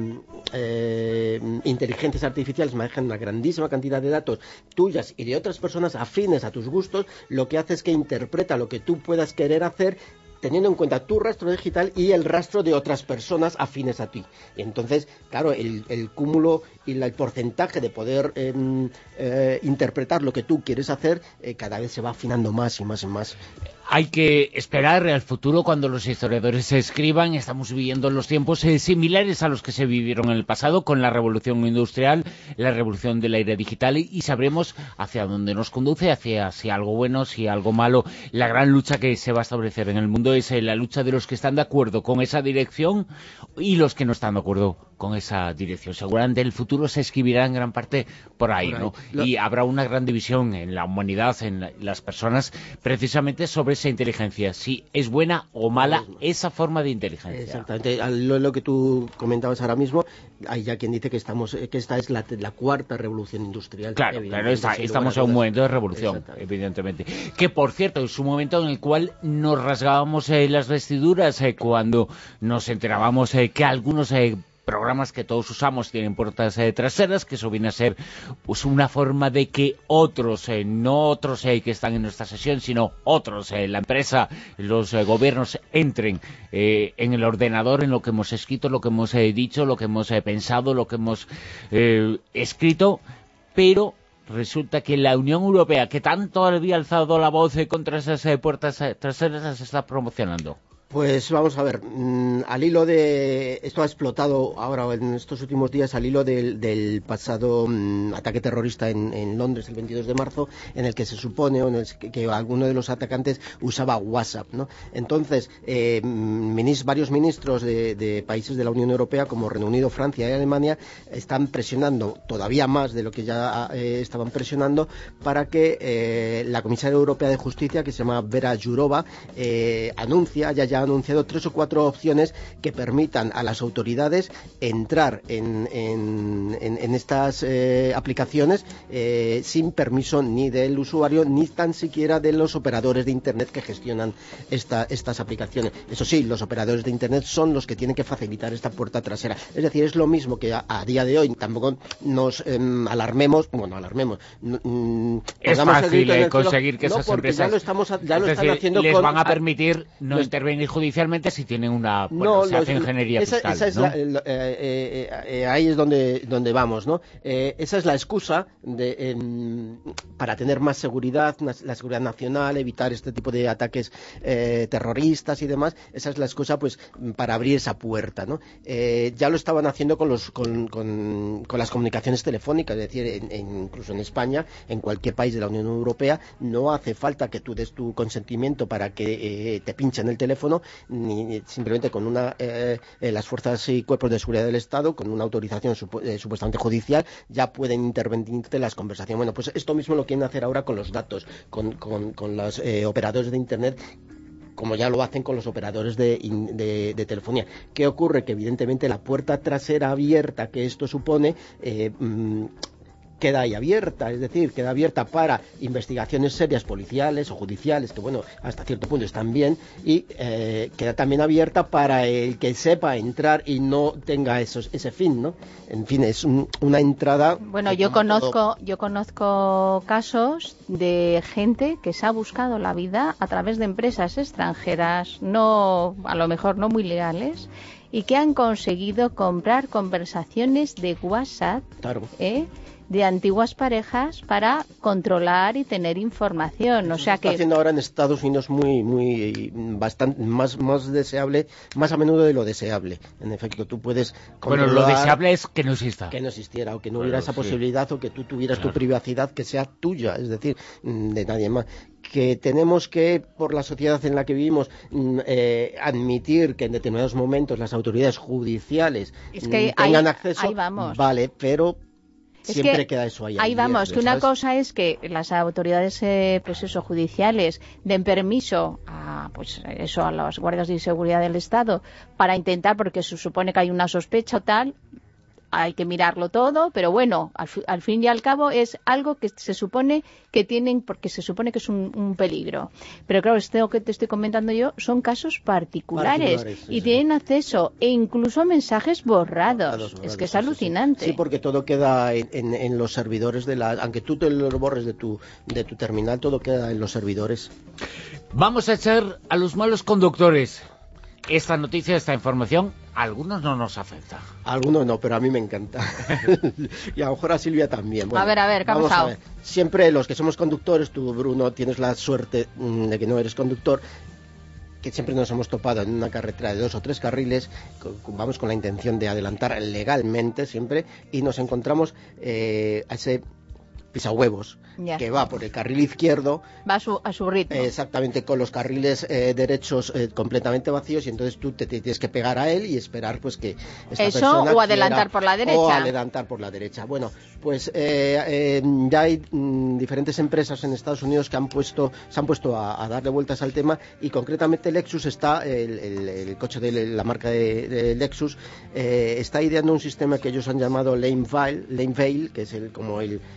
eh, inteligencias artificiales manejan una grandísima cantidad de datos tuyas y de otras personas afines a tus gustos, lo que hace es que interpreta lo que tú puedas querer hacer teniendo en cuenta tu rastro digital y el rastro de otras personas afines a ti. Y entonces, claro, el, el cúmulo y la, el porcentaje de poder eh, eh, interpretar lo que tú quieres hacer eh, cada vez se va afinando más y más y más. Hay que esperar al futuro cuando los historiadores se escriban. Estamos viviendo los tiempos eh, similares a los que se vivieron en el pasado con la revolución industrial, la revolución de la era digital y, y sabremos hacia dónde nos conduce, hacia si algo bueno, si algo malo. La gran lucha que se va a establecer en el mundo es eh, la lucha de los que están de acuerdo con esa dirección y los que no están de acuerdo con esa dirección. Seguramente el futuro se escribirá en gran parte por ahí, por ahí. ¿no? Lo... Y habrá una gran división en la humanidad, en la, las personas, precisamente sobre esa inteligencia, si es buena o mala esa forma de inteligencia. Exactamente, lo, lo que tú comentabas ahora mismo, hay ya quien dice que estamos que esta es la, la cuarta revolución industrial. Claro, claro, está, estamos en un momento de revolución, evidentemente. Que, por cierto, es un momento en el cual nos rasgábamos eh, las vestiduras eh, cuando nos enterábamos eh, que algunos... Eh, programas que todos usamos tienen puertas eh, traseras, que eso viene a ser pues una forma de que otros, eh, no otros eh, que están en nuestra sesión, sino otros, eh, la empresa, los eh, gobiernos entren eh, en el ordenador, en lo que hemos escrito, lo que hemos eh, dicho, lo que hemos eh, pensado, lo que hemos eh, escrito, pero resulta que la Unión Europea, que tanto había alzado la voz eh, contra esas eh, puertas eh, traseras, las está promocionando. Pues vamos a ver, mmm, al hilo de... Esto ha explotado ahora en estos últimos días al hilo del, del pasado mmm, ataque terrorista en, en Londres el veintidós de marzo, en el que se supone o en el que, que alguno de los atacantes usaba WhatsApp, ¿no? Entonces, eh, minis, varios ministros de, de países de la Unión Europea, como Reino Unido, Francia y Alemania, están presionando todavía más de lo que ya eh, estaban presionando para que eh, la comisaria europea de justicia, que se llama Vera Jourova, eh, anuncia, ya ya ha anunciado tres o cuatro opciones que permitan a las autoridades entrar en, en, en, en estas eh, aplicaciones eh, sin permiso ni del usuario ni tan siquiera de los operadores de Internet que gestionan esta, estas aplicaciones. Eso sí, los operadores de Internet son los que tienen que facilitar esta puerta trasera. Es decir, es lo mismo que a, a día de hoy tampoco nos eh, alarmemos, bueno, alarmemos. Mm, es fácil eh, conseguir que no, esas empresas ya lo, estamos, ya lo es están decir, haciendo les con, van a permitir no los, intervenir judicialmente si tienen una... Bueno, no, se los, hace ingeniería esa, fiscal, esa es ¿no? la, eh, eh, eh, ahí es donde, donde vamos, ¿no? Eh, esa es la excusa de, eh, para tener más seguridad, la seguridad nacional, evitar este tipo de ataques eh, terroristas y demás. Esa es la excusa, pues, para abrir esa puerta, ¿no? Eh, ya lo estaban haciendo con, los, con, con, con las comunicaciones telefónicas, es decir, en, en, incluso en España, en cualquier país de la Unión Europea, no hace falta que tú des tu consentimiento para que eh, te pinchen el teléfono, ni simplemente con una eh, eh, las fuerzas y cuerpos de seguridad del Estado, con una autorización supu eh, supuestamente judicial, ya pueden intervenirte en las conversaciones. Bueno, pues esto mismo lo quieren hacer ahora con los datos, con, con, con los eh, operadores de Internet, como ya lo hacen con los operadores de, de, de telefonía. ¿Qué ocurre? Que evidentemente la puerta trasera abierta que esto supone eh, mmm, queda ahí abierta, es decir, queda abierta para investigaciones serias policiales o judiciales, que bueno, hasta cierto punto están bien, y eh, queda también abierta para el que sepa entrar y no tenga esos, ese fin, ¿no? En fin, es un, una entrada... Bueno, yo conozco, yo conozco casos de gente que se ha buscado la vida a través de empresas extranjeras, no, a lo mejor no muy legales, y que han conseguido comprar conversaciones de WhatsApp, claro. ¿eh? de antiguas parejas para controlar y tener información. Eso o sea se está que haciendo ahora en Estados Unidos muy, muy, bastante más, más deseable, más a menudo de lo deseable. En efecto, tú puedes controlar. Bueno, lo deseable es que no exista. Que no existiera, o que no bueno, hubiera esa sí. posibilidad, o que tú tuvieras claro. tu privacidad que sea tuya, es decir, de nadie más. Que tenemos que, por la sociedad en la que vivimos, eh, admitir que en determinados momentos las autoridades judiciales es que tengan ahí, acceso, ahí vamos. vale, pero Es siempre que queda eso ahí. Ahí abierto, vamos, que una ¿sabes? cosa es que las autoridades eh, pues eso, judiciales den permiso a, pues eso, a los guardias de seguridad del Estado para intentar, porque se supone que hay una sospecha o tal, hay que mirarlo todo, pero bueno, al, al fin y al cabo es algo que se supone que tienen, porque se supone que es un, un peligro. Pero claro, esto que te estoy comentando yo son casos particulares, particulares sí, y sí. tienen acceso e incluso a mensajes borrados. borrados, borrados es que es sí, alucinante. Sí, porque todo queda en, en, en los servidores de la... Aunque tú te lo borres de tu, de tu terminal, todo queda en los servidores. Vamos a echar a los malos conductores. Esta noticia, esta información, a algunos no nos afecta. A algunos no, pero a mí me encanta. Y a lo mejor a Silvia también. Bueno, a ver, a ver, ¿qué ha pasado? Siempre los que somos conductores, tú, Bruno, tienes la suerte mmm, de que no eres conductor, que siempre nos hemos topado en una carretera de dos o tres carriles, con, vamos con la intención de adelantar legalmente siempre, y nos encontramos eh, a ese pisahuevos, yeah. que va por el carril izquierdo, va a su, a su ritmo, exactamente, con los carriles eh, derechos eh, completamente vacíos, y entonces tú te, te tienes que pegar a él y esperar pues que esta eso persona o adelantar quiera, por la derecha o adelantar por la derecha. Bueno, pues eh, eh, ya hay mm, diferentes empresas en Estados Unidos que han puesto se han puesto a, a darle vueltas al tema, y concretamente Lexus está el, el, el coche de la marca de, de Lexus eh, está ideando un sistema que ellos han llamado Lane Veil, Lane Veil que es el como el, el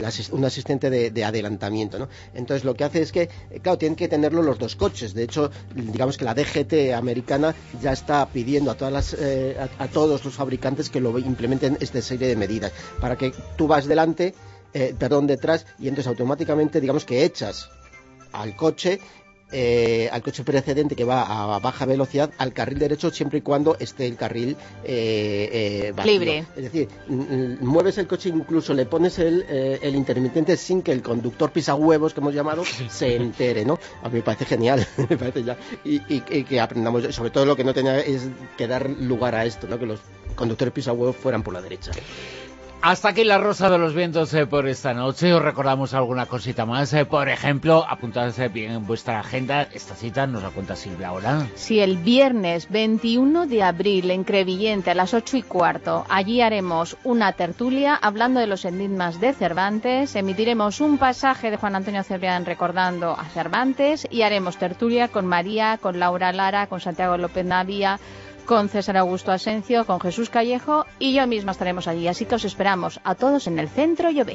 asis, un asistente de, de adelantamiento, ¿no? Entonces lo que hace es que, claro, tienen que tenerlo los dos coches. De hecho, digamos que la D G T americana ya está pidiendo a todas las, eh, a, a todos los fabricantes que lo implementen esta serie de medidas para que tú vas delante, eh, perdón, detrás, y entonces automáticamente, digamos que echas al coche Eh, al coche precedente que va a baja velocidad al carril derecho siempre y cuando esté el carril eh, eh, vacío. Libre. Es decir, mueves el coche, incluso le pones el, eh, el intermitente sin que el conductor pisa huevos, que hemos llamado, se entere, ¿no? A mí me parece genial, me parece ya. Y, y, y que aprendamos, sobre todo lo que no tenía es que dar lugar a esto, ¿no? Que los conductores pisa huevos fueran por la derecha. Hasta aquí la Rosa de los Vientos eh, por esta noche. Os recordamos alguna cosita más. Eh, por ejemplo, apuntad bien en vuestra agenda. Esta cita nos la cuenta Silvia ahora. Sí, el viernes veintiuno de abril en Crevillente a las ocho y cuarto. Allí haremos una tertulia hablando de los enigmas de Cervantes. Emitiremos un pasaje de Juan Antonio Cebrián recordando a Cervantes y haremos tertulia con María, con Laura Lara, con Santiago López Navia, con César Augusto Asencio, con Jesús Callejo y yo misma estaremos allí. Así que os esperamos a todos en el Centro Llobé.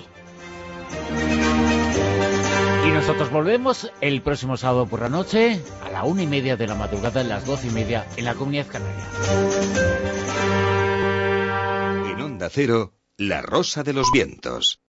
Y nosotros volvemos el próximo sábado por la noche a la una y media de la madrugada, a las doce y media en la Comunidad Canaria. En Onda Cero, La Rosa de los Vientos.